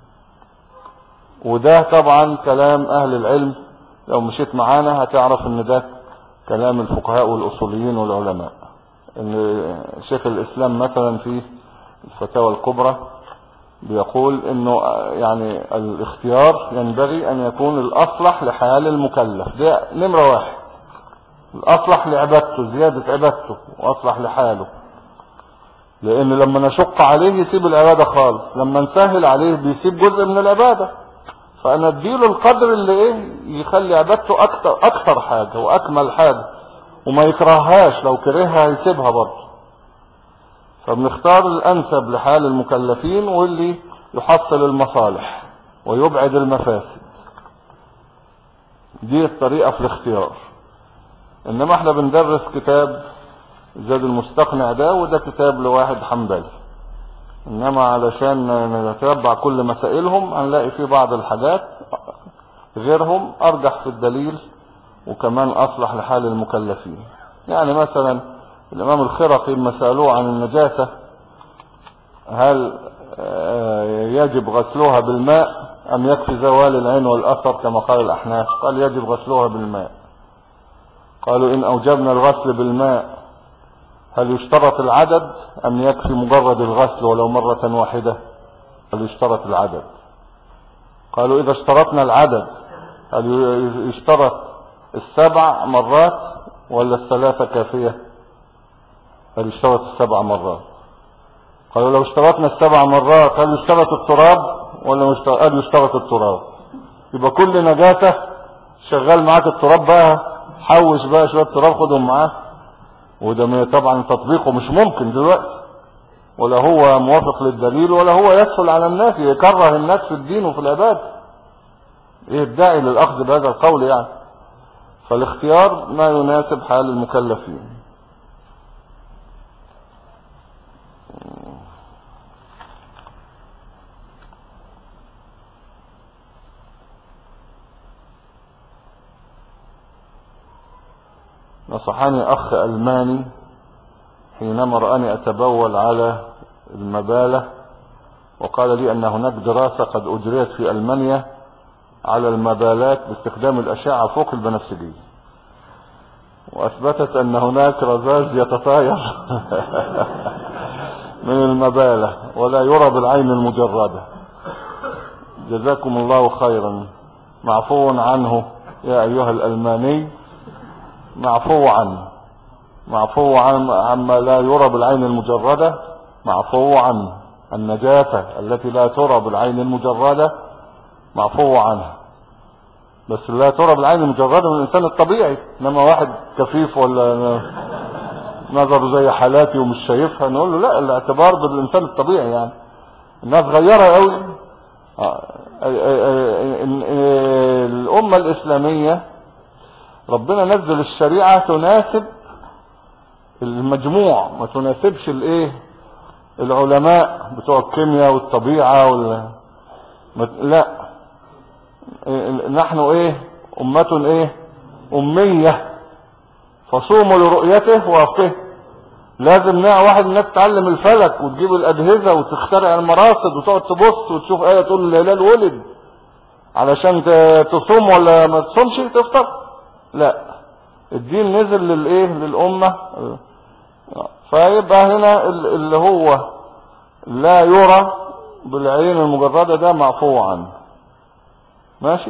Speaker 1: وده طبعا كلام اهل العلم، لو مشيت معانا هتعرف ان ده كلام الفقهاء والاصوليين والعلماء. ان شيخ الاسلام مثلا في الفتاوى الكبرى بيقول انه يعني الاختيار ينبغي ان يكون الاصلح لحال المكلف، ده نمرة 1. الاصلح لعبادته، زيادة عبادته، واصلح لحاله. لان لما نشق عليه يسيب العبادة خالص، لما نسهل عليه بيسيب جزء من العبادة. فانا اديله القدر اللي يخلي عبادته اكثر حاجة واكمل حاجة، وما يكرههاش، لو كرهها يسيبها برضه. فبنختار الانسب لحال المكلفين، واللي يحصل المصالح ويبعد المفاسد. دي الطريقة في الاختيار. انما احنا بندرس كتاب زاد المستقنع ده، وده كتاب لواحد حنبلي، انما علشان نتبع كل مسائلهم هنلاقي فيه بعض الحاجات غيرهم ارجح في الدليل، وكمان اصلح لحال المكلفين. يعني مثلا الامام الخرقي لما سألوه عن النجاسة، هل يجب غسلها بالماء ام يكفي زوال العين والاثر كما قال الاحناف؟ قال يجب غسلها بالماء. قالوا ان اوجبنا الغسل بالماء هل يشترط العدد ام يكفي مجرد الغسل ولو مرة واحدة؟ هل يشترط العدد؟ قالوا اذا اشترطنا العدد هل يشترط 7 مرات ولا 3 كافية؟ هل يشترط 7 مرات؟ قالوا لو اشترطنا 7 مرات هل يشترط التراب ولا هل يشترط التراب؟ يبقى كل نجاسة شغال معاك التراب بقى حوش بقى شوية تراب خدهم معاه، وده طبعا تطبيقه مش ممكن دلوقتي، ولا هو موافق للدليل ولا هو يدخل على الناس يكره الناس في الدين وفي العباد. ايه الداعي للاخذ بهذا القول يعني؟ فالاختيار ما يناسب حال المكلفين. نصحني اخ الماني حينما رآني اتبول على المبالة، وقال لي ان هناك دراسة قد اجريت في المانيا على المبالات باستخدام الاشعة فوق البنفسجية، واثبتت ان هناك رذاذ يتطاير من المبالة ولا يرى بالعين المجردة. جزاكم الله خيرا، معفو عنه يا ايها الالماني، معفو عنه، معفو عما لا يرى بالعين المجردة، معفو عنه. النجاسة التي لا ترى بالعين المجردة معفو عنها، بس لا ترى بالعين المجردة من الانسان الطبيعي، انما واحد كفيف ولا نظر زي حالاتي ومش شايفها نقول له لا، الاعتبار بالانسان الطبيعي يعني. الناس غيرة قوي. الامة الاسلامية ربنا نزل الشريعة تناسب المجموع، ما تناسبش الايه العلماء بتوع الكيمياء والطبيعة لا، نحن ايه امة ايه امية، فصوموا لرؤيته وافقه. لازم واحد الناس تتعلم الفلك وتجيب الاجهزة وتخترع المراصد وتقعد تبص وتشوف ايه تقول الهلال ولد علشان تصوم ولا ما تصومش تفطر. لا، الدين نزل للايه للامة. فيبقى هنا اللي هو لا يرى بالعين المجردة ده معفو عنه. ماشي.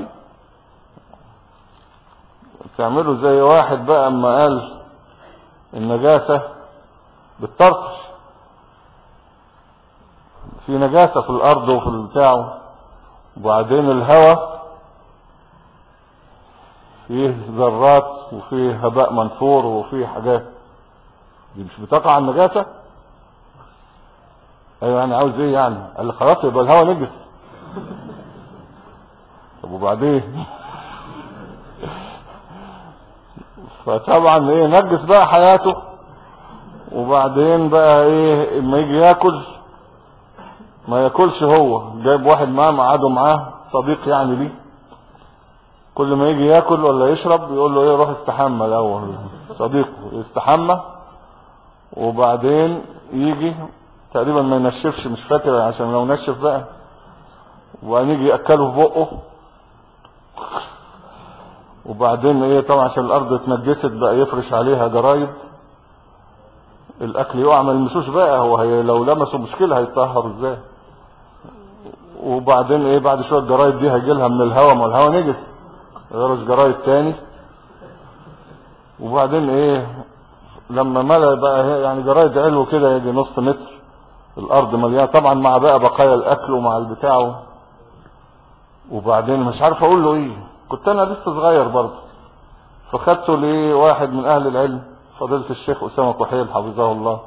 Speaker 1: تعملوا زي واحد بقى اما قال النجاسة بالطرش، في نجاسة في الارض وفي البتاع، وبعدين الهواء فيه ذرات وفيه هباء منثور وفيه حاجات، دي مش بتقع على النجاسة؟ ايوه يعني عاوز ايه يعني؟ قال لي خلاص يبقى الهواء نجس. طب وبعدين؟ فطبعا ايه نجس بقى حياته. وبعدين بقى ايه اما يجي ياكل ما ياكلش هو، جايب واحد معاه مقعده معاه صديق يعني ليه، كل ما يجي ياكل ولا يشرب يقول له ايه روح استحمى الاول. صديقه يستحمى وبعدين يجي تقريبا ما ينشفش، مش فاكر عشان لو نشف بقى، وبعدين يجي ياكله في بقه، وبعدين ايه طبعا عشان الارض اتنجست بقى يفرش عليها جرايد، الاكل يقع ما يلمسوش بقى، هو لو لمسوا مشكلة هيتطهر ازاي. وبعدين ايه بعد شوية الجرايد دي هيجي لها من الهواء، ما الهواء نجس، يرش جرايد تاني. وبعدين ايه لما ملأ بقى يعني جرايد علو كده يجي نص متر، الارض مليانه طبعا مع بقى بقايا الاكل ومع البتاع. وبعدين مش عارف اقول له ايه، كنت انا لسه صغير برضه، فخدته لواحد من اهل العلم فضيلة الشيخ اسامة كحيل حفظه الله،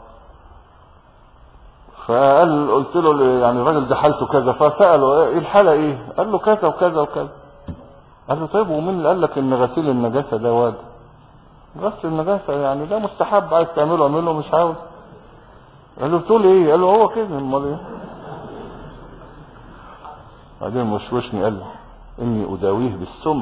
Speaker 1: فقال قلت له يعني الراجل ده حالته كذا، فسأله ايه الحالة ايه، قال له كذا وكذا وكذا. قال له طيب ومين اللي قال لك ان غسيل النجاسة ده واجب؟ غسل النجاسة يعني ده مستحب، عايز تعمله اعمله، مش عاوز. قال له بتقول ايه؟ قال له هو كده، امال ايه؟ بعدين مشوشني قال له اني اداويه بالسم.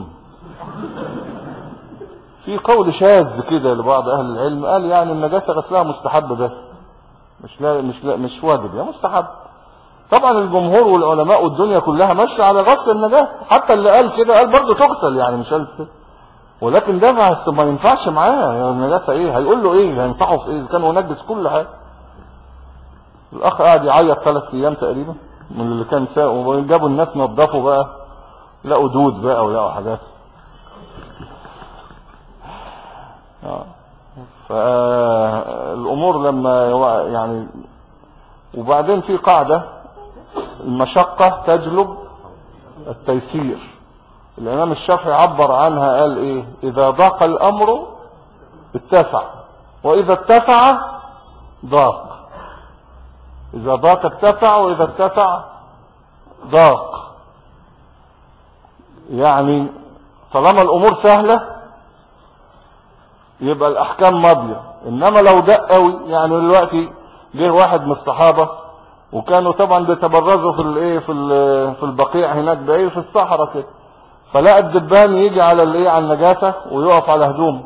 Speaker 1: في قول شاذ كده لبعض اهل العلم قال يعني النجاسة غسلها مستحب بس مش واجب، يا مستحب. طبعا الجمهور والعلماء والدنيا كلها ماشيه على غسل النجاسة، حتى اللي قال كده قال برضه تغسل يعني مش قال كده، ولكن ده ما ينفعش معاه. يعني النجاسة ايه هيقول له ايه، هينفعه في ايه كان هو نجس كل حاجه. الاخ قاعد يعيط 3 ايام تقريبا من اللي كان ساق، وجابوا الناس نظفوا بقى لقوا دود بقى ولقوا حاجات. فالامور لما يعني، وبعدين في قاعدة المشقة تجلب التيسير، الامام الشافعي عبر عنها قال ايه؟ اذا ضاق الامر اتسع، واذا اتسع ضاق. اذا ضاق اتسع، واذا اتسع ضاق. يعني طالما الامور سهلة يبقى الاحكام ماضية. انما لو دق قوي، يعني دلوقتي جه واحد من الصحابة وكانوا طبعا بيتبرزوا في الايه في البقيع هناك بايه في الصحراء كده، فلقى الدبان يجي على الايه على النجاسة ويقف على هدومه.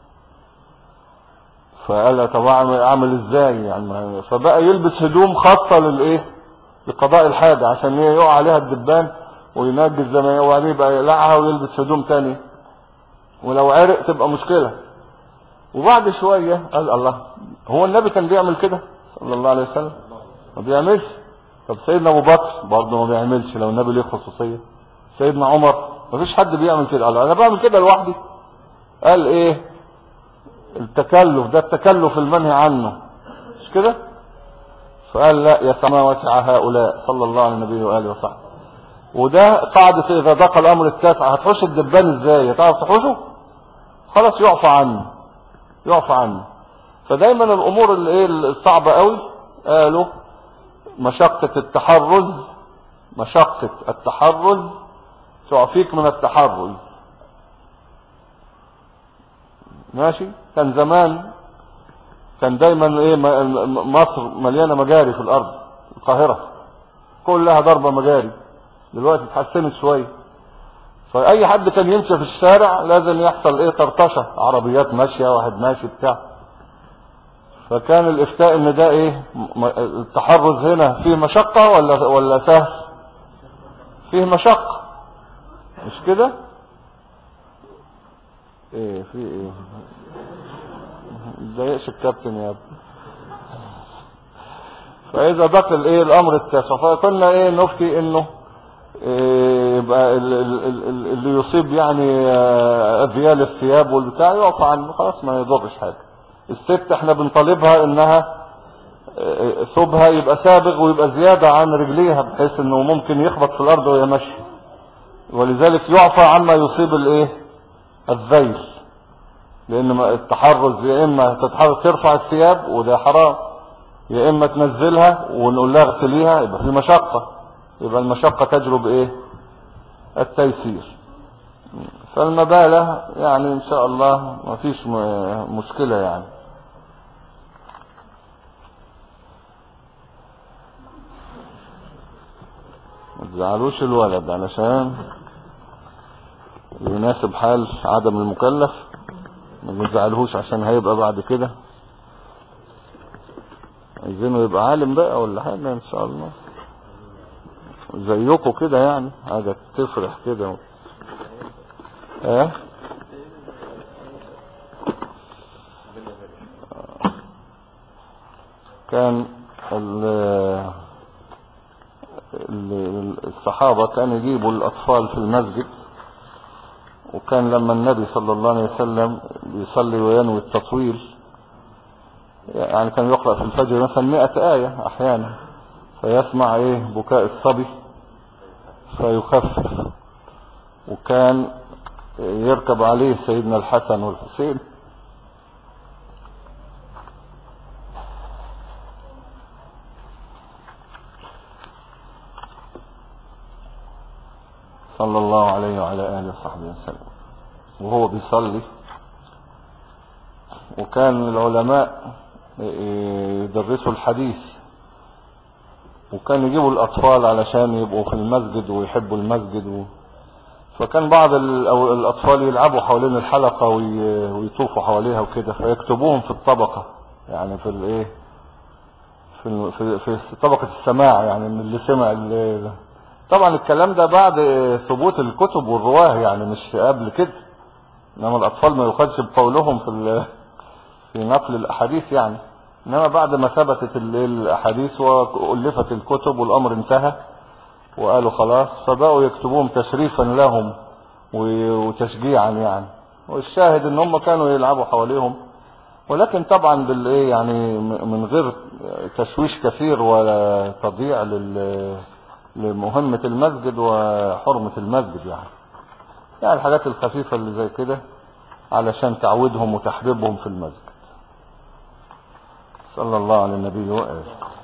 Speaker 1: فقال طبعا اعمل ازاي يعني؟ فبقى يلبس هدوم خاصة للايه لقضاء الحاجة عشان يقع عليها الدبان وينجز زي ما هي، وبعدين يبقى يقلعها ويلبس هدوم تاني، ولو عرق تبقى مشكلة. وبعد شوية قال الله، هو النبي كان بيعمل كده صلى الله عليه وسلم؟ ما بيعملش. طب سيدنا ابو بكر برضه ما بيعملش، لو النبي ليه خصوصية. سيدنا عمر ما فيش حد بيعمل كده. قال انا بعمل كده لوحدي. قال ايه؟ التكلف ده التكلف المنهي عنه، مش كده؟ فقال لا يسمى وسع هؤلاء صلى الله على النبي وآله وصحبه. وده قاعدة اذا ضاق الامر اتسع. هتحوش الدبان ازاي؟ هتعرف تحوشه؟ خلاص يعفى عنه، يعفى عنه. فدايما الامور اللي ايه الصعبة قوي قالوا مشقة التحرز، مشقة التحرز تعفيك من التحرز. ماشي. كان زمان كان دايما ايه مصر مليانة مجاري في الارض، القاهرة كلها ضربة مجاري. دلوقتي اتحسنت شوية، فاي حد كان يمشي في الشارع لازم يحصل ايه طرطشة، عربيات ماشية، واحد ماشي بتاع. فكان الافتاء ان ده ايه التحرز هنا فيه مشقة ولا سهل؟ فيه مشقة، مش كده؟ ايه في ايه؟ متضايقش الكابتن يا ابني. فاذا ضاق الايه الامر التاسع، فكنا ايه نفتي انه يبقى اللي يصيب يعني اذيال الثياب والبتاع يقف عنه، خلاص ما يضرش حاجه. الست احنا بنطالبها انها ثوبها يبقى سابغ ويبقى زياده عن رجليها، بحيث انه ممكن يخبط في الارض وهي ماشيه، ولذلك يعفى عما يصيب الايه الذيل. لان التحرز يا اما تتحرز ترفع الثياب وده حرام، يا اما تنزلها ونقول لها اغسليها، يبقى في مشقة. يبقى المشقة تجرب ايه التيسير. فالمبالغ يعني ان شاء الله ما فيش مشكلة يعني. ما تزعلوش الولد علشان يناسب حال عدم المكلف، ما تزعلهوش عشان هيبقى بعد كده عايزينه يبقى عالم بقى ولا حاجة ان شاء الله زيكم كده، يعني حاجة تفرح كده. كان الصحابة كانوا يجيبوا الأطفال في المسجد، وكان لما النبي صلى الله عليه وسلم بيصلي وينوي التطويل، يعني كان يقرأ في الفجر مثلا 100 آية أحيانا، فيسمع ايه بكاء الصبي فيخفف. وكان يركب عليه سيدنا الحسن والحسين صلى الله عليه وعلى آله وصحبه وسلم وهو بيصلي. وكان العلماء يدرسوا الحديث، وكان يجيبوا الأطفال علشان يبقوا في المسجد ويحبوا المسجد فكان بعض الأطفال يلعبوا حوالين الحلقة ويطوفوا حواليها وكده، فيكتبوهم في الطبقة، يعني في الايه في طبقة السماع، يعني من اللي سمع طبعا الكلام ده بعد ثبوت الكتب والرواه، يعني مش قبل كده. انما الأطفال ما يخدش بقولهم في نقل الأحاديث يعني، انما بعد ما ثبتت الأحاديث وألفت الكتب والأمر انتهى وقالوا خلاص، فبقوا يكتبوهم تشريفا لهم وتشجيعا يعني. والشاهد ان هم كانوا يلعبوا حواليهم، ولكن طبعا بالايه يعني من غير تشويش كثير ولا تضييع لمهمة المسجد وحرمة المسجد يعني. يعني الحاجات الخفيفة اللي زي كده علشان تعودهم وتحببهم في المسجد. صلى الله على النبي وآله.